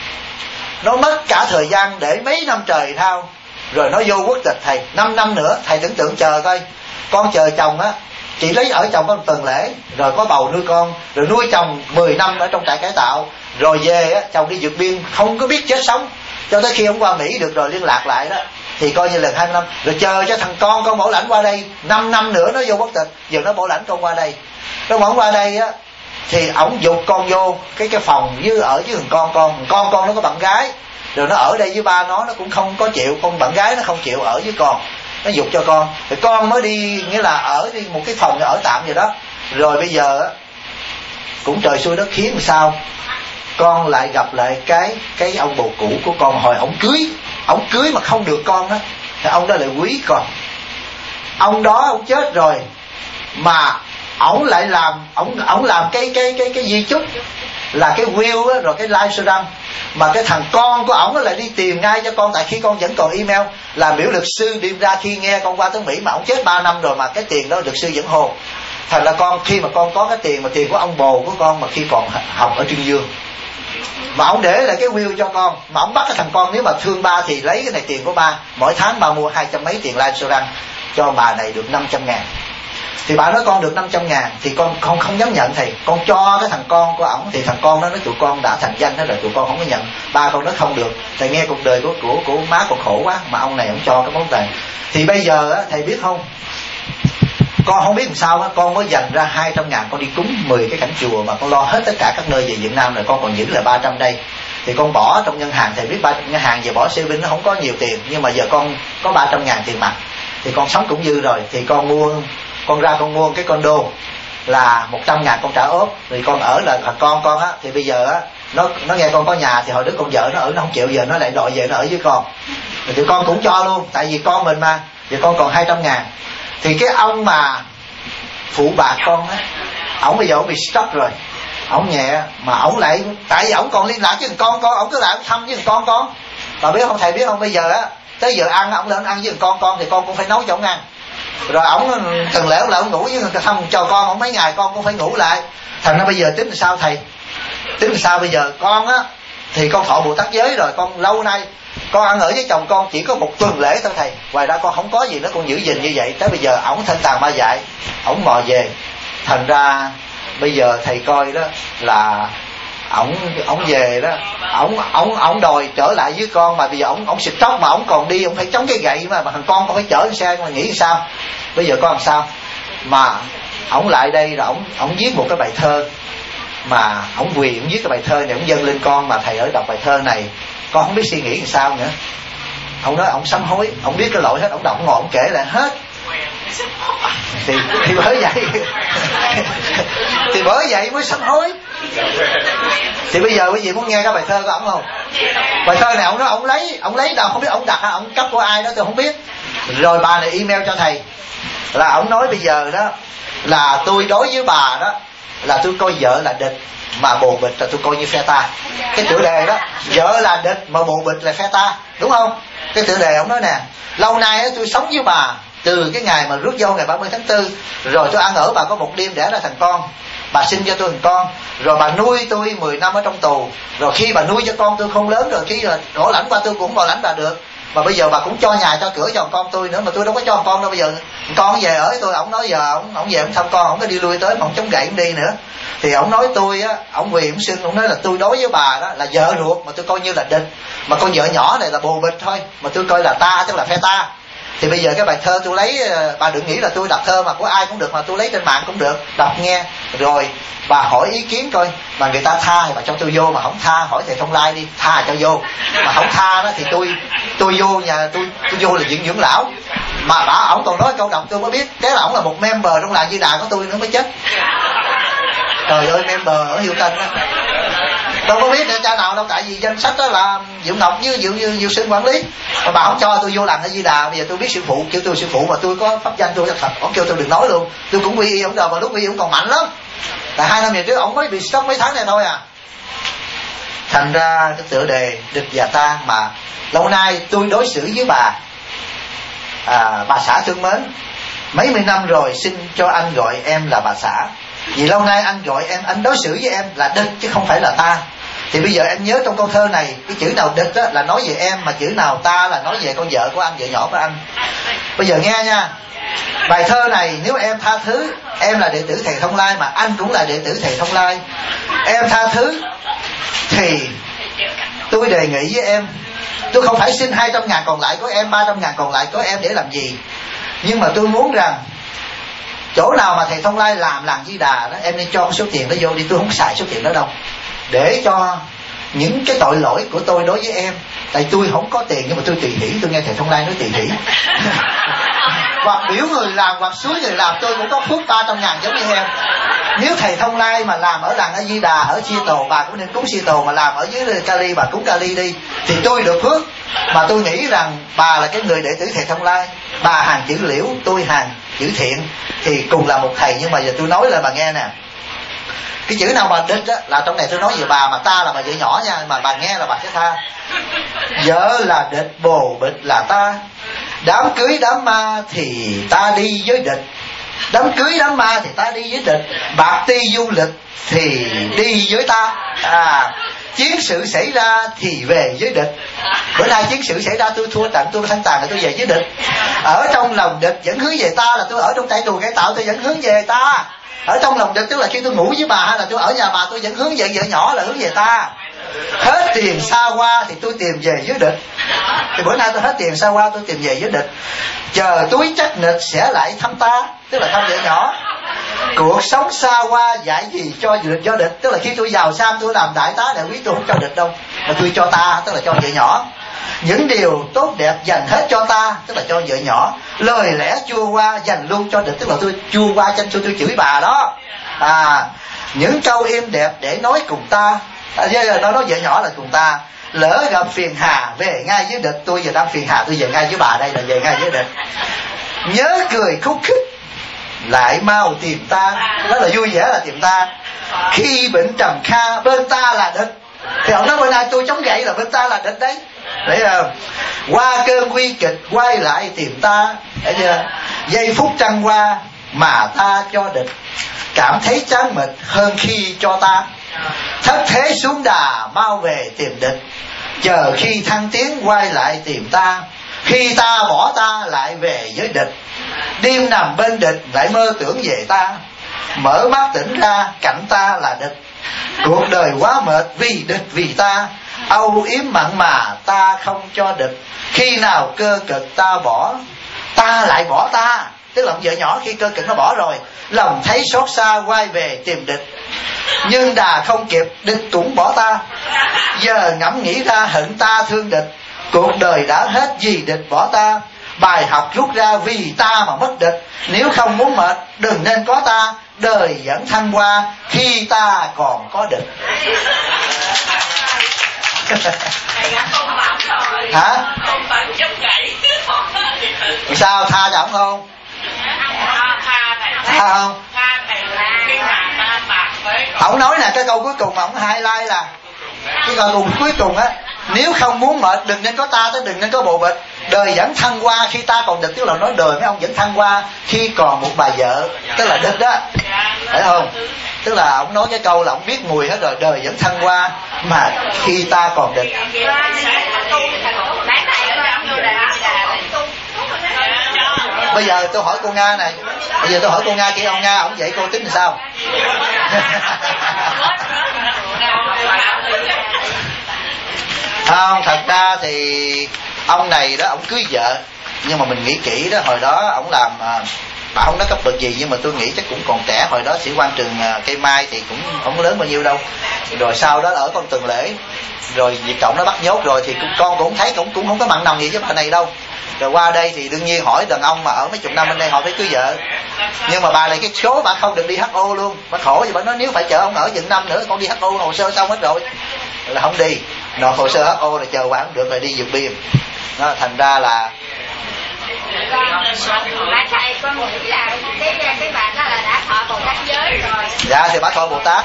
Speaker 1: nó mất cả thời gian để mấy năm trời thao, rồi nó vô quốc tịch thầy 5 năm nữa. Thầy tưởng tượng chờ coi, con chờ chồng á, chị lấy ở chồng có một tuần lễ, rồi có bầu nuôi con, rồi nuôi chồng 10 năm ở trong trại cải tạo, rồi về á chồng đi vượt biên không có biết chết sống, cho tới khi ông qua Mỹ được rồi liên lạc lại đó, thì coi như là 20 năm. Rồi chờ cho thằng con bảo lãnh qua đây 5 năm nữa nó vô quốc tịch, giờ nó bảo lãnh con qua đây. Nó bảo qua đây á thì ổng giục con vô cái phòng với ở với thằng con nó có bạn gái, rồi nó ở đây với ba nó cũng không có chịu, con bạn gái nó không chịu ở với con, nó giục cho con, rồi con mới đi, nghĩa là ở đi một cái phòng ở tạm vậy đó. Rồi bây giờ á cũng trời xui đất khiến sao, con lại gặp lại cái ông bồ cũ của con. Hồi ổng cưới mà không được con đó, thì ông đó lại quý con. Ông đó ông chết rồi mà ổng lại làm, ổng làm cái di chúc là cái will á, rồi cái live show đăng. Mà cái thằng con của ổng lại đi tìm ngay cho con, tại khi con vẫn còn email, là biểu luật sư đem ra khi nghe con qua tới Mỹ, mà ổng chết 3 năm rồi mà cái tiền đó luật sư vẫn hồ. Thành là con khi mà con có cái tiền mà tiền của ông bồ của con mà khi còn học ở Trương Dương, mà ông để lại cái will cho con, mà ông bắt cái thằng con nếu mà thương ba thì lấy cái này tiền của ba, mỗi tháng ba mua 200 mấy tiền life insurance cho bà này được 500.000. Thì bà nói con được 500.000 thì con không dám nhận thầy, con cho cái thằng con của ổng, thì thằng con nó nói tụi con đã thành danh hết rồi, tụi con không có nhận. Ba con nói không được, thầy nghe cuộc đời của má con khổ quá mà ông này ổng cho cái món tiền. Thì bây giờ á, thầy biết không, con không biết làm sao á, con mới dành ra 200.000 con đi cúng 10 cái cảnh chùa mà con lo hết tất cả các nơi về Việt Nam rồi, con còn giữ là 300 đây. Thì con bỏ trong ngân hàng, thầy biết 300 ngân hàng giờ bỏ saving nó không có nhiều tiền, nhưng mà giờ con có 300.000 tiền mặt thì con sống cũng dư rồi. Thì con mua cái condo là 100.000 con trả ốp, thì con ở là con á, thì bây giờ á nó nghe con có nhà thì hồi đứa con vợ nó ở nó không chịu, giờ nó lại đòi về nó ở với con, thì con cũng cho luôn, tại vì con mình mà, giờ con còn 200.000. Thì cái ông mà phụ bạc con á, ổng bây giờ ổng bị stuck rồi, ổng nhẹ mà ổng lại, tại vì ổng còn liên lạc với con ổng cứ lại ổng thăm với con. Bà biết không, thầy biết không, bây giờ á tới giờ ăn ổng lên ăn với con thì con cũng phải nấu cho ổng ăn. Rồi ổng từng lễ ổng ngủ với người thăm cho con ổng mấy ngày, con cũng phải ngủ lại. Thành ra bây giờ tính là sao thầy? Tính là sao bây giờ? Con á thì con thọ Bồ Tát giới rồi, con lâu nay con ăn ở với chồng con chỉ có 1 tuần lễ thôi thầy, ngoài ra con không có gì nữa, con giữ gìn như vậy. Tới bây giờ ổng thanh tàn ma dại, ổng mò về. Thành ra bây giờ thầy coi đó là ổng về đó, ổng đòi trở lại với con, mà bây giờ ổng xịt tóc mà ổng còn đi, ổng phải chống cái gậy mà thằng con phải chở xe, mà nghĩ sao? Bây giờ con làm sao? Mà ổng lại đây rồi ổng viết một cái bài thơ, mà ổng viết cái bài thơ này, ổng dâng lên con, mà thầy ở đọc bài thơ này con không biết suy nghĩ làm sao nữa. Ông nói ổng sám hối, ổng biết cái lỗi hết, ổng đọc ngồi ổng kể lại hết. Thì bởi vậy mới sám hối. Thì bây giờ quý vị muốn nghe cái bài thơ của ổng không? Bài thơ này ổng nói ổng lấy đâu không biết, ổng đặt hay ổng cấp của ai đó tôi không biết. Rồi bà này email cho thầy là ổng nói bây giờ đó là tôi đối với bà đó là tôi coi vợ là địch mà bồ bịch là tôi coi như phe ta. Cái tựa đề đó, vợ là địch mà bồ bịch là phe ta, đúng không? Cái tựa đề ổng nói nè, lâu nay tôi sống với bà từ cái ngày mà rước dâu ngày 30 tháng 4, rồi tôi ăn ở bà có một đêm đẻ ra thằng con, bà sinh cho tôi thằng con, rồi bà nuôi tôi 10 năm ở trong tù, rồi khi bà nuôi cho con tôi không lớn rồi, khi là bảo lãnh qua tôi cũng bảo lãnh bà được, mà bây giờ bà cũng cho nhà cho cửa cho con tôi nữa, mà tôi đâu có cho con đâu. Bây giờ con về ở tôi, ổng nói giờ ổng về ổng thăm con, ổng có đi lui tới mà ổng chống gậy ổng đi nữa. Thì ổng nói tôi á, ổng vì ổng xưng, ổng nói là tôi đối với bà đó là vợ ruột mà tôi coi như là địch, mà con vợ nhỏ này là bồ bịch thôi mà tôi coi là ta, tức là phe ta. Thì bây giờ cái bài thơ tôi lấy, bà đừng nghĩ là tôi đọc thơ mà của ai cũng được, mà tôi lấy trên mạng cũng được, đọc nghe rồi bà hỏi ý kiến coi, mà người ta tha thì bà cho tôi vô, mà không tha hỏi thầy Thông Lai đi, tha cho vô, mà không tha đó thì tôi vô nhà tôi vô là viện dưỡng lão. Mà bà ổng còn nói câu đọc tôi mới biết, thế là ổng là một member trong làng Di Đà của tôi nữa mới chết. Trời ơi, member ở Hiệu Tân đó, tôi có biết cha nào đâu, tại vì danh sách đó là Diệu Ngọc với Diệu Sinh quản lý, mà bà không cho tôi vô làm ở Di Đà. Bây giờ tôi biết sư phụ, kêu tôi sư phụ mà tôi có pháp danh tôi là thật, ông kêu tôi đừng nói luôn, tôi cũng quy y ông đâu, mà lúc quy y ông còn mạnh lắm. Tại 2 năm về trước ông mới bị sốc mấy tháng này thôi à. Thành ra cái tựa đề địch và ta, mà lâu nay tôi đối xử với bà xã thương mến, mấy mươi năm rồi xin cho anh gọi em là bà xã, vì lâu nay anh gọi em, anh đối xử với em là địch chứ không phải là ta. Thì bây giờ em nhớ trong câu thơ này, cái chữ nào địch á, là nói về em, mà chữ nào ta là nói về con vợ của anh, vợ nhỏ của anh. Bây giờ nghe nha, bài thơ này nếu em tha thứ, em là đệ tử thầy Thông Lai mà anh cũng là đệ tử thầy Thông Lai, em tha thứ thì tôi đề nghị với em, tôi không phải xin 200.000 còn lại của em, 300.000 còn lại của em để làm gì, nhưng mà tôi muốn rằng chỗ nào mà thầy Thông Lai làm làng Di Đà đó, em nên cho số tiền đó vô đi, tôi không xài số tiền đó đâu, để cho những cái tội lỗi của tôi đối với em. Tại tôi không có tiền nhưng mà tôi tùy hỷ, tôi nghe thầy Thông Lai nói tùy hỷ. Hoặc biểu người làm hoặc suối người làm, tôi cũng có phước 300.000 giống như em. Nếu thầy Thông Lai mà làm ở làng A Di Đà ở Seattle, bà cũng nên cúng Seattle, mà làm ở dưới Cali bà cúng Cali đi, thì tôi được phước. Mà tôi nghĩ rằng bà là cái người đệ tử thầy Thông Lai, bà hàng chữ liễu, tôi hàng chữ thiện, thì cùng là một thầy. Nhưng mà giờ tôi nói là bà nghe nè, cái chữ nào mà địch á, là trong này tôi nói về bà, mà ta là bà vợ nhỏ nha, mà bà nghe là bà sẽ tha. Vợ là địch, bồ bịch là ta, đám cưới đám ma thì ta đi với địch, Đám cưới đám ma thì ta đi với địch, bạc ti du lịch thì đi với ta. Chiến sự xảy ra thì về với địch. Bữa nay chiến sự xảy ra tôi thua trận, tôi thắng tàn là tôi về với địch. Ở trong lòng địch vẫn hướng về ta, là tôi ở trong tay tù cải tạo tôi vẫn hướng về ta. Ở trong lòng địch tức là khi tôi ngủ với bà hay là tôi ở nhà bà tôi vẫn hướng về vợ nhỏ là hướng về ta. Hết tiền xa hoa thì tôi tìm về với địch. Thì bữa nay tôi hết tiền xa hoa tôi tìm về với địch. Chờ túi chắc nịch sẽ lại thăm ta, tức là thăm vợ nhỏ. Cuộc sống xa hoa dạy gì cho địch, tức là khi tôi giàu sang tôi làm đại tá đại quý tôi không cho địch đâu, mà tôi cho ta, tức là cho vợ nhỏ. Những điều tốt đẹp dành hết cho ta, tức là cho vợ nhỏ. Lời lẽ chua qua dành luôn cho địch, tức là tôi chua qua chân tôi chửi bà đó. Những câu êm đẹp để nói cùng ta, nó nói vợ nhỏ là cùng ta. Lỡ gặp phiền hà về ngay với địch, tôi giờ đang phiền hà tôi về ngay với bà, đây là về ngay với địch. Nhớ cười khúc khích lại mau tìm ta, đó là vui vẻ là tìm ta. Khi bệnh trầm kha bên ta là địch, thì ông nói bữa nay tôi chống gậy là bên ta là địch đấy. Đấy là qua cơn nguy kịch quay lại tìm ta. Thấy chưa? Giây phút trăng qua mà ta cho địch, cảm thấy chán mệt hơn khi cho ta. Thất thế xuống đà mau về tìm địch, chờ khi thăng tiến quay lại tìm ta. Khi ta bỏ ta lại về với địch, đêm nằm bên địch lại mơ tưởng về ta. Mở mắt tỉnh ra cạnh ta là địch, cuộc đời quá mệt vì địch vì ta. Âu yếm mặn mà ta không cho địch, khi nào cơ cực ta bỏ ta lại bỏ ta. Tức là vợ nhỏ khi cơ cực nó bỏ rồi, lòng thấy xót xa quay về tìm địch. Nhưng đà không kịp địch cũng bỏ ta, giờ ngẫm nghĩ ra hận ta thương địch. Cuộc đời đã hết vì địch bỏ ta, bài học rút ra vì ta mà mất địch. Nếu không muốn mệt đừng nên có ta, đời vẫn thăng hoa khi ta còn có địch. Hả? Sao tha cho ổng không? Tha không? Ổng nói nè, cái câu cuối cùng mà ổng highlight là cái câu cuối cùng á: nếu không muốn mệt đừng nên có ta, tức đừng nên có bộ bịch. Đời vẫn thăng hoa khi ta còn địch, tức là nói đời mấy ông vẫn thăng hoa khi còn một bà vợ, tức là địch đó, phải không? Tức là ông nói cái câu là ông biết mùi hết rồi, đời vẫn thăng hoa mà khi ta còn địch. Bây giờ tôi hỏi cô Nga này, bây giờ tôi hỏi cô Nga kia, ông Nga ông dạy cô tính làm sao? Không, thật ra thì ông này đó, ông cưới vợ, nhưng mà mình nghĩ kỹ đó, hồi đó ông làm bà không nói cấp bậc gì, nhưng mà tôi nghĩ chắc cũng còn trẻ. Hồi đó sĩ quan trường Cây Mai thì cũng không lớn bao nhiêu đâu. Rồi sau đó ở con Tuần Lễ, rồi Việt Cộng nó bắt nhốt rồi thì con cũng thấy cũng không có mặn nồng gì với bà này đâu. Rồi qua đây thì đương nhiên hỏi đàn ông mà ở mấy chục năm bên đây họ phải cưới vợ. Nhưng mà bà này cái số bà không được đi HO luôn, bà khổ vậy. Bà nói nếu phải chờ ông ở chừng năm nữa con đi HO, hồ sơ xong hết rồi là không đi, nộp hồ sơ HO rồi chờ bà không được rồi đi vượt biên. Nó thành ra là
Speaker 2: thầy con nghĩ là cái bạn đó là đã thọ Bồ Tát giới rồi.
Speaker 1: Dạ thì bà thọ Bồ Tát.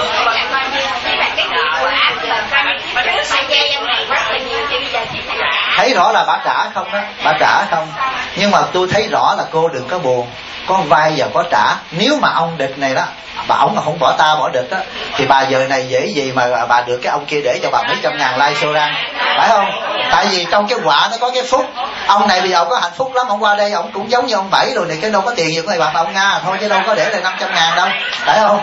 Speaker 1: Thấy rõ là bà trả không đó, bà trả không. Nhưng mà tôi thấy rõ là cô đừng có buồn, có vay và có trả. Nếu mà ông địch này đó, bà ổng mà không bỏ ta bỏ địch đó, thì bà giờ này dễ gì mà bà được cái ông kia để cho bà mấy trăm ngàn like show răng, phải không? Tại vì trong cái quả nó có cái phúc. Ông này bây giờ ông có hạnh phúc lắm, ông qua đây ông cũng giống như ông Bảy rồi này, cái đâu có tiền gì của này bạc ông Nga thôi, chứ đâu có để lại 500 ngàn đâu, phải không?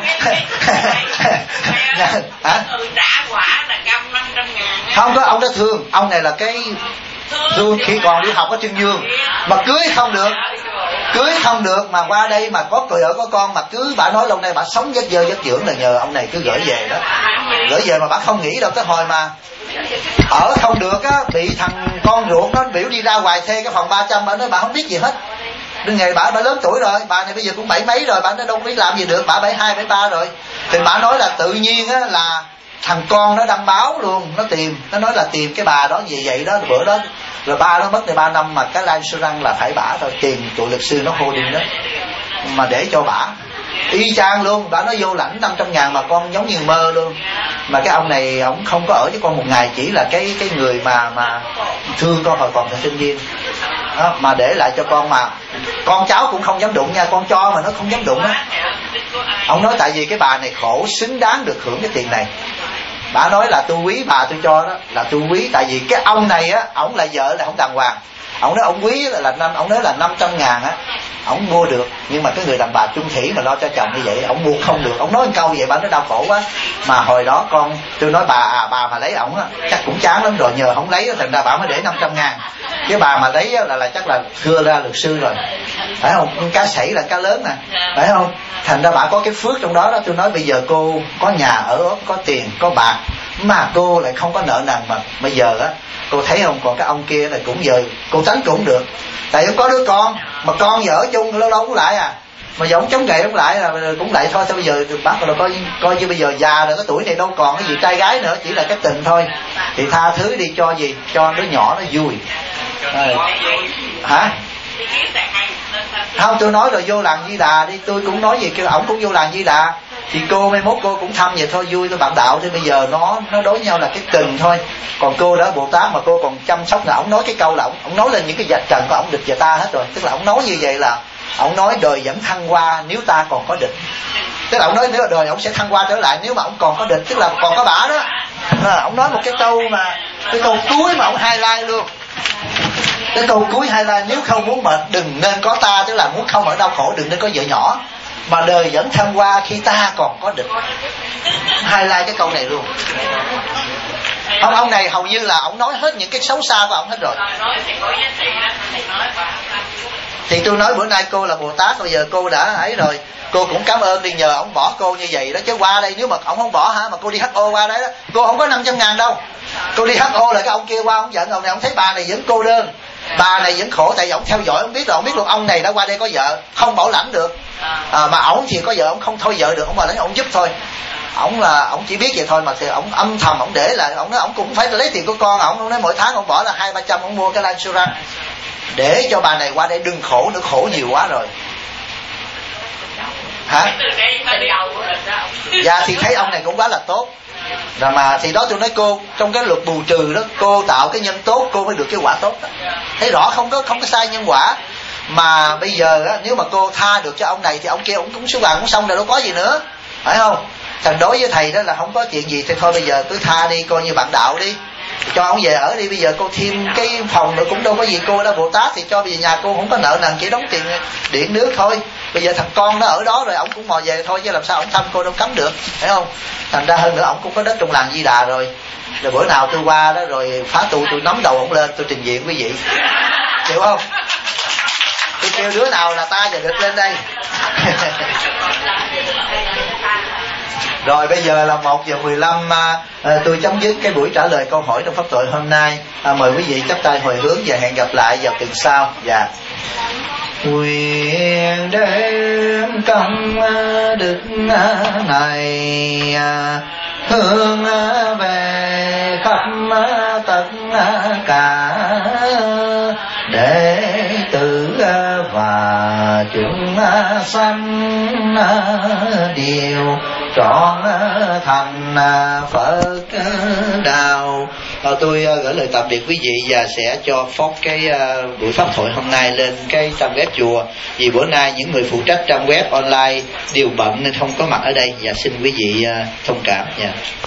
Speaker 1: Hả?
Speaker 2: Trả quả là công 500 ngàn.
Speaker 1: Không có, ông đó thương. Ông này là cái thương khi còn đi học ở Trương Dương, mà cưới không được, cưới không được mà qua đây mà có vợ có con, mà cứ bà nói lâu nay bà sống vất vơ vất vưởng là nhờ ông này cứ gửi về đó. Gửi về mà bà không nghĩ đâu, tới hồi mà ở không được á, bị thằng con ruột nó biểu đi ra ngoài thuê cái phòng 300, bà nói bà không biết gì hết. Đừng ngày bà lớn tuổi rồi, bà này bây giờ cũng 70 mấy rồi, bà nó đâu biết làm gì được, bà 72, 73 rồi. Thì bà nói là tự nhiên á là thằng con nó đăng báo luôn, nó tìm, nó nói là tìm cái bà đó gì vậy đó, bữa đó rồi ba nó mất 3 năm mà cái live show răng là phải bả thôi, tiền tụi luật sư nó holding đó mà để cho bả y chang luôn. Bả nói vô lãnh 500 ngàn mà con giống như mơ luôn. Mà cái ông này ổng không có ở với con một ngày, chỉ là cái người mà thương con hồi còn là sinh viên. đó, mà để lại cho con, mà con cháu cũng không dám đụng nha, con cho mà nó không dám đụng á. Ông nói tại vì cái bà này khổ, xứng đáng được hưởng cái tiền này. Bà nói là tôi quý bà tôi cho đó, là tôi quý tại vì cái ông này á, ổng là vợ là không đàng hoàng. Ông nói ông quý là ông nói là 500.000 á, ông mua được, nhưng mà cái người đàn bà chung thủy mà lo cho chồng như vậy, ông mua không được. Ông nói một câu vậy, bà nói đau khổ quá. Mà hồi đó tôi nói bà mà lấy ổng á, chắc cũng chán lắm rồi, nhờ không lấy, thành ra bà mới để 500.000. Cái bà mà lấy là chắc là thưa ra luật sư rồi, phải không? Cá sảy là cá lớn nè, phải không? Thành ra bà có cái phước trong đó đó. Tôi nói bây giờ cô có nhà ở, có tiền, có bạc, mà cô lại không có nợ nần. Mà bây giờ á, cô thấy không, còn cái ông kia là cũng giờ cô tránh cũng được, tại ông có đứa con, mà con vợ chung lâu lâu cũng lại à, mà giờ ông chống gậy ông lại là cũng lại thôi. Sao bây giờ bác là coi như bây giờ già rồi, cái tuổi này đâu còn cái gì trai gái nữa, chỉ là cái tình thôi, thì tha thứ đi, cho gì cho đứa nhỏ nó vui. Hả? Không, tôi nói rồi vô làng Di Đà đi, tôi cũng nói gì kêu ổng cũng vô làng Di Đà, thì cô mai mốt cô cũng thăm vậy thôi, vui tôi bạn đạo. Thì bây giờ nó đối nhau là cái tình thôi, còn cô đã Bồ Tát mà cô còn chăm sóc. Là ổng nói cái câu là ổng nói lên những cái vạch trần của ổng địch về ta hết rồi. Tức là ổng nói như vậy là ổng nói đời vẫn thăng hoa nếu ta còn có địch. Tức là ổng nói nếu là đời ổng sẽ thăng hoa trở lại nếu mà ổng còn có địch, tức là còn có bả đó. Ổng nói một cái câu mà cái câu cuối mà ổng highlight luôn. Cái câu cuối highlight, nếu không muốn mệt đừng nên có ta, tức là muốn không ở đau khổ đừng nên có vợ nhỏ, mà đời vẫn thăng hoa khi ta còn có địch. Highlight cái câu này luôn. Ông này hầu như là ông nói hết những cái xấu xa của ông hết rồi. Thì tôi nói bữa nay cô là Bồ Tát, bây giờ cô đã ấy rồi, cô cũng cảm ơn đi, nhờ ông bỏ cô như vậy đó. Chứ qua đây nếu mà ông không bỏ hả, mà cô đi HO qua đấy đó, cô không có 500.000 đâu. Cô đi HO là cái ông kia qua ông giận ông này, ông thấy bà này vẫn cô đơn, bà này vẫn khổ, tại vì ông theo dõi, ông biết rồi, ông biết luôn ông này đã qua đây có vợ, không bảo lãnh được. Mà ổng thì có vợ, ông không thôi vợ được, ông bảo lãnh ông giúp thôi. Ông chỉ biết vậy thôi, mà thì ông âm thầm ông để lại, ông nói ông cũng phải lấy tiền của con ông nói mỗi tháng ông bỏ là 200-300 ông mua cái Lansura để cho bà này qua đây đừng khổ nữa, khổ nhiều quá rồi. Hả? Dạ thì thấy ông này cũng quá là tốt rồi, mà thì đó tôi nói cô, trong cái luật bù trừ đó, cô tạo cái nhân tốt cô mới được cái quả tốt đó. Thấy rõ không có sai nhân quả. Mà bây giờ á, nếu mà cô tha được cho ông này thì ông kia ông cũng xuống vàng cũng xong rồi, đâu có gì nữa, phải không? Thành đối với thầy đó là không có chuyện gì, thì thôi bây giờ cứ tha đi, coi như bạn đạo đi, cho ông về ở đi. Bây giờ cô thêm cái phòng nữa cũng đâu có gì, cô đã Bồ Tát thì cho bây giờ nhà cô không có nợ nần, chỉ đóng tiền điện nước thôi. Bây giờ thằng con nó ở đó rồi, ông cũng mò về thôi, chứ làm sao ông thăm cô đâu cấm được, phải không? Thành ra hơn nữa ông cũng có đất trong làng Di Đà rồi. Rồi bữa nào tôi qua đó rồi phá tu, tôi nắm đầu ông lên, tôi trình diện quý vị, chịu không? Tôi kêu đứa nào là ta và địch lên đây. Rồi bây giờ là 1:15, tôi chấm dứt cái buổi trả lời câu hỏi trong pháp thoại hôm nay. Mời quý vị chắp tay hồi hướng và hẹn gặp lại vào tuần sau. Dạ. Nguyện đem công đức này hướng về khắp tất cả đệ tử và chúng sanh đều trọn thành Phật đạo. Tôi gửi lời tạm biệt quý vị và sẽ cho phốt cái buổi pháp thoại hôm nay lên cái trang web chùa, vì bữa nay những người phụ trách trang web online đều bận nên không có mặt ở đây, và xin quý vị thông cảm nha.